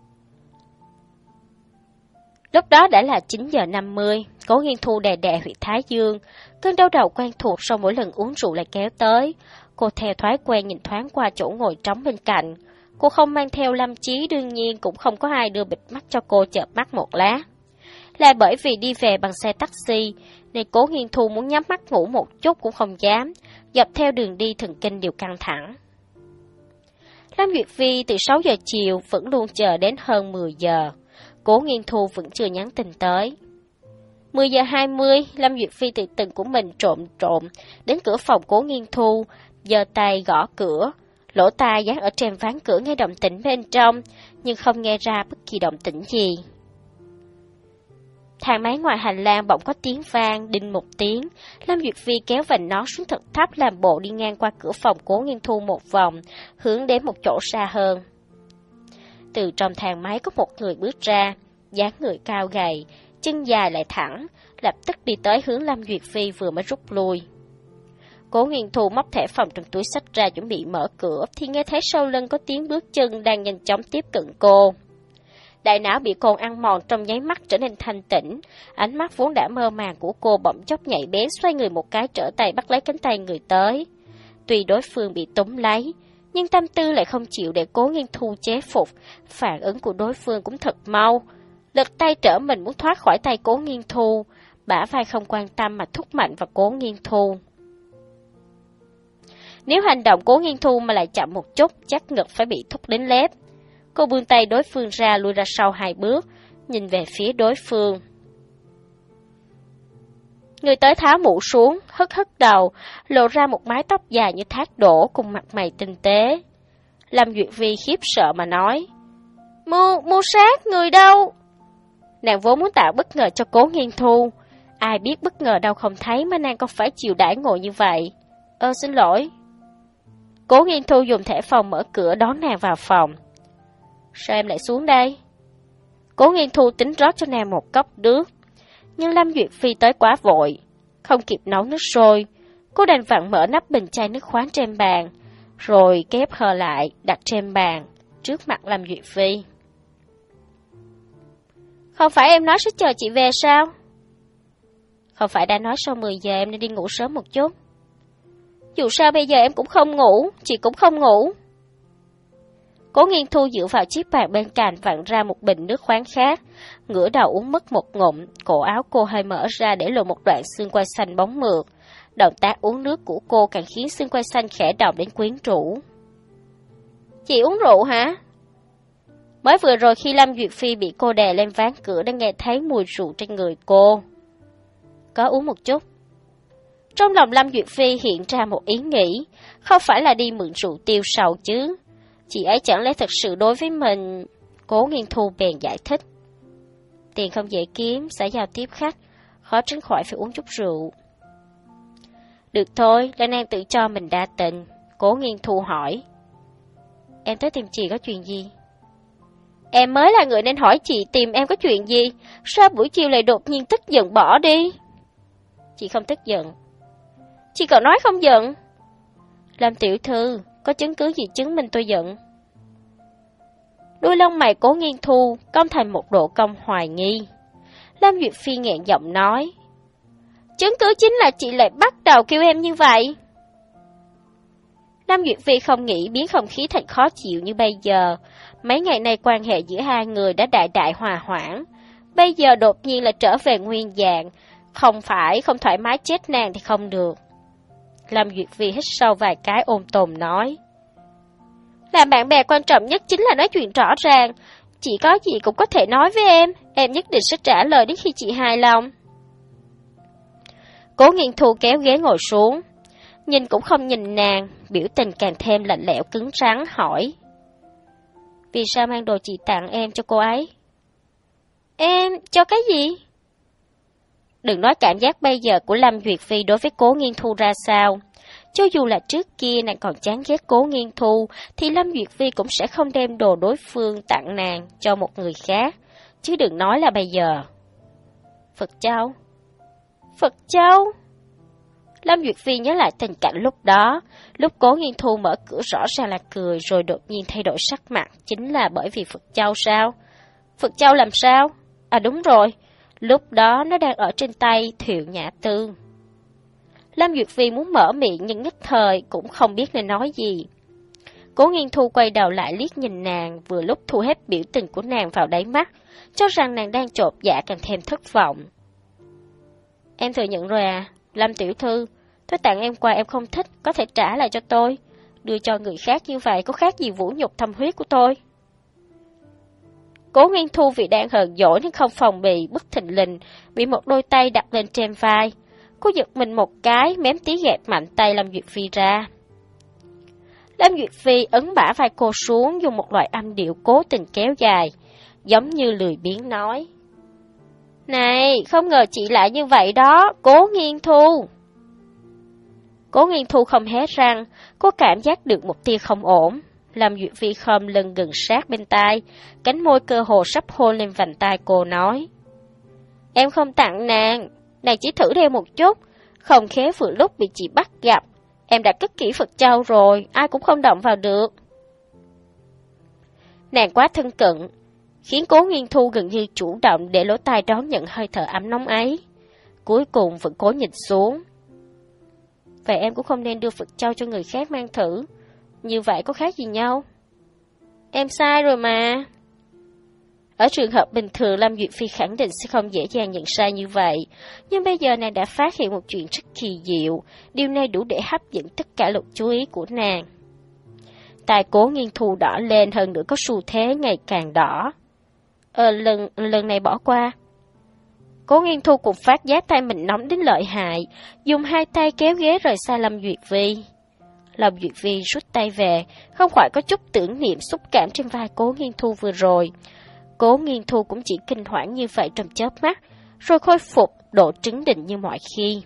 A: Lúc đó đã là chín giờ năm mươi, Cố Nghiên Thu đè đè huyệt thái dương, cơn đau đầu quen thuộc sau mỗi lần uống rượu lại kéo tới. Cô theo thói quen nhìn thoáng qua chỗ ngồi trống bên cạnh. Cô không mang theo Lâm Chí, đương nhiên cũng không có ai đưa bịt mắt cho cô chợp mắt một lát. Là bởi vì đi về bằng xe taxi, nên Cố Nghiên Thu muốn nhắm mắt ngủ một chút cũng không dám, dọc theo đường đi thần kinh đều căng thẳng. Lâm Duyệt Phi từ sáu giờ chiều vẫn luôn chờ đến hơn mười giờ. Cố Nghiên Thu vẫn chưa nhắn tin tới. mười giờ hai mươi, Lâm Duyệt Phi từ từng của mình trộm trộm đến cửa phòng Cố Nghiên Thu, giơ tay gõ cửa, lỗ tai dán ở trên ván cửa nghe động tĩnh bên trong, nhưng không nghe ra bất kỳ động tĩnh gì. Thang máy ngoài hành lang bỗng có tiếng vang, đinh một tiếng, Lâm Duyệt Phi kéo vành nón xuống thật thấp làm bộ đi ngang qua cửa phòng Cố Nghiên Thu một vòng, hướng đến một chỗ xa hơn. Từ trong thang máy có một người bước ra, dáng người cao gầy, chân dài lại thẳng, lập tức đi tới hướng Lâm Duyệt Phi vừa mới rút lui. Cố Nghiên Thu móc thẻ phòng trong túi xách ra chuẩn bị mở cửa, thì nghe thấy sau lưng có tiếng bước chân đang nhanh chóng tiếp cận cô. Đại não bị cồn ăn mòn trong nháy mắt trở nên thanh tĩnh, ánh mắt vốn đã mơ màng của cô bỗng chốc nhạy bén, xoay người một cái, trở tay bắt lấy cánh tay người tới. Tuy đối phương bị túm lấy, nhưng tâm tư lại không chịu để Cố Nghiên Thu chế phục, phản ứng của đối phương cũng thật mau. Lật tay trở mình muốn thoát khỏi tay Cố Nghiên Thu, bả vai không quan tâm mà thúc mạnh vào Cố Nghiên Thu. Nếu hành động Cố Nghiên Thu mà lại chậm một chút, chắc ngực phải bị thúc đến lép. Cô buông tay đối phương ra, lùi ra sau hai bước, nhìn về phía đối phương. Người tới tháo mũ xuống, hất hất đầu, lộ ra một mái tóc dài như thác đổ cùng mặt mày tinh tế. Lâm Duyệt Vi khiếp sợ mà nói, Mưu, mưu sát, người đâu? Nàng vốn muốn tạo bất ngờ cho Cố Nghiên Thu. Ai biết bất ngờ đâu không thấy mà nàng còn phải chịu đãi ngộ như vậy. Ơ xin lỗi. Cố Nghiên Thu dùng thẻ phòng mở cửa đón nàng vào phòng. Sao em lại xuống đây? Cố Nghiên Thu tính rót cho nàng một cốc nước, nhưng Lâm Duyệt Phi tới quá vội, không kịp nấu nước sôi. Cô đành vặn mở nắp bình chai nước khoáng trên bàn, rồi kép hờ lại đặt trên bàn trước mặt Lâm Duyệt Phi. Không phải em nói sẽ chờ chị về sao? Không phải đã nói sau mười giờ em nên đi ngủ sớm một chút. Dù sao bây giờ em cũng không ngủ, chị cũng không ngủ. Cố Nghiên Thu dựa vào chiếc bàn bên cạnh vặn ra một bình nước khoáng khác, ngửa đầu uống mất một ngụm, cổ áo cô hơi mở ra để lộ một đoạn xương quai xanh bóng mượt. Động tác uống nước của cô càng khiến xương quai xanh khẽ động đến quyến rũ. Chị uống rượu hả? Mới vừa rồi khi Lâm Duyệt Phi bị cô đè lên ván cửa đã nghe thấy mùi rượu trên người cô. Có uống một chút. Trong lòng Lâm Duyệt Phi hiện ra một ý nghĩ, không phải là đi mượn rượu tiêu sầu chứ. Chị ấy chẳng lẽ thật sự đối với mình... Cố Nghiên Thu bèn giải thích. Tiền không dễ kiếm, sẽ giao tiếp khách, khó tránh khỏi phải uống chút rượu. Được thôi, Lan An tự cho mình đa tình. Cố Nghiên Thu hỏi. Em tới tìm chị có chuyện gì? Em mới là người nên hỏi chị tìm em có chuyện gì, sao buổi chiều lại đột nhiên tức giận bỏ đi? Chị không tức giận. Chị còn nói không giận. Lâm tiểu thư, có chứng cứ gì chứng minh tôi giận? Đôi lông mày Cố Nghiên Thu cong thành một độ cong hoài nghi. Lâm Duyệt Phi nghẹn giọng nói. Chứng cứ chính là chị lại bắt đầu kêu em như vậy. Lâm Duyệt Phi không nghĩ biến không khí thành khó chịu như bây giờ. Mấy ngày nay quan hệ giữa hai người đã đại đại hòa hoãn. Bây giờ đột nhiên là trở về nguyên dạng. Không phải không thoải mái chết nàng thì không được. Lâm Duyệt Phi hít sâu vài cái ôm tồn nói. Làm bạn bè quan trọng nhất chính là nói chuyện rõ ràng. Chị có gì cũng có thể nói với em. Em nhất định sẽ trả lời đến khi chị hài lòng. Cố Nghiên Thu kéo ghế ngồi xuống. Nhìn cũng không nhìn nàng, biểu tình càng thêm lạnh lẽo cứng rắn hỏi. Vì sao mang đồ chị tặng em cho cô ấy? Em cho cái gì? Đừng nói cảm giác bây giờ của Lâm Duyệt Phi đối với Cố Nghiên Thu ra sao. Cho dù là trước kia nàng còn chán ghét Cố Nghiên Thu, thì Lâm Duyệt Phi cũng sẽ không đem đồ đối phương tặng nàng cho một người khác. Chứ đừng nói là bây giờ. Phật Châu? Phật Châu? Lâm Duyệt Phi nhớ lại tình cảnh lúc đó. Lúc Cố Nghiên Thu mở cửa rõ ràng là cười, rồi đột nhiên thay đổi sắc mặt. Chính là bởi vì Phật Châu sao? Phật Châu làm sao? À đúng rồi, lúc đó nó đang ở trên tay Thiệu Nhã Tư. Lâm Duyệt Phi muốn mở miệng nhưng nhất thời cũng không biết nên nói gì. Cố Nghiên Thu quay đầu lại liếc nhìn nàng, vừa lúc thu hết biểu tình của nàng vào đáy mắt, cho rằng nàng đang chột dạ càng thêm thất vọng. Em thừa nhận rồi à, Lâm tiểu thư, tôi tặng em quà em không thích, có thể trả lại cho tôi. Đưa cho người khác như vậy có khác gì vũ nhục thâm huyết của tôi? Cố Nghiên Thu vì đang hờn dỗi nên không phòng bị, bất thình lình bị một đôi tay đặt lên trên vai. Cô giật mình một cái, mém tí gạt mạnh tay Lâm Duyệt Phi ra. Lâm Duyệt Phi ấn bả vai cô xuống, dùng một loại âm điệu cố tình kéo dài, giống như lười biếng nói. Này, không ngờ chị lại như vậy đó, Cố Nghiên Thu. Cố Nghiên Thu không hé răng, cô cảm giác được một tia không ổn. Lâm Duyệt Phi khom lưng gần sát bên tai, cánh môi cơ hồ sắp hôn lên vành tai cô nói. Em không tặng nàng, nàng chỉ thử đeo một chút, không khéo vừa lúc bị chị bắt gặp. Em đã cất kỹ Phật Châu rồi, ai cũng không động vào được. Nàng quá thân cận, khiến Cố Nghiên Thu gần như chủ động để lỗ tai đón nhận hơi thở ấm nóng ấy. Cuối cùng vẫn cố nhìn xuống. Vậy em cũng không nên đưa Phật Châu cho người khác mang thử. Như vậy có khác gì nhau? Em sai rồi mà. Ở trường hợp bình thường, Lâm Duyệt Phi khẳng định sẽ không dễ dàng nhận sai như vậy. Nhưng bây giờ nàng đã phát hiện một chuyện rất kỳ diệu. Điều này đủ để hấp dẫn tất cả lực chú ý của nàng. Tai Cố Nghiên Thu đỏ lên, hơn nữa có xu thế ngày càng đỏ. Ờ, lần, lần này bỏ qua. Cố Nghiên Thu cũng phát giác tay mình nóng đến lợi hại, dùng hai tay kéo ghế rời xa Lâm Duyệt Phi. Lâm Duyệt Phi rút tay về, không khỏi có chút tưởng niệm xúc cảm trên vai Cố Nghiên Thu vừa rồi. Cố Nghiên Thu cũng chỉ kinh hoảng như vậy trong chớp mắt, rồi khôi phục độ trấn định như mọi khi.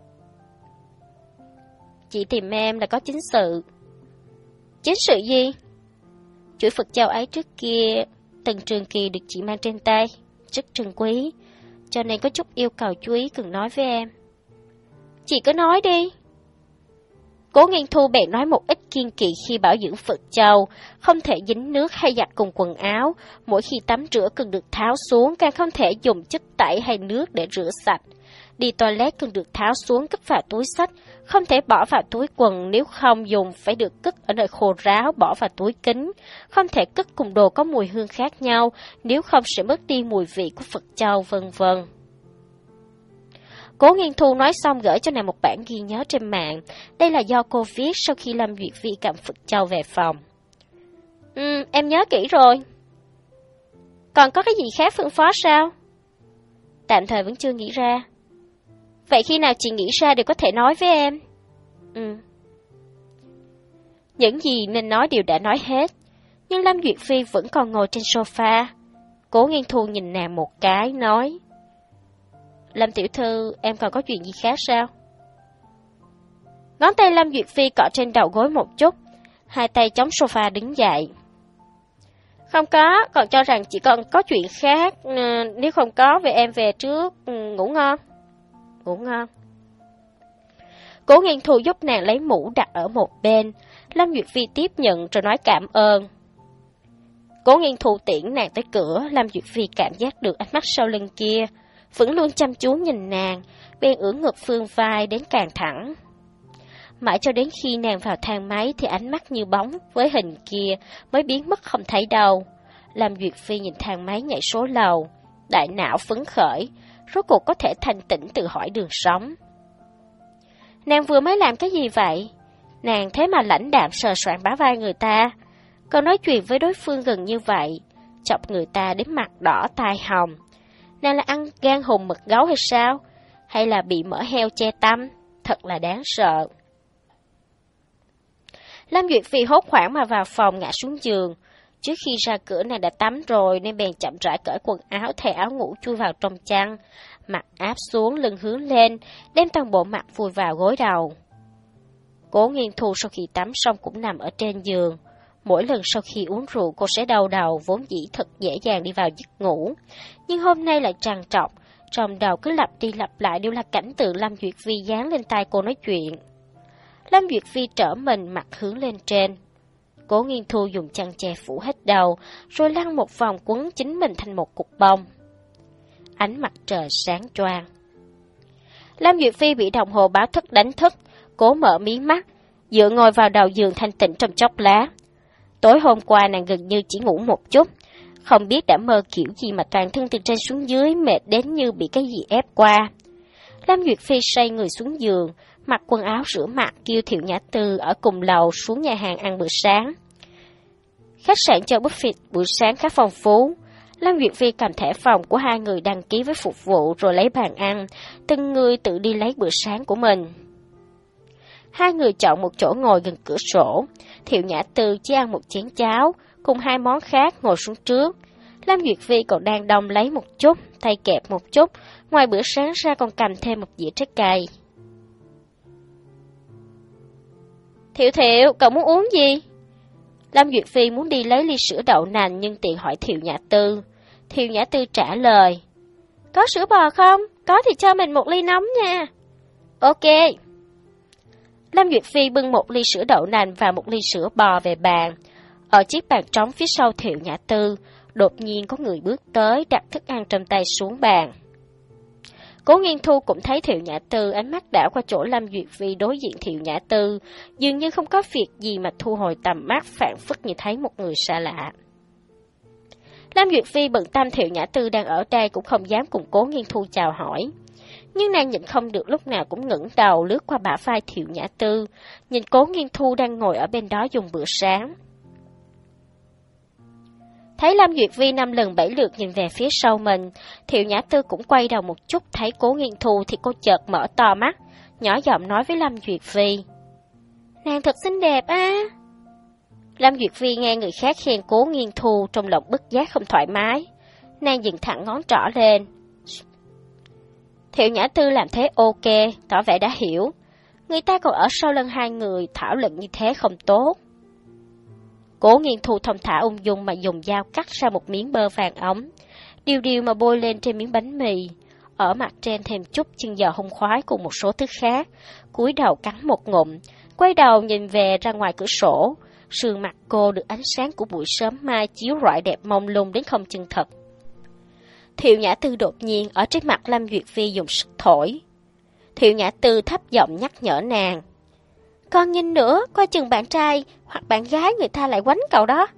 A: Chị tìm em là có chính sự. Chính sự gì? Chuỗi Phật Châu ấy trước kia, Tần Trường Kỳ được chị mang trên tay, rất trân quý, cho nên có chút yêu cầu chú ý cần nói với em. Chị cứ nói đi. Cố Nghiên Thu bèn nói một ít kiên kỵ khi bảo dưỡng Phật Châu, không thể dính nước hay giặt cùng quần áo, mỗi khi tắm rửa cần được tháo xuống, càng không thể dùng chất tẩy hay nước để rửa sạch. Đi toilet cần được tháo xuống cất vào túi xách, không thể bỏ vào túi quần, nếu không dùng phải được cất ở nơi khô ráo, bỏ vào túi kính, không thể cất cùng đồ có mùi hương khác nhau, nếu không sẽ mất đi mùi vị của Phật Châu, vân vân. Cố Nghiên Thu nói xong gửi cho nàng một bản ghi nhớ trên mạng. Đây là do cô viết sau khi Lâm Duyệt Phi cầm Phật Châu về phòng. Ừ, em nhớ kỹ rồi. Còn có cái gì khác phân phó sao? Tạm thời vẫn chưa nghĩ ra. Vậy khi nào chị nghĩ ra đều có thể nói với em. Ừ. Những gì nên nói đều đã nói hết, nhưng Lâm Duyệt Phi vẫn còn ngồi trên sofa. Cố Nghiên Thu nhìn nàng một cái, nói: Lâm tiểu thư, em còn có chuyện gì khác sao? Ngón tay Lâm Duyệt Phi cọ trên đầu gối một chút, hai tay chống sofa đứng dậy. Không có, còn cho rằng chỉ còn có chuyện khác, nếu không có vậy em về trước, ngủ ngon. Ngủ ngon. Cố Nghiên Thu giúp nàng lấy mũ đặt ở một bên, Lâm Duyệt Phi tiếp nhận rồi nói cảm ơn. Cố Nghiên Thu tiễn nàng tới cửa, Lâm Duyệt Phi cảm giác được ánh mắt sau lưng kia vẫn luôn chăm chú nhìn nàng, bên ưỡn ngực phương vai đến càng thẳng. Mãi cho đến khi nàng vào thang máy thì ánh mắt như bóng với hình kia mới biến mất không thấy đâu. Lâm Duyệt Phi nhìn thang máy nhảy số lầu, đại não phấn khởi, rốt cuộc có thể thanh tĩnh tự hỏi đường sống. Nàng vừa mới làm cái gì vậy? Nàng thế mà lãnh đạm sờ soạng bả vai người ta, còn nói chuyện với đối phương gần như vậy, chọc người ta đến mặt đỏ tai hồng. Nàng là ăn gan hùm mật gấu hay sao? Hay là bị mỡ heo che tâm? Thật là đáng sợ. Lâm Duyệt Phi hốt hoảng mà vào phòng ngã xuống giường. Trước khi ra cửa nàng đã tắm rồi nên bèn chậm rãi cởi quần áo, thay áo ngủ chui vào trong chăn, mặt áp xuống, lưng hướng lên, đem toàn bộ mặt vùi vào gối đầu. Cố Nghiên Thu sau khi tắm xong cũng nằm ở trên giường. Mỗi lần sau khi uống rượu cô sẽ đau đầu, vốn dĩ thật dễ dàng đi vào giấc ngủ. Nhưng hôm nay lại trằn trọc, trong đầu cứ lặp đi lặp lại đều là cảnh tượng Lâm Duyệt Phi dán lên tai cô nói chuyện. Lâm Duyệt Phi trở mình mặt hướng lên trên. Cố Nghiên Thu dùng chăn che phủ hết đầu, rồi lăn một vòng quấn chính mình thành một cục bông. Ánh mặt trời sáng choang. Lâm Duyệt Phi bị đồng hồ báo thức đánh thức, cố mở mí mắt, dựa ngồi vào đầu giường thanh tịnh trong chốc lá. Tối hôm qua nàng gần như chỉ ngủ một chút, không biết đã mơ kiểu gì mà toàn thân từ trên xuống dưới mệt đến như bị cái gì ép qua. Lâm Duyệt Phi xoay người xuống giường, mặc quần áo rửa mặt, kêu Thiệu Nhã Tư ở cùng lầu xuống nhà hàng ăn bữa sáng. Khách sạn cho buffet buổi sáng khá phong phú. Lâm Duyệt Phi cầm thẻ phòng của hai người đăng ký với phục vụ rồi lấy bàn ăn, từng người tự đi lấy bữa sáng của mình. Hai người chọn một chỗ ngồi gần cửa sổ. Thiệu Nhã Tư chỉ ăn một chén cháo, cùng hai món khác ngồi xuống trước. Lâm Duyệt Phi còn đang đông lấy một chút, tay kẹp một chút, ngoài bữa sáng ra còn cầm thêm một dĩa trái cây. Thiệu Thiệu, cậu muốn uống gì? Lâm Duyệt Phi muốn đi lấy ly sữa đậu nành nhưng tiện hỏi Thiệu Nhã Tư. Thiệu Nhã Tư trả lời: Có sữa bò không? Có thì cho mình một ly nóng nha. Ok. Lâm Duyệt Phi bưng một ly sữa đậu nành và một ly sữa bò về bàn. Ở chiếc bàn trống phía sau Thiệu Nhã Tư, đột nhiên có người bước tới đặt thức ăn trong tay xuống bàn. Cố Nghiên Thu cũng thấy Thiệu Nhã Tư, ánh mắt đảo qua chỗ Lâm Duyệt Vi đối diện Thiệu Nhã Tư, dường như không có việc gì mà thu hồi tầm mắt, phảng phất như thấy một người xa lạ. Lâm Duyệt Vi bận tâm Thiệu Nhã Tư đang ở đây cũng không dám cùng Cố Nghiên Thu chào hỏi. Nhưng nàng nhịn không được lúc nào cũng ngẩng đầu lướt qua bả vai Thiệu Nhã Tư, nhìn Cố Nghiên Thu đang ngồi ở bên đó dùng bữa sáng. Thấy Lâm Duyệt Vi năm lần bảy lượt nhìn về phía sau mình, Thiệu Nhã Tư cũng quay đầu một chút, thấy Cố Nghiên Thu thì cô chợt mở to mắt, nhỏ giọng nói với Lâm Duyệt Vi: "Nàng thật xinh đẹp á." Lâm Duyệt Vi nghe người khác khen Cố Nghiên Thu, trong lòng bất giác không thoải mái, nàng dựng thẳng ngón trỏ lên. Thiệu Nhã Tư làm thế ok, tỏ vẻ đã hiểu, người ta còn ở sau lưng hai người, thảo luận như thế không tốt. Cố Nghiên Thu thông thả ung dung mà dùng dao cắt ra một miếng bơ vàng óng, điều điều mà bôi lên trên miếng bánh mì, ở mặt trên thêm chút chân giò hung khoái cùng một số thứ khác, cúi đầu cắn một ngụm, quay đầu nhìn về ra ngoài cửa sổ, sườn mặt cô được ánh sáng của buổi sớm mai chiếu rọi đẹp mông lung đến không chân thật. Thiệu Nhã Tư đột nhiên ở trên mặt Lâm Duyệt Vi dùng sức thổi. Thiệu Nhã Tư thấp giọng nhắc nhở nàng: "Con nhìn nữa, coi chừng bạn trai hoặc bạn gái người ta lại quánh cậu đó."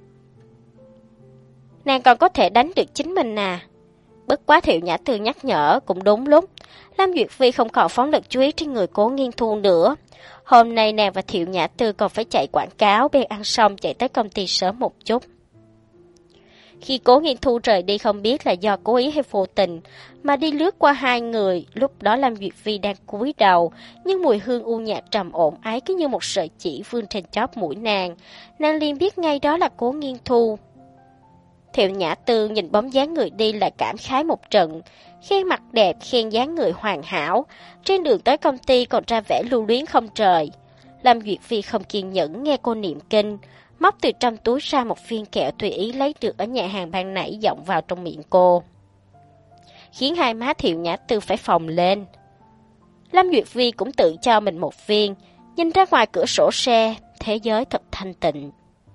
A: Nàng còn có thể đánh được chính mình à? Bất quá Thiệu Nhã Tư nhắc nhở cũng đúng lúc. Lâm Duyệt Vi không còn phóng lực chú ý trên người Cố Nghiên Thu nữa. Hôm nay nàng và Thiệu Nhã Tư còn phải chạy quảng cáo, bên ăn xong chạy tới công ty sớm một chút. Khi Cố Nghiên Thu rời đi, không biết là do cố ý hay vô tình, mà đi lướt qua hai người, lúc đó Lâm Duyệt Vi đang cúi đầu, nhưng mùi hương u nhạt trầm ổn ấy cứ như một sợi chỉ vươn trên chóp mũi nàng, nàng liền biết ngay đó là Cố Nghiên Thu. Thiệu Nhã Tư nhìn bóng dáng người đi lại cảm khái một trận, khen mặt đẹp, khen dáng người hoàn hảo, trên đường tới công ty còn ra vẻ lưu luyến không trời. Lâm Duyệt Vi không kiên nhẫn nghe cô niệm kinh, móc từ trong túi ra một viên kẹo tùy ý lấy được ở nhà hàng ban nãy dọng vào trong miệng cô, khiến hai má Thiệu Nhã Tư phải phồng lên. Lâm Duyệt Vi cũng tự cho mình một viên, nhìn ra ngoài cửa sổ xe, thế giới thật thanh tịnh.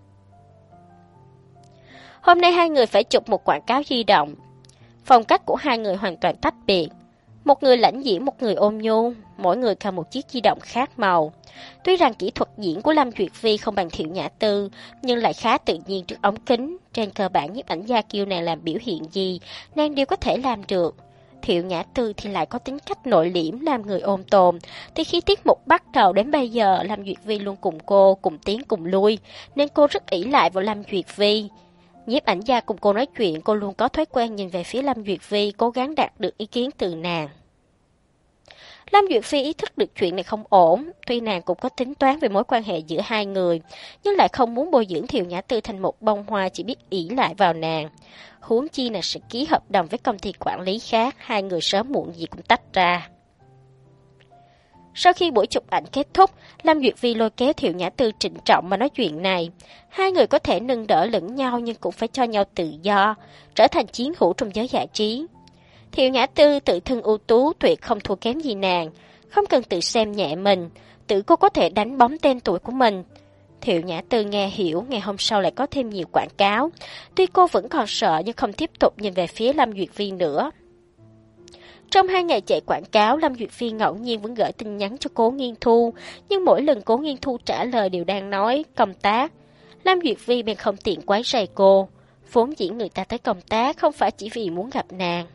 A: Hôm nay hai người phải chụp một quảng cáo di động. Phong cách của hai người hoàn toàn tách biệt. Một người lãnh diễm, một người ôn nhu, mỗi người cầm một chiếc di động khác màu. Tuy rằng kỹ thuật diễn của Lâm Duyệt Vi không bằng Thiệu Nhã Tư, nhưng lại khá tự nhiên trước ống kính. Trên cơ bản nhiếp ảnh gia kêu nàng làm biểu hiện gì, nàng đều có thể làm được. Thiệu Nhã Tư thì lại có tính cách nội liễm, làm người ôn tồn. Từ khi tiết mục bắt đầu đến bây giờ, Lâm Duyệt Vi luôn cùng cô, cùng tiến cùng lui, nên cô rất ỷ lại vào Lâm Duyệt Vi. Nhiếp ảnh gia cùng cô nói chuyện, cô luôn có thói quen nhìn về phía Lâm Duyệt Vi, cố gắng đạt được ý kiến từ nàng. Lâm Duyệt Phi ý thức được chuyện này không ổn, tuy nàng cũng có tính toán về mối quan hệ giữa hai người, nhưng lại không muốn bồi dưỡng Thiệu Nhã Tư thành một bông hoa chỉ biết ỷ lại vào nàng. Huống chi là sẽ ký hợp đồng với công ty quản lý khác, hai người sớm muộn gì cũng tách ra. Sau khi buổi chụp ảnh kết thúc, Lâm Duyệt Vi lôi kéo Thiệu Nhã Tư trịnh trọng mà nói chuyện này. Hai người có thể nâng đỡ lẫn nhau nhưng cũng phải cho nhau tự do, trở thành chiến hữu trong giới giải trí. Thiệu Nhã Tư tự thân ưu tú, tuyệt không thua kém gì nàng, không cần tự xem nhẹ mình, tự cô có thể đánh bóng tên tuổi của mình. Thiệu Nhã Tư nghe hiểu, ngày hôm sau lại có thêm nhiều quảng cáo. Tuy cô vẫn còn sợ nhưng không tiếp tục nhìn về phía Lâm Duyệt Vi nữa. Trong hai ngày chạy quảng cáo, Lâm Duyệt Phi ngẫu nhiên vẫn gửi tin nhắn cho Cố Nghiên Thu, nhưng mỗi lần Cố Nghiên Thu trả lời đều đang nói công tác. Lâm Duyệt Phi bèn không tiện quấy rầy cô, vốn dĩ người ta tới công tác không phải chỉ vì muốn gặp nàng.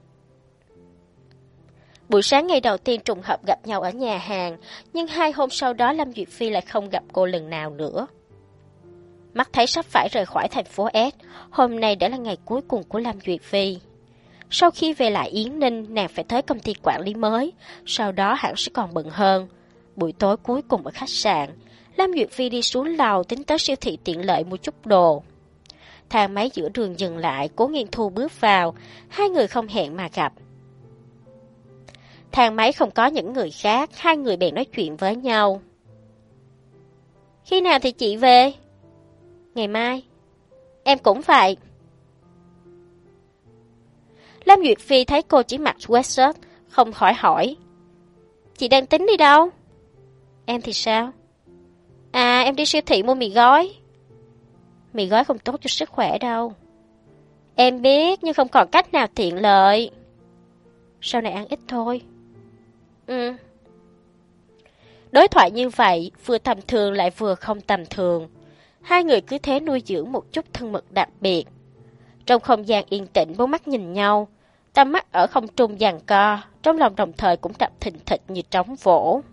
A: Buổi sáng ngày đầu tiên trùng hợp gặp nhau ở nhà hàng, nhưng hai hôm sau đó Lâm Duyệt Phi lại không gặp cô lần nào nữa. Mắt thấy sắp phải rời khỏi thành phố S, hôm nay đã là ngày cuối cùng của Lâm Duyệt Phi. Sau khi về lại Yến Ninh, nàng phải tới công ty quản lý mới, sau đó hẳn sẽ còn bận hơn. Buổi tối cuối cùng ở khách sạn, Lâm Duyệt Phi đi xuống lầu tính tới siêu thị tiện lợi mua chút đồ. Thang máy giữa đường dừng lại, Cố Nghiên Thu bước vào, hai người không hẹn mà gặp. Thang máy không có những người khác, hai người bèn nói chuyện với nhau. Khi nào thì chị về? Ngày mai. Em cũng vậy. Lâm Duyệt Phi thấy cô chỉ mặc sweatshirt, không khỏi hỏi. Chị đang tính đi đâu? Em thì sao? À, em đi siêu thị mua mì gói. Mì gói không tốt cho sức khỏe đâu. Em biết, nhưng không còn cách nào tiện lợi. Sau này ăn ít thôi. Ừ. Đối thoại như vậy, vừa tầm thường lại vừa không tầm thường. Hai người cứ thế nuôi dưỡng một chút thân mật đặc biệt. Trong không gian yên tĩnh, bốn mắt nhìn nhau, tầm mắt ở không trung giằng co, trong lòng đồng thời cũng đập thình thịch như trống vỗ.